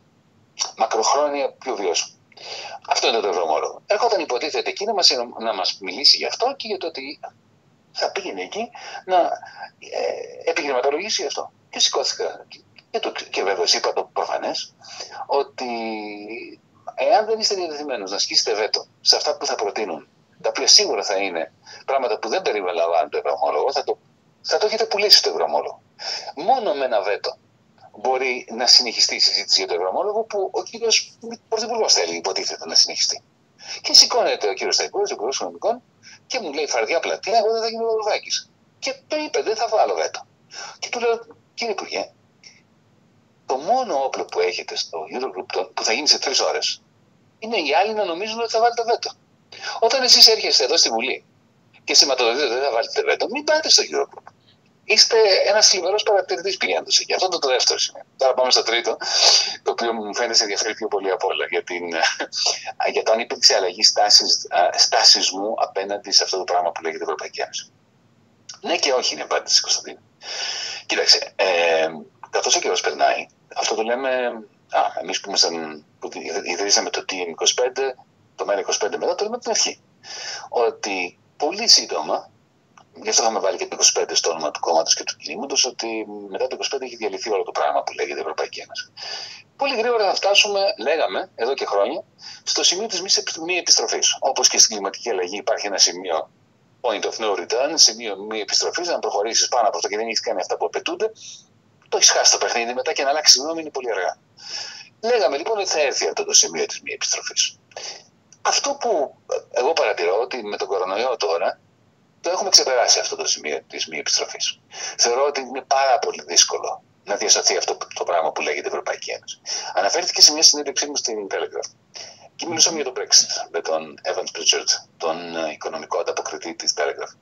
μακροχρόνια πιο βιώσιμο. Αυτό είναι το ευρωομόλογο. Έρχονταν υποτίθεται εκεί να μας μιλήσει γι' αυτό και για το ότι θα πήγαινε εκεί να επιχειρηματολογήσει αυτό. Και σηκώθηκα. Και βέβαια είπα το προφανές ότι εάν δεν είστε διατεθειμένος να ασκήσετε βέτο σε αυτά που θα προτείνουν, τα οποία σίγουρα θα είναι πράγματα που δεν περιλαμβάνουν το ευρωομόλογο, θα το έχετε πουλήσει το ευρωομόλογο. Μόνο με ένα βέτο μπορεί να συνεχιστεί η συζήτηση για το ευρωομόλογο που ο κύριος Πρωθυπουργός θέλει, υποτίθεται, να συνεχιστεί. Και σηκώνεται ο κύριος Σταϊκούρας, ο Υπουργός Οικονομικών, και μου λέει φαρδιά πλατεία: εγώ δεν θα γίνω Βαρουφάκης. Και το είπε: δεν θα βάλω βέτο. Και του λέω: κύριε Υπουργέ, το μόνο όπλο που έχετε στο Eurogroup που θα γίνει σε 3 ώρες είναι οι άλλοι να νομίζουν ότι θα βάλετε βέτο. Όταν εσείς έρχεστε εδώ στη Βουλή και σηματοδοτείτε ότι δεν θα βάλετε βέτο, μην πάτε στο Eurogroup. Είστε ένας θλιβερός παρατηρητής πηγαίνοντας εκεί. Αυτό είναι το δεύτερο σημείο. Τώρα πάμε στο τρίτο, το οποίο μου φαίνεται σε ενδιαφέρει πιο πολύ από όλα. Για το αν υπήρξε αλλαγή στάσης μου απέναντι σε αυτό το πράγμα που λέγεται Ευρωπαϊκή Ένωση. Ναι και όχι είναι η απάντηση, Κωνσταντίνε. Κοίταξε, καθώς ο καιρός περνάει, αυτό το λέμε, εμείς που ιδρύσαμε το TM25, το MEN25 μετά, το λέμε την αρχή. Ότι πολύ σύντομα, γι' αυτό είχαμε βάλει και το 25 στο όνομα του κόμματος και του κινήματος, ότι μετά το 25 έχει διαλυθεί όλο το πράγμα που λέγεται Ευρωπαϊκή Ένωση. Πολύ γρήγορα θα φτάσουμε, λέγαμε εδώ και χρόνια, στο σημείο της μη επιστροφής. Όπως και στην κλιματική αλλαγή υπάρχει ένα σημείο point of no return, σημείο μη επιστροφής, αν προχωρήσεις πάνω από αυτό και δεν έχεις κάνει αυτά που απαιτούνται, το έχεις χάσει το παιχνίδι μετά και να αλλάξει γνώμη είναι πολύ αργά. Λέγαμε λοιπόν ότι θα έρθει αυτό το σημείο της μη επιστροφής. Αυτό που εγώ παρατηρώ ότι με τον κορονοϊό τώρα το έχουμε ξεπεράσει αυτό το σημείο της μη επιστροφής. Θεωρώ ότι είναι πάρα πολύ δύσκολο να διασωθεί αυτό το πράγμα που λέγεται Ευρωπαϊκή Ένωση. Αναφέρθηκε σε μια συνέντευξή μου στην Telegraph και μιλούσαμε για το Brexit με τον Evans Pritchard, τον οικονομικό ανταποκριτή της Telegraph.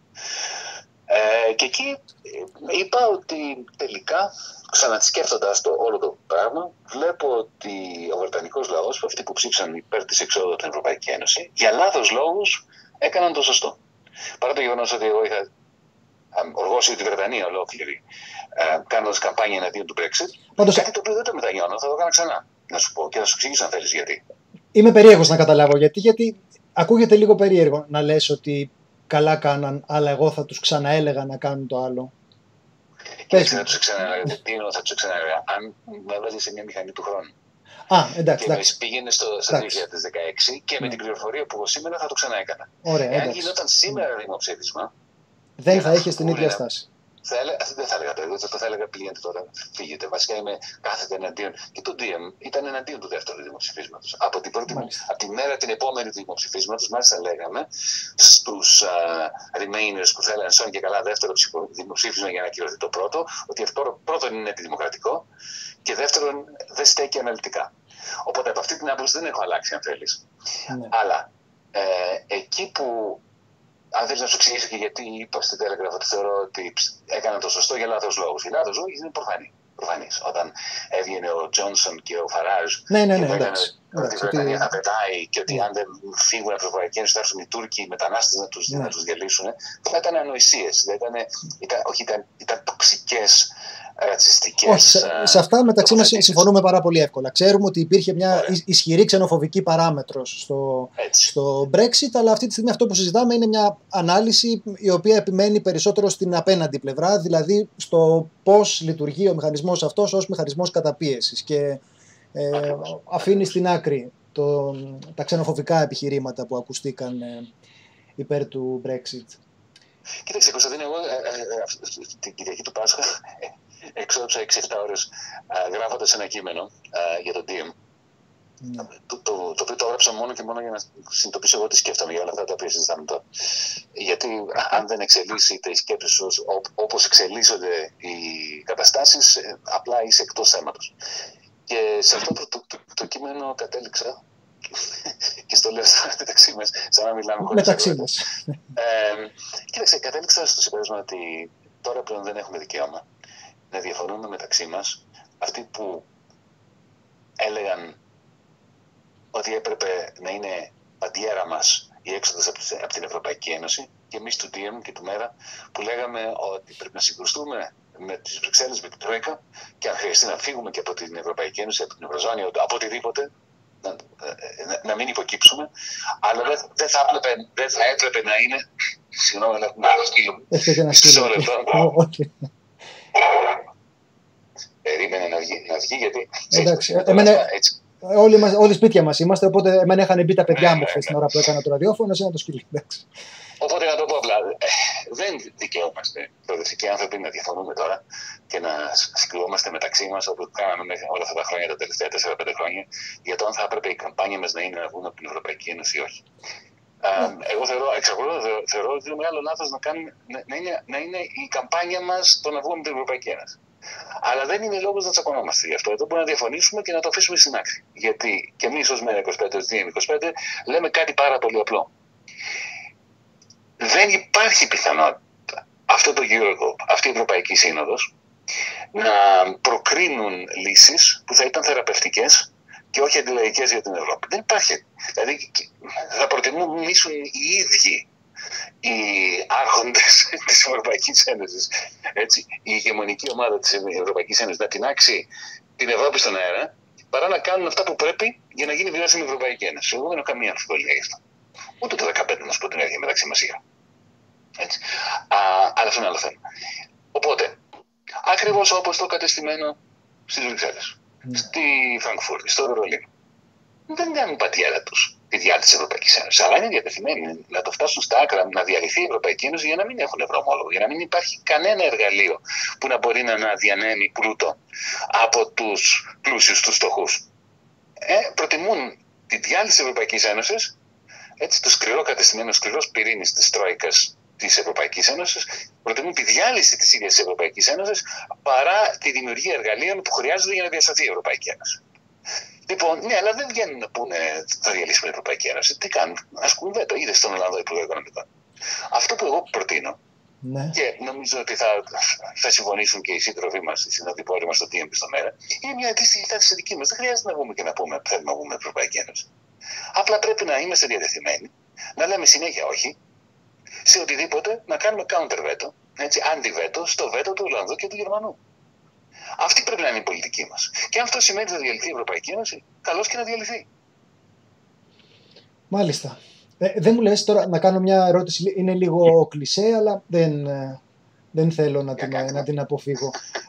Και εκεί είπα ότι τελικά, ξανασκέφτοντας όλο το πράγμα, βλέπω ότι ο Βρετανικός λαός, αυτοί που ψήφισαν υπέρ της εξόδου από την Ευρωπαϊκή Ένωση, για λάθος λόγους έκαναν το σωστό. Παρά το γεγονός ότι εγώ είχα οργώσει τη Βρετανία ολόκληρη, κάνοντας καμπάνια εναντίον του Brexit, πάντως, κάτι το οποίο δεν το μετανιώνω, θα το έκανα ξανά. Να σου πω και να σου εξηγήσω αν θέλεις γιατί. Είμαι περίεργος να καταλάβω γιατί ακούγεται λίγο περίεργο να λες ότι καλά κάναν, αλλά εγώ θα τους ξαναέλεγα να κάνουν το άλλο. Κοίταξε, να τους ξαναέλεγα. Τι εννοώ θα τους ξαναέλεγα? Αν με έβαζε σε μια μηχανή του χρόνου. Εντάξει. Και πήγαινε στο 2016 και με την πληροφορία που εγώ σήμερα θα το ξαναέκανα. Εάν γινόταν σήμερα δημοψήφισμα, δεν θα είχε την ίδια στάση. Δεν θα έλεγα το θα έλεγα πηγαίνετε τώρα, φύγετε. Βασικά είμαι κάθετα εναντίον. Και το DM ήταν εναντίον του δεύτερου δημοψηφίσματος. Από τη μέρα την επόμενη του δημοψηφίσματος, μάλιστα λέγαμε στους Remainers που θέλανε σώνει και καλά δεύτερο δημοψήφισμα για να ακυρωθεί το πρώτο, ότι αυτό πρώτον είναι αντιδημοκρατικό και δεύτερον δεν στέκει αναλυτικά. Οπότε από αυτή την άποψη δεν έχω αλλάξει, αν θέλεις. Αλλά εκεί που. Αν θέλεις να σου εξηγήσω και γιατί είπα στην Telegraph ότι θεωρώ ότι έκανα το σωστό για λάθος λόγους. Οι λάθος λόγοι είναι προφανείς. Όταν έβγαινε ο Τζόνσον και ο Φαράζ και λέγανε ότι η Βρετανία θα πετάει και ότι αν δεν φύγουν από την Ευρωπαϊκή Ένωση θα έρθουν οι Τούρκοι, οι μετανάστες να τους διαλύσουν, θα ήταν ανοησίες. Ήταν τοξικές, ρατσιστικές. Σε αυτά μεταξύ μας συμφωνούμε πάρα πολύ εύκολα. Ξέρουμε ότι υπήρχε μια ισχυρή ξενοφοβική παράμετρος στο Brexit, αλλά αυτή τη στιγμή αυτό που συζητάμε είναι μια ανάλυση η οποία επιμένει περισσότερο στην απέναντι πλευρά, δηλαδή στο πώς λειτουργεί ο μηχανισμός αυτός ως μηχανισμός καταπίεσης και αφήνει στην άκρη τα ξενοφοβικά επιχειρήματα που ακουστήκαν υπέρ του Brexit. Κοίταξε, Κωνσταντίνε, εγώ την Κυριακή του Πάσχα εξόδεψα 6-7 ώρες γράφοντας ένα κείμενο για το DM. Το οποίο το έγραψα μόνο και μόνο για να συνειδητοποιήσω εγώ τι σκέφτομαι για όλα αυτά τα οποία συζητάμε τώρα. Γιατί αν δεν εξελίσσεται η σκέψη σου όπως εξελίσσονται οι καταστάσεις, απλά είσαι εκτός θέματος. Και σε αυτό το κείμενο κατέληξα και στο λέω μεταξύ μας, σαν να μιλάμε χωρίς μεταξύ μας. Κοίταξε, κατέληξα στο συμπέρασμα ότι τώρα πλέον δεν έχουμε δικαίωμα να διαφωνούμε μεταξύ μας. Αυτοί που έλεγαν ότι έπρεπε να είναι παντιέρα μας η έξοδος από την Ευρωπαϊκή Ένωση και εμείς του DM και του ΜΕΡΑ που λέγαμε ότι πρέπει να συγκρουστούμε με τις Βρυξέλλες, με την Τρόικα και αν χρειαστεί να φύγουμε και από την Ευρωπαϊκή Ένωση, από την Ευρωζώνη, από οτιδήποτε, να μην υποκύψουμε, αλλά δεν θα έπρεπε να είναι. Συγγνώμη, αλλά έχουμε ένα σκύλο. Μισό λεπτό. Περίμενε να βγει γιατί. Εντάξει. Όλοι σπίτια μας είμαστε, οπότε εμένα είχαν μπει τα παιδιά μου χθες την ώρα που έκανα το ραδιόφωνο, εσύ να το σκύλι. Οπότε να το πω απλά, δεν δικαιούμαστε προοδευτικοί άνθρωποι να διαφωνούμε τώρα και να συγκρουόμαστε μεταξύ μας όπως κάναμε όλα αυτά τα χρόνια, τα τελευταία 4-5 χρόνια, για το αν θα έπρεπε η καμπάνια μας να είναι να βγούμε από την Ευρωπαϊκή Ένωση ή όχι. Εγώ θεωρώ ότι είναι μεγάλο λάθος να είναι η καμπάνια μας το να βγούμε από την Ευρωπαϊκή Ένωση. Αλλά δεν είναι λόγος να τσακωνόμαστε γι' αυτό. Εδώ μπορούμε να διαφωνήσουμε και να το αφήσουμε στην άκρη. Γιατί και εμείς ως ΜΕΡΑ25, ως DM25, λέμε κάτι πάρα πολύ απλό. Δεν υπάρχει πιθανότητα αυτό το Eurogroup, αυτή η Ευρωπαϊκή Σύνοδος, να προκρίνουν λύσεις που θα ήταν θεραπευτικές και όχι αντιλαϊκές για την Ευρώπη. Δεν υπάρχει. Δηλαδή θα προτιμήσουν οι ίδιοι οι άρχοντες της Ευρωπαϊκής Ένωσης, έτσι, η ηγεμονική ομάδα της Ευρωπαϊκής Ένωσης να τινάξει την Ευρώπη στον αέρα, παρά να κάνουν αυτά που πρέπει για να γίνει βιώσιμη η Ευρωπαϊκή Ένωση. Εγώ δεν έχω καμία αμφιβολία γι' αυτό. Ούτε το 2015 να σου πω την ίδια μεταξύ μας είχα. Έτσι. Αλλά αυτό είναι άλλο θέμα. Οπότε, ακριβώς όπως το κατεστημένο στις Βρυξέλλες, στη Φραγκφούρτη, στο Βερολίνο, δεν κάνουν πατιέρα τους τη διάλυση της Ευρωπαϊκής Ένωσης, αλλά είναι διατεθειμένοι να το φτάσουν στα άκρα, να διαλυθεί η Ευρωπαϊκή Ένωση για να μην έχουν ευρωομόλογο, για να μην υπάρχει κανένα εργαλείο που να μπορεί να διανέμει πλούτο από τους πλούσιους, τους φτωχούς. Προτιμούν τη διάλυση της Ευρωπαϊκής Ένωσης, έτσι, το σκληρό κατεστημένο, ο σκληρός πυρήνης της Τρόικας της Ευρωπαϊκής Ένωσης, προτιμούν τη διάλυση της ίδιας της Ευρωπαϊκής Ένωσης παρά τη δημιουργία εργαλείων που χρειάζονται για να διασταθεί η Ευρωπαϊκή Ένωση. Λοιπόν, ναι, αλλά δεν βγαίνουν να πούνε θα διαλύσουμε την Ευρωπαϊκή Ένωση. Τι κάνουν, ασκούν βέτο. Είδε στον Ολλανδό Υπουργό Οικονομικών. Αυτό που εγώ προτείνω, ναι, και νομίζω ότι θα συμφωνήσουν και οι σύντροφοί μας, οι συναντηπόροι μας στο TMP στο ΜΕΡΑ, είναι μια αντίστοιχη στάση δική μας. Δεν χρειάζεται να βγούμε και να πούμε θέλουμε να βγούμε Ευρωπαϊκή Ένωση. Απλά πρέπει να είμαστε διατεθειμένοι να λέμε συνέχεια όχι σε οτιδήποτε, να κάνουμε counter veto, αντιβέτο στο βέτο του Ολλανδού και του Γερμανού. Αυτή πρέπει να είναι η πολιτική μας. Και αν αυτό σημαίνει ότι θα διαλυθεί η Ευρωπαϊκή Ένωση, καλώς και να διαλυθεί. Μάλιστα. Δεν μου λες τώρα να κάνω μια ερώτηση, είναι λίγο κλισέ, αλλά δεν θέλω να την αποφύγω.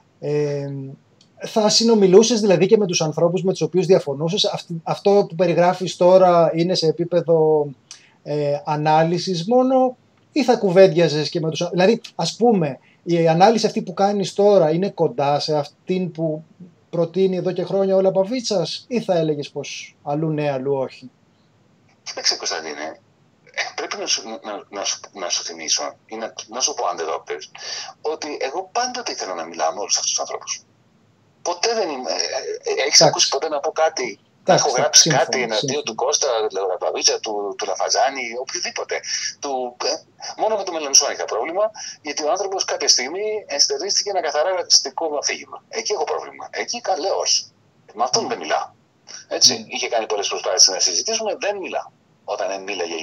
Θα συνομιλούσες δηλαδή και με τους ανθρώπους με τους οποίους διαφωνούσες? Αυτό που περιγράφεις τώρα είναι σε επίπεδο ανάλυσης μόνο, ή θα κουβέντιαζες και με τους... Δηλαδή, ας πούμε, η ανάλυση αυτή που κάνεις τώρα είναι κοντά σε αυτήν που προτείνει εδώ και χρόνια ο Λαπαβίτσας, ή θα έλεγες πως αλλού ναι, αλλού όχι? Κοίταξε, Κωνσταντίνε, πρέπει να σου θυμίσω ή να σου πω, αν δεν το πες, ότι εγώ πάντοτε ήθελα να μιλάω με όλους αυτούς τους ανθρώπους. Ποτέ δεν είμαι... Έχεις ακούσει ποτέ να πω κάτι, να έχω γράψει κάτι εναντίον του Κώστα, του Λαπαβίτσα, του Λαφαζάνη, οποιοδήποτε. Μόνο με το Μελανσόν είχα πρόβλημα, γιατί ο άνθρωπος κάποια στιγμή ενστερνίστηκε ένα καθαρά ρατσιστικό αφήγημα. Εκεί έχω πρόβλημα. Εκεί λέω όχι. Με αυτόν δεν μιλάω. Έτσι. Είχε κάνει πολλές προσπάθειες να συζητήσουμε, δεν μιλάω. Όταν μίλαγε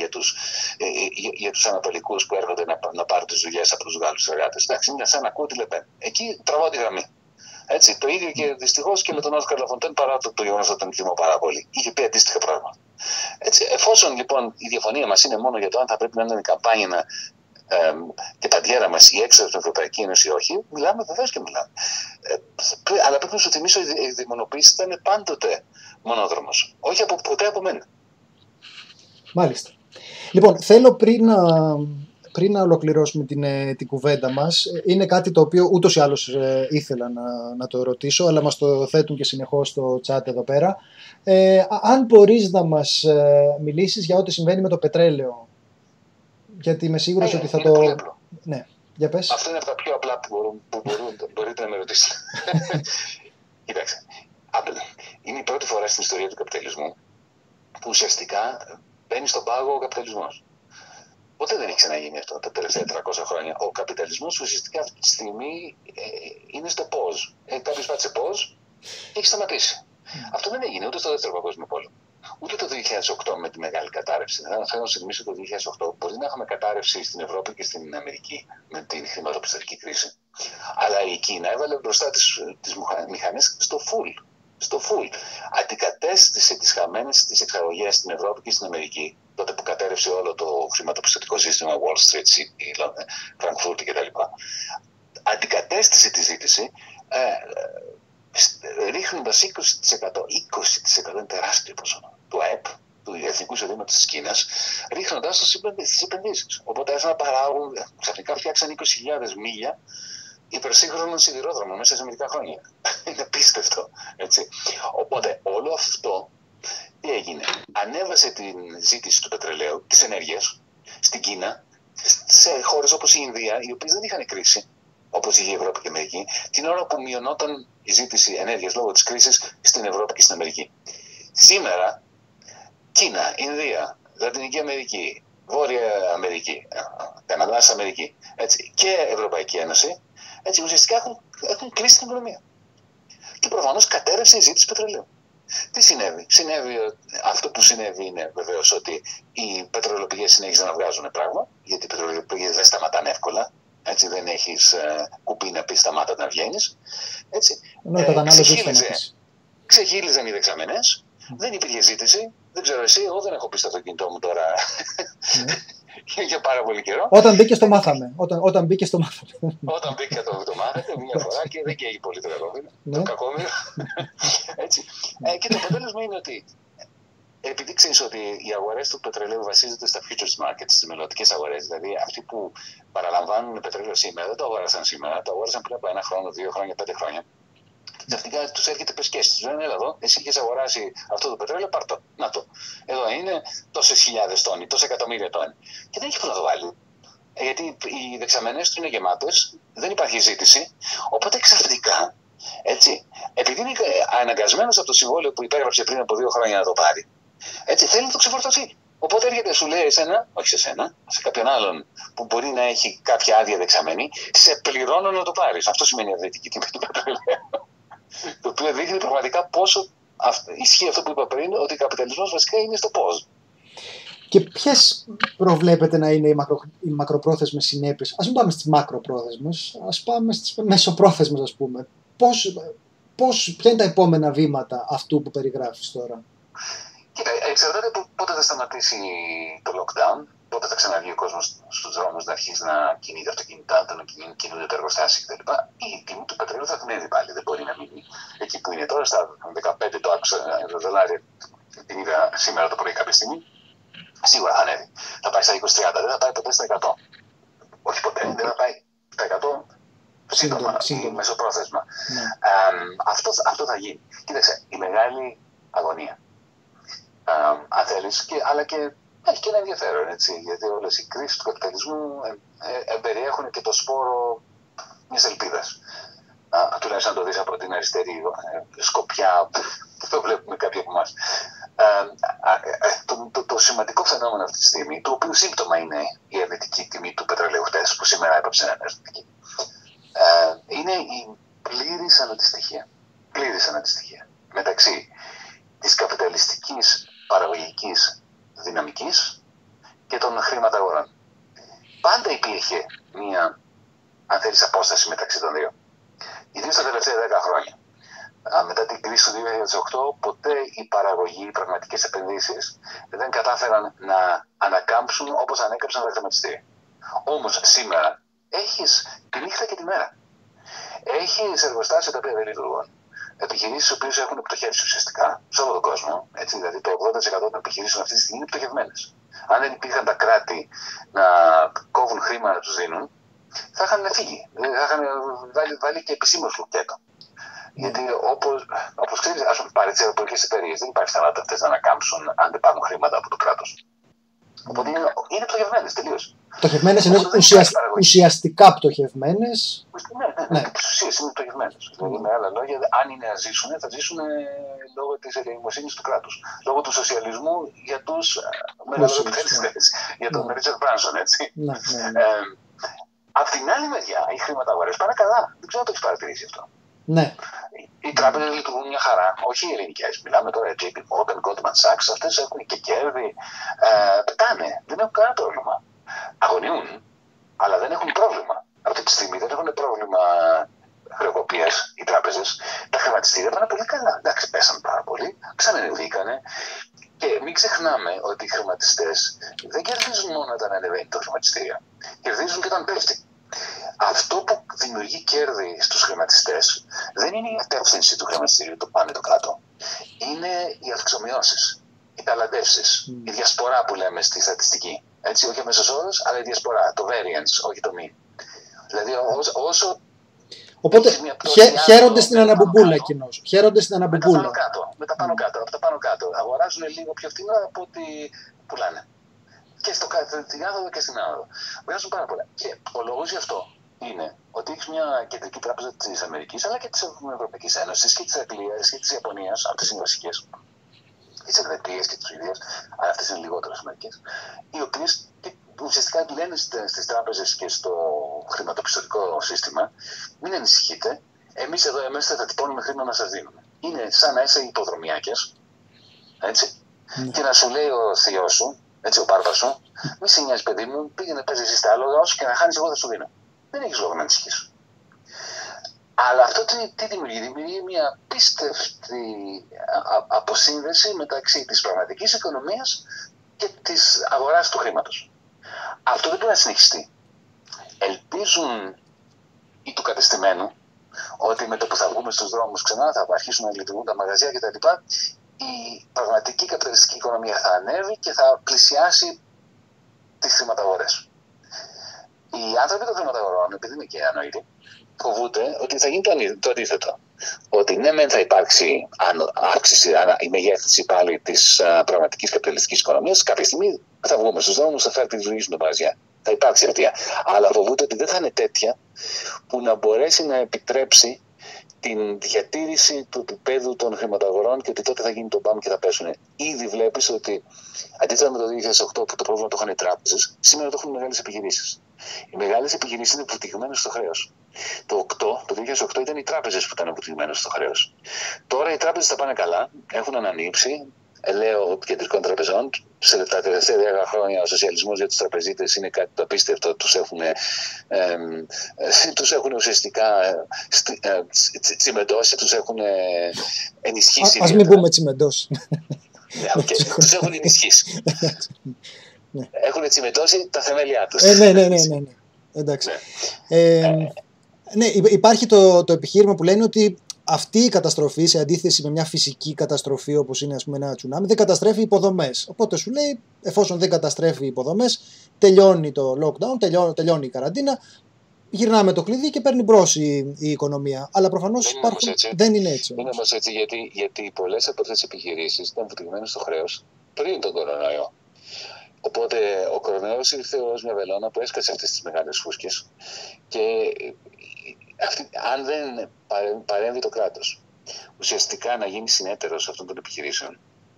για τους Ανατολικούς που έρχονται να πάρουν τις δουλειές από τους Γάλλους εργάτες. Εντάξει, είναι σαν να ακούω τη Λεπέν. Εκεί τραβάω τη γραμμή. Έτσι, το ίδιο και δυστυχώς και με τον Όσκαρ Λαφοντέν, παρά το γεγονός ότι τον εκτιμώ πάρα πολύ. Είχε πει αντίστοιχα πράγματα. Έτσι, εφόσον λοιπόν η διαφωνία μας είναι μόνο για το αν θα πρέπει να είναι η καμπάνια και παντιέρα μας ή έξω από την Ευρωπαϊκή Ένωση ή όχι, μιλάμε, βεβαίως και μιλάμε. Αλλά πρέπει να σου θυμίσω, η δαιμονοποίηση ήταν πάντοτε μονόδρομος. Όχι ποτέ από μένα. Μάλιστα. Λοιπόν, θέλω πριν να ολοκληρώσουμε την κουβέντα μας, είναι κάτι το οποίο ούτως ή άλλως ήθελα να το ρωτήσω, αλλά μας το θέτουν και συνεχώς στο chat εδώ πέρα. Αν μπορείς να μας μιλήσεις για ό,τι συμβαίνει με το πετρέλαιο, γιατί είμαι σίγουρος ότι θα το... Πολύ απλό. Ναι, για πες. Αυτό είναι από τα πιο απλά που μπορείτε να με ρωτήσετε. Κοιτάξτε, είναι η πρώτη φορά στην ιστορία του καπιταλισμού που ουσιαστικά μπαίνει στον πάγο ο καπιταλισμός. Ποτέ δεν έχει ξαναγίνει αυτό τα τελευταία 300 χρόνια. Ο καπιταλισμός ουσιαστικά αυτή τη στιγμή είναι στο pause. Κάποιος πάτησε pause και έχει σταματήσει. Αυτό δεν έγινε ούτε στο Δεύτερο Παγκόσμιο Πόλεμο, ούτε το 2008 με τη μεγάλη κατάρρευση. Θέλω να σας θυμίσω το 2008. Μπορεί να είχαμε κατάρρευση στην Ευρώπη και στην Αμερική με την χρηματοπιστωτική κρίση. Αλλά η Κίνα έβαλε μπροστά τις μηχανές στο full. Αντικατέστησε τις χαμένες τις εξαγωγές στην Ευρώπη και στην Αμερική, τότε που κατέρευσε όλο το χρηματοπιστωτικό σύστημα, Wall Street City, Frankfurt κτλ. Αντικατέστησε τη ζήτηση, ρίχνοντας 20% είναι τεράστιο ποσό του ΑΕΠ, του Εθνικού Εισοδήματος της Κίνας, ρίχνοντας το στις επενδύσεις. Οπότε άρχισαν να παράγουν, ξαφνικά φτιάξαν 20.000 μίλια υπερσύγχρονο σιδηρόδρομο μέσα σε μερικά χρόνια. Είναι απίστευτο. Έτσι. Οπότε όλο αυτό τι έγινε? Ανέβασε την ζήτηση του πετρελαίου, της ενέργειας, στην Κίνα, σε χώρες όπως η Ινδία, οι οποίες δεν είχαν κρίση, όπως η Ευρώπη και η Αμερική, την ώρα που μειωνόταν η ζήτηση ενέργειας λόγω της κρίσης στην Ευρώπη και στην Αμερική. Σήμερα, Κίνα, Ινδία, Λατινική Αμερική, Βόρεια Αμερική, Καναδάς Αμερική, έτσι, και Ευρωπαϊκή Ένωση, έτσι, ουσιαστικά έχουν κλείσει την οικονομία. Και προφανώς κατέρευσε η ζήτηση πετρελαίου. Τι συνέβη? Αυτό που συνέβη είναι βεβαίως ότι οι πετρελαιοπηγές συνέχισαν να βγάζουν πράγμα, γιατί οι πετρελαιοπηγές δεν σταματάνε εύκολα. Έτσι, δεν έχεις κουπί να πει σταμάτα να βγαίνεις. Ξεχύλιζαν οι δεξαμενές, δεν υπήρχε ζήτηση. Δεν ξέρω εσύ, εγώ δεν έχω πει στο αυτοκίνητό μου τώρα για πάρα πολύ καιρό. Όταν μπήκε το μάθαμε. Όταν μπήκε το μάθαμε. Όταν μπήκε το μάθαμε μια φορά και δεν καίγει πολύ το κακόμοιρο. Έτσι. Και το αποτέλεσμα είναι ότι επειδή ξέρεις ότι οι αγορές του πετρελαίου βασίζονται στα futures markets, στις μελλοντικές αγορές, δηλαδή αυτοί που παραλαμβάνουν πετρέλαιο σήμερα δεν το αγόρασαν σήμερα, το αγόρασαν πριν από 1 χρόνο, 2 χρόνια, 5 χρόνια. Ξαφνικά τους έρχεται πεσκέση. Τους λένε: έλα εδώ, εσύ είχες αγοράσει αυτό το πετρέλαιο, πάρ' το. Να το. Εδώ είναι τόσες χιλιάδες τόνοι, τόσα εκατομμύρια τόνοι. Και δεν έχει που να το βάλει. Γιατί οι δεξαμενές του είναι γεμάτες, δεν υπάρχει ζήτηση. Οπότε ξαφνικά, έτσι, επειδή είναι αναγκασμένος από το συμβόλαιο που υπέγραψε πριν από 2 χρόνια να το πάρει, έτσι, θέλει να το ξεφορτωθεί. Οπότε έρχεται, σου λέει εσένα, όχι σε σένα, σε κάποιον άλλον που μπορεί να έχει κάποια άδεια δεξαμένη, σε πληρώνω να το πάρεις. Αυτό σημαίνει αρνητική τιμή του πετρελαίου. Το οποίο δείχνει πραγματικά πόσο ισχύει αυτό που είπα πριν, ότι ο καπιταλισμός βασικά είναι στο πώς. Και ποιες προβλέπετε να είναι οι μακροπρόθεσμες συνέπειες? Ας μην πάμε στις μακροπρόθεσμες, ας πάμε στις μεσοπρόθεσμες, ας πούμε. Ποια είναι τα επόμενα βήματα αυτού που περιγράφεις τώρα? Κοίτα, εξαρτάται πότε θα σταματήσει το lockdown, πότε θα ξαναβγεί ο κόσμος στους δρόμους να αρχίσει να κινεί τα αυτοκίνητά του, να κινούνται τα εργοστάσια κτλ. Η τιμή του πετρελαίου θα ανέβει πάλι, δεν μπορεί να μείνει εκεί που είναι τώρα, στα 15 το άκουσα δολάρια, την είδα σήμερα το πρωί κάποια στιγμή. Σίγουρα θα ανέβει. Θα πάει στα 20-30, δεν θα πάει ποτέ στα 100. Όχι ποτέ, δεν θα πάει στα 100 σύντομα ή μεσοπρόθεσμα. Ναι. Αυτό θα γίνει. Κοίταξε, η μεγάλη αγωνία. Αν θέλεις, αλλά και έχει και ένα ενδιαφέρον, έτσι, γιατί όλες οι κρίσεις του καπιταλισμού περιέχουν και το σπόρο μιας ελπίδας. Τουλάχιστον να το δεις από την αριστερή σκοπιά που το βλέπουμε κάποιοι από εμάς. Το σημαντικό φαινόμενο αυτή τη στιγμή, το οποίο σύμπτωμα είναι η αρνητική τιμή του πετρελαίου χτες, που σήμερα έπαψε να είναι αρνητική, είναι η πλήρης αναντιστοιχία. Πλήρης αναντιστοιχία μεταξύ της καπιταλιστικής παραγωγικής δυναμικής και των χρηματαγορών. Πάντα υπήρχε μία, αν θέλεις, απόσταση μεταξύ των δύο. Ιδίως τα τελευταία 10 χρόνια. Μετά την κρίση του 2008, ποτέ οι παραγωγοί, οι πραγματικές επενδύσεις δεν κατάφεραν να ανακάμψουν όπως ανέκαμψαν τα χρηματιστήρια. Όμως σήμερα έχεις τη νύχτα και τη μέρα. Έχεις εργοστάσια τα οποία δεν λειτουργούν. Επιχειρήσεις οι οποίες έχουν πτωχεύσει ουσιαστικά σε όλο τον κόσμο. Έτσι, δηλαδή το 80% των επιχειρήσεων αυτή τη στιγμή είναι πτωχευμένες. Αν δεν υπήρχαν τα κράτη να κόβουν χρήμα να τους δίνουν, θα είχαν φύγει. Θα είχαν βάλει και επισήμως λουκέτο. Γιατί όπως ξέρεις, ας πούμε πάρει τις αεροπορικές εταιρείες, δεν υπάρχει θανάτα αυτές να ανακάμψουν αν δεν πάρουν χρήματα από το κράτος. Οπότε είναι πτωχευμένες τελείως. Πτωχευμένες εννοείς ουσιαστικά πτωχευμένες. Ναι, τις ουσίες είναι πτωχευμένες. Δηλαδή, με άλλα λόγια, αν είναι να ζήσουν, θα ζήσουν λόγω της ελεημοσύνης του κράτους. Λόγω του σοσιαλισμού για τους μεγαλοκαπιταλιστές. Για τον Ρίτσαρντ Μπράνσον, έτσι. Απ' την άλλη μεριά, οι χρηματαγορές πάνε καλά. Δεν ξέρω αν το έχεις παρατηρήσει αυτό. Ναι. Οι τράπεζες λειτουργούν μια χαρά, όχι οι ελληνικές. Μιλάμε τώρα για JP Morgan, Goldman Sachs, αυτές έχουν και κέρδη. Πετάνε, δεν έχουν κανένα πρόβλημα. Αγωνιούν, αλλά δεν έχουν πρόβλημα. Αυτή τη στιγμή δεν έχουν πρόβλημα χρεοκοπίας οι τράπεζες. Τα χρηματιστήρια πάνε πολύ καλά. Εντάξει, πέσαν πάρα πολύ, ξανανεβήκανε. Και μην ξεχνάμε ότι οι χρηματιστές δεν κερδίζουν μόνο όταν ανεβαίνει το χρηματιστήριο. Κερδίζουν και όταν πέφτει. Αυτό που δημιουργεί κέρδη στους χρηματιστές δεν είναι η κατεύθυνση του χρηματιστηρίου, το πάνω το κάτω. Είναι οι αυξομοιώσεις, οι ταλαντεύσεις, η διασπορά που λέμε στη στατιστική. Έτσι, όχι ο μέσος όρος, αλλά η διασπορά, το variance, όχι το μη. Δηλαδή, όσο. Οπότε χαίρονται στην αναμπουμπούλα κοινώς. Χαίρονται στην αναμπουμπούλα. Με τα πάνω κάτω, από τα πάνω κάτω. Αγοράζουν λίγο πιο φθηνά από ό,τι πουλάνε. Και στην άνοδο και στην άνοδο. Βγάζουν πάρα πολλά. Και ο λόγος γι' αυτό είναι ότι έχει μια κεντρική τράπεζα της Αμερικής, αλλά και της Ευρωπαϊκής Ένωσης και της Αγγλίας και της Ιαπωνίας, αυτές είναι βασικές, της Ελβετίας και της Σουηδίας, αλλά αυτές είναι λιγότερο σημαντικές, οι οποίες ουσιαστικά λένε στις τράπεζες και στο χρηματοπιστωτικό σύστημα, μην ανησυχείτε, εμείς εδώ εμείς θα τυπώνουμε χρήμα να σας δίνουμε. Είναι σαν να είσαι υποδρομιάκες, έτσι, και να σου λέει ο θείος σου, έτσι, ο μπάρμπας σου, μη σε νοιάζει παιδί μου, πήγαινε παίζει εσύ στα άλογα σου και να χάνεις, εγώ θα σου δίνω. Δεν έχεις λόγο να ανησυχείς. Αλλά αυτό τι δημιουργεί? Δημιουργεί μια απίστευτη αποσύνδεση μεταξύ της πραγματικής οικονομίας και της αγοράς του χρήματος. Αυτό δεν μπορεί να συνεχιστεί. Ελπίζουν οι του κατεστημένου ότι με το που θα βγούμε στους δρόμους ξανά θα αρχίσουν να λειτουργούν τα μαγαζιά κτλ. Η πραγματική καπιταλιστική οικονομία θα ανέβει και θα πλησιάσει τις χρηματαγορές. Οι άνθρωποι των χρηματαγορών, επειδή είναι και ανοητοί, φοβούνται ότι θα γίνει το αντίθετο. Ότι ναι, μεν θα υπάρξει αύξηση, η μεγέθυνση πάλι της πραγματικής καπιταλιστικής οικονομίας, κάποια στιγμή θα βγούμε στους δρόμους, θα λειτουργήσουν τα μαγαζιά. Θα υπάρξει αυτή. Αλλά φοβούνται ότι δεν θα είναι τέτοια που να μπορέσει να επιτρέψει την διατήρηση του επίπεδου των χρηματαγορών και ότι τότε θα γίνει το μπαμ και θα πέσουν. Ήδη βλέπεις ότι αντίθετα με το 2008 που το πρόβλημα το είχαν οι τράπεζες, σήμερα το έχουν οι μεγάλες επιχειρήσεις. Οι μεγάλες επιχειρήσεις είναι βουτυγμένες στο χρέος. Το 2008 ήταν οι τράπεζες που ήταν βουτυγμένες στο χρέος. Τώρα οι τράπεζες θα πάνε καλά, έχουν ανανύψει. Λέω κεντρικών τραπεζών. Τα τελευταία 10 χρόνια ο σοσιαλισμός για τους τραπεζίτες είναι κάτι το απίστευτο. Τους έχουν ουσιαστικά τσιμεντώσει, τους έχουν ενισχύσει. Ας μην πούμε τσιμεντώσει. Τους έχουν ενισχύσει. Έχουν τσιμεντώσει τα θεμέλια τους. Ναι. Εντάξει. Ναι, υπάρχει το επιχείρημα που λένε ότι αυτή η καταστροφή, σε αντίθεση με μια φυσική καταστροφή όπως είναι, ας πούμε, ένα τσουνάμι, δεν καταστρέφει υποδομές. Οπότε σου λέει, εφόσον δεν καταστρέφει υποδομές, τελειώνει το lockdown, τελειώνει η καραντίνα, γυρνάμε το κλειδί και παίρνει μπρος η οικονομία. Αλλά προφανώς δεν είναι έτσι. Δεν είναι όμως έτσι, γιατί πολλές από αυτές τις επιχειρήσεις ήταν βουτυγμένες στο χρέος πριν τον κορονοϊό. Οπότε ο κορονοϊός ήρθε ως μια βελόνα που έσκασε αυτές τις μεγάλες φούσκες και αν δεν παρέμβει το κράτος ουσιαστικά να γίνει συνέτερος αυτών των επιχειρήσεων,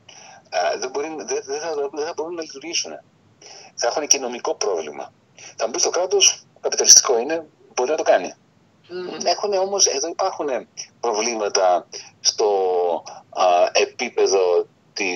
δεν θα μπορούν να λειτουργήσουν. Θα έχουν και νομικό πρόβλημα. Θα μου πει το κράτος, καπιταλιστικό είναι, μπορεί να το κάνει. Όμως εδώ υπάρχουν προβλήματα στο επίπεδο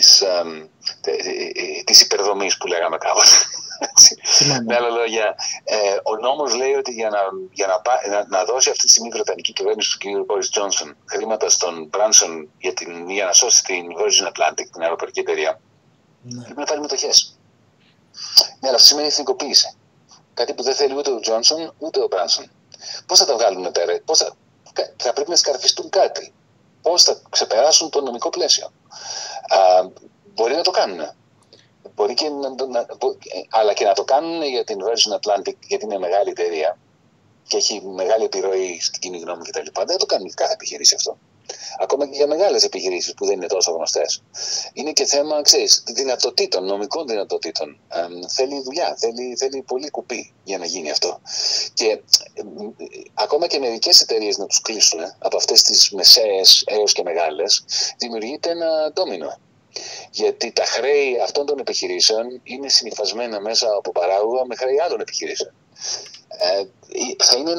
της υπερδομής που λέγαμε κάποτε. Με άλλα λόγια, ο νόμος λέει ότι να δώσει αυτή τη στιγμή η Βρετανική κυβέρνηση του κ. Boris Johnson χρήματα στον Branson για να σώσει την Virgin Atlantic, την αεροπορική εταιρεία, πρέπει να πάρει μετοχές. Ναι, αλλά αυτό σημαίνει εθνικοποίηση. Κάτι που δεν θέλει ούτε ο Johnson ούτε ο Branson. Πώς θα τα βγάλουν πέρα, θα πρέπει να σκαρφιστούν κάτι. Πώς θα ξεπεράσουν το νομικό πλαίσιο. Μπορεί να το κάνουν. Μπορεί και αλλά και να το κάνουν για την Virgin Atlantic, γιατί είναι μεγάλη εταιρεία και έχει μεγάλη επιρροή στην κοινή γνώμη κτλ. Δεν το κάνει κάθε επιχείρηση αυτό. Ακόμα και για μεγάλες επιχειρήσεις που δεν είναι τόσο γνωστές. Είναι και θέμα, δυνατοτήτων, νομικών δυνατοτήτων. Θέλει δουλειά, θέλει πολύ κουπί για να γίνει αυτό. Και ακόμα και μερικές εταιρείες να τους κλείσουν, από αυτές τις μεσαίες έως και μεγάλες, δημιουργείται ένα ντόμινο. Γιατί τα χρέη αυτών των επιχειρήσεων είναι συνυφασμένα μέσα από παράγωγα με χρέη άλλων επιχειρήσεων. Θα είναι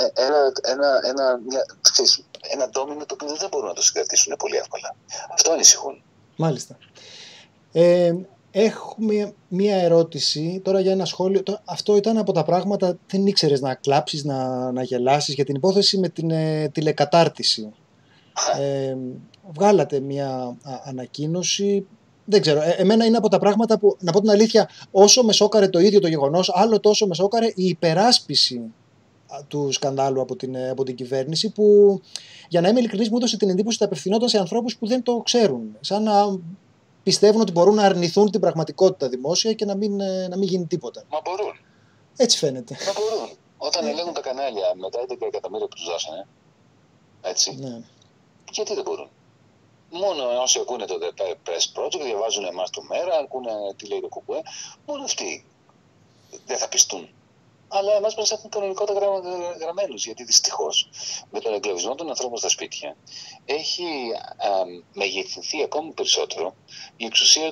ένα ντόμινο το οποίο δεν μπορούν να το συγκρατήσουν πολύ εύκολα. Αυτό ανησυχούν. Μάλιστα. Έχουμε μία ερώτηση τώρα για ένα σχόλιο. Αυτό ήταν από τα πράγματα, δεν ήξερες να κλάψεις, να γελάσεις για την υπόθεση με την τηλεκατάρτιση. Βγάλατε μία ανακοίνωση. Δεν ξέρω, εμένα είναι από τα πράγματα που, να πω την αλήθεια, όσο με σόκαρε το ίδιο το γεγονός, άλλο τόσο με σόκαρε η υπεράσπιση του σκανδάλου από την κυβέρνηση, που, για να είμαι ειλικρινής, μου έδωσε την εντύπωση ότι απευθυνόταν σε ανθρώπους που δεν το ξέρουν. Σαν να πιστεύουν ότι μπορούν να αρνηθούν την πραγματικότητα δημόσια και να μην γίνει τίποτα. Μα μπορούν. Έτσι φαίνεται. Μα μπορούν. Όταν ελέγχουν τα κανάλια με τα 11 εκατομμύρια που τους δώσανε, έτσι, ναι. Γιατί δεν μπορούν. Μόνο όσοι ακούνε το The Press Project, διαβάζουν εμάς το Μέρα, ακούνε τι λέει το ΚΚΕ, μόνο αυτοί δεν θα πιστούν. Αλλά εμάς μας έχουν κανονικότητα γραμμένους, γιατί δυστυχώς με τον εγκλωβισμό των ανθρώπων στα σπίτια έχει μεγεθυνθεί ακόμη περισσότερο η εξουσία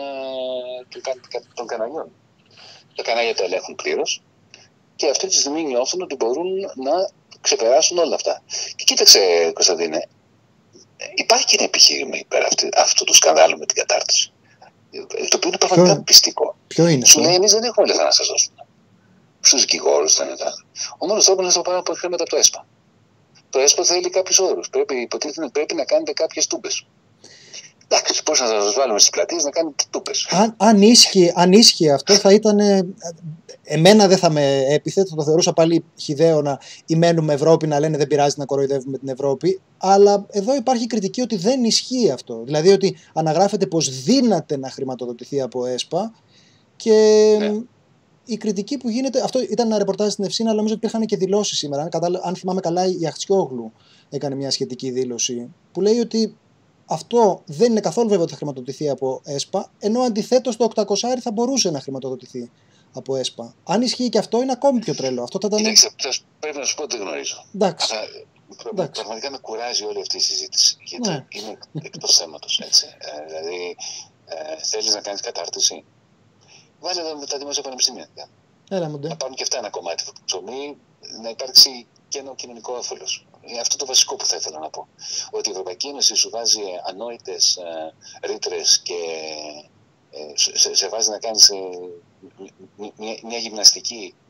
των καναλιών. Τα κανάλια τα ελέγχουν πλήρως και αυτή τη στιγμή νιώθουν ότι μπορούν να ξεπεράσουν όλα αυτά. Και κοίταξε, Κωνσταντίνε, υπάρχει και ένα επιχείρημα υπέρ αυτού του σκανδάλου με την κατάρτιση. Το οποίο είναι πραγματικά πιστικό. Ποιο είναι? Σου λέει, εμείς δεν έχουμε λεφτά να σας δώσουμε. Στους δικηγόρους τα μετά. Ο μόνος τρόπος είναι να το πάρουμε από χρήματα από το ΕΣΠΑ. Το ΕΣΠΑ θέλει κάποιους όρους. Πρέπει να κάνετε κάποιες τούμπες. Εντάξει, πώς να σας βάλουμε στις πλατείες να κάνετε τούμπες. Αν ίσχυε αυτό, θα ήταν. Εμένα δεν θα με έπιθε, θα το θεωρούσα πάλι χυδαίο ή μένουμε Ευρώπη να λένε δεν πειράζει να κοροϊδεύουμε την Ευρώπη. Αλλά εδώ υπάρχει κριτική ότι δεν ισχύει αυτό. Δηλαδή ότι αναγράφεται πως δύναται να χρηματοδοτηθεί από ΕΣΠΑ και. Ναι. Η κριτική που γίνεται. Αυτό ήταν ένα ρεπορτάζ στην Ευσύνα, αλλά νομίζω ότι υπήρχαν και δηλώσεις σήμερα. Αν θυμάμαι καλά, η Αχτσιόγλου έκανε μια σχετική δήλωση που λέει ότι αυτό δεν είναι καθόλου βέβαιο ότι θα χρηματοδοτηθεί από ΕΣΠΑ, ενώ αντιθέτως το 800 θα μπορούσε να χρηματοδοτηθεί από ΕΣΠΑ. Αν ισχύει και αυτό, είναι ακόμη πιο τρελό. Αυτό θα ήταν. Πρέπει να σου πω ότι δεν γνωρίζω. Εντάξει. Πραγματικά με κουράζει όλη αυτή η συζήτηση. Γιατί είναι εκτός θέματος. Δηλαδή, θέλεις να κάνεις κατάρτιση. Βάλε εδώ με τα δημόσια πανεπιστήμια. Να πάρουν και αυτά ένα κομμάτι του ψωμί, να υπάρξει και ένα κοινωνικό όφελος. Είναι αυτό το βασικό που θα ήθελα να πω. Ότι η Ευρωπαϊκή Ένωση σου βάζει ανόητες ρήτρες και σε βάζει να κάνεις μια γυμναστική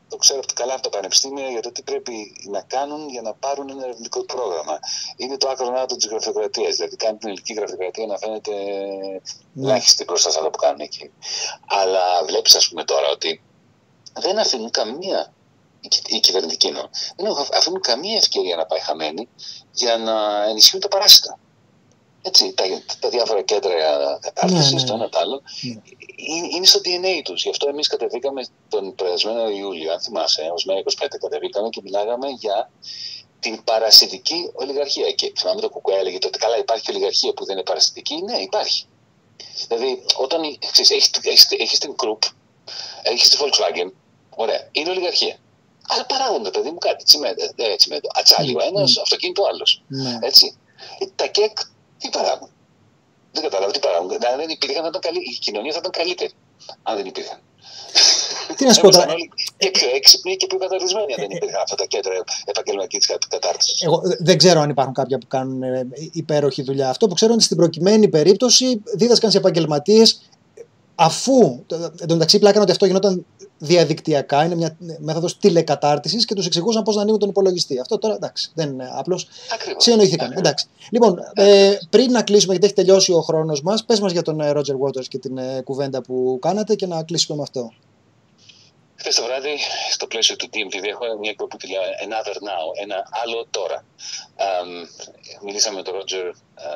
το ξέρω καλά από τα πανεπιστήμια για το τι πρέπει να κάνουν για να πάρουν ένα ερευνητικό πρόγραμμα. Είναι το άκρο άνω της γραφειοκρατίας. Δηλαδή, κάνει την ελληνική γραφειοκρατία να φαίνεται ελάχιστη μπροστά σε αυτό που κάνουν εκεί. Αλλά βλέπεις, ας πούμε, τώρα ότι δεν αφήνουν καμία. Οι κυβερνητικοί εννοώ. Δεν αφήνουν καμία ευκαιρία να πάει χαμένη για να ενισχύουν τα παράσιτα. Έτσι, τα διάφορα κέντρα κατάρτισης, το ένα το άλλο, είναι στο DNA τους. Γι' αυτό εμείς κατεβήκαμε τον περασμένο Ιούλιο, αν θυμάσαι, ως ΜΕΡΑ 25, κατεβήκαμε και μιλάγαμε για την παρασιτική ολιγαρχία. Και θυμάμαι το Κουκουέ έλεγε ότι καλά, υπάρχει ολιγαρχία που δεν είναι παρασιτική. Ναι, υπάρχει. Δηλαδή, όταν έχεις την Krupp, έχεις τη Volkswagen, ωραία, είναι ολιγαρχία. Αλλά παράγονται, παιδί μου, κάτι. Τσιμέντο. Ατσάλι ο ένας, αυτοκίνητο ο άλλος. Έτσι. Τα ΚΕΚ τι παράγουν. Δεν κατάλαβα τι παράγουν. Αν δεν υπήρχαν, η κοινωνία θα ήταν καλύτερη. Αν δεν υπήρχαν. Τι να σου πω τώρα. Και πιο έξυπνοι και πιο καταρτισμένοι αν δεν υπήρχαν αυτά τα κέντρα επαγγελματικής κατάρτισης. Εγώ δεν ξέρω αν υπάρχουν κάποια που κάνουν υπέροχη δουλειά. Αυτό που ξέρω είναι ότι στην προκειμένη περίπτωση δίδασκαν σε επαγγελματίες. Αφού, εν τω μεταξύ, πλάκανε ότι αυτό γινόταν διαδικτυακά, είναι μια μέθοδος τηλεκατάρτισης και τους εξηγούσαν πώς να ανοίγουν τον υπολογιστή. Αυτό τώρα εντάξει, δεν είναι απλώς. Συνεννοήθηκαν. Εντάξει. Λοιπόν, πριν να κλείσουμε, γιατί έχει τελειώσει ο χρόνος μας, πες μας για τον Roger Waters και την κουβέντα που κάνατε και να κλείσουμε με αυτό. Χθες το βράδυ, στο πλαίσιο του DMTV, έχω μια εκπομπή που τη λέω Another Now, ένα άλλο τώρα. Μιλήσαμε με τον Roger.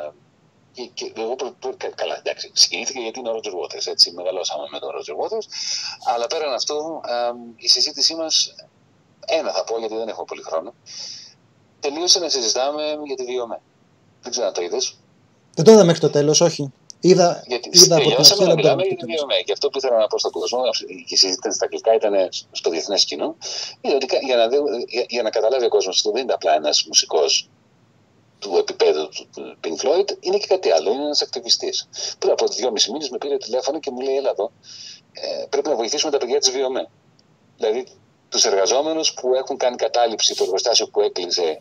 Και εγώ καλά, εντάξει, συγκινήθηκα γιατί είναι ο Roger Waters, έτσι, μεγαλώσαμε με τον Roger Waters, αλλά πέραν αυτού η συζήτησή μας, ένα θα πω γιατί δεν έχω πολύ χρόνο, τελείωσε να συζητάμε για τη βιομέ. Δεν ξέρω αν το είδες. Δεν το είδα μέχρι το τέλος, όχι. Είδα από την αρχή, να μιλάμε για τη βιομέ. Και αυτό που ήθελα να πω στον κόσμο, και η συζήτηση στα αγγλικά ήταν στο διεθνές κοινό, είναι ότι για να καταλάβει ο κόσμος ότι δεν είναι απλά ένας μουσικός του επίπεδου του Pink Floyd, είναι και κάτι άλλο. Είναι ένας ακτιβιστής. Πριν από 2,5 μήνες με πήρε τηλέφωνο και μου λέει: έλα εδώ, πρέπει να βοηθήσουμε τα παιδιά της βιομέ. Δηλαδή, τους εργαζόμενους που έχουν κάνει κατάληψη το εργοστάσιο που έκλεισε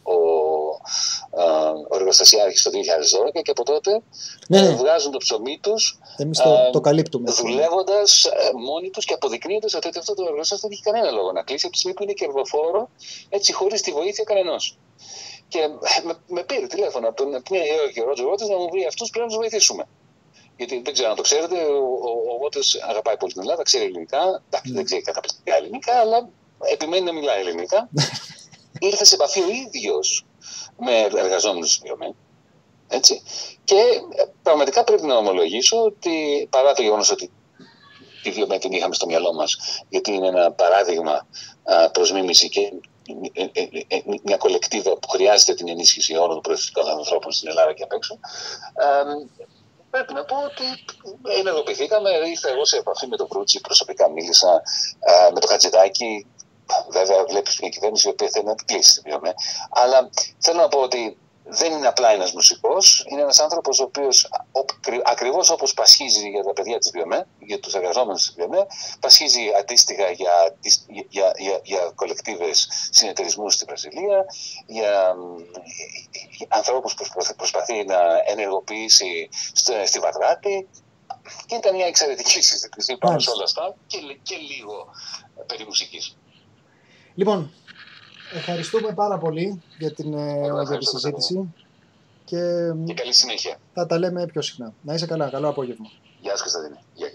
ο εργοστασιάρχης το 2012 και από τότε βγάζουν το ψωμί τους. Εμείς το καλύπτουμε. Δουλεύοντας μόνοι τους και αποδεικνύοντας ότι αυτό το εργοστάσιο δεν έχει κανένα λόγο να κλείσει από τη στιγμή που είναι κερδοφόρο, έτσι χωρίς τη βοήθεια κανενός. Και με πήρε τηλέφωνο από την Νέα Υόρκη ο Roger Waters να μου βρει αυτούς πρέπει να τους βοηθήσουμε. Γιατί δεν ξέρω αν το ξέρετε, ο Waters αγαπάει πολύ την Ελλάδα, ξέρει ελληνικά. Δεν ξέρει καταπληκτικά ελληνικά, αλλά επιμένει να μιλάει ελληνικά. Ήρθε σε επαφή ο ίδιος με εργαζόμενους στη βιομέ. Έτσι. Και πραγματικά πρέπει να ομολογήσω ότι παρά το γεγονός ότι τη βιομέ την είχαμε στο μυαλό μας, γιατί είναι ένα παράδειγμα προς μίμηση και μια κολεκτίβα που χρειάζεται την ενίσχυση όλων των προοδευτικών ανθρώπων στην Ελλάδα και απ' έξω. Πρέπει να πω ότι ενεργοποιηθήκαμε. Ήρθα εγώ σε επαφή με τον Βρούτσι, προσωπικά μίλησα με τον Χατζηδάκη. Βέβαια, βλέπεις μια κυβέρνηση η οποία θέλει να την κλείσει τη βιομέ. Αλλά θέλω να πω ότι δεν είναι απλά ένας μουσικός, είναι ένας άνθρωπος ο οποίος ακριβώς όπως πασχίζει για τα παιδιά της βιομέ, για τους εργαζόμενους της βιομέ, πασχίζει αντίστοιχα για κολεκτίβες συνεταιρισμούς στη Βραζιλία, για ανθρώπους που προσπαθεί να ενεργοποιήσει στη Βαγδάτη. Και ήταν μια εξαιρετική συζήτηση πάνω σε όλα αυτά και λίγο περί μουσικής. Λοιπόν, ευχαριστούμε πάρα πολύ για τη συζήτηση και καλή συνέχεια. Θα τα λέμε πιο συχνά. Να είσαι καλά. Καλό απόγευμα. Γεια σας, Κωνσταντίνε.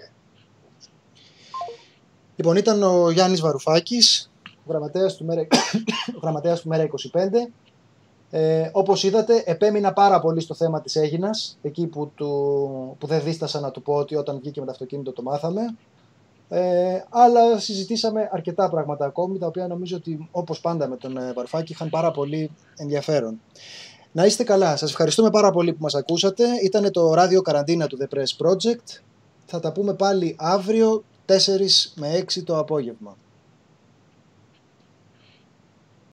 Λοιπόν, ήταν ο Γιάννης Βαρουφάκης, γραμματέας του ΜΕΡΑ 25. Όπως είδατε, επέμεινα πάρα πολύ στο θέμα της Αίγινας, εκεί που δεν δίστασα να του πω ότι όταν βγήκε με το αυτοκίνητο το μάθαμε. Αλλά συζητήσαμε αρκετά πράγματα ακόμη, τα οποία νομίζω ότι όπως πάντα με τον Βαρουφάκη είχαν πάρα πολύ ενδιαφέρον. Να είστε καλά, σας ευχαριστούμε πάρα πολύ που μας ακούσατε. Ήτανε το ράδιο καραντίνα του The Press Project. Θα τα πούμε πάλι αύριο 4 με 6 το απόγευμα.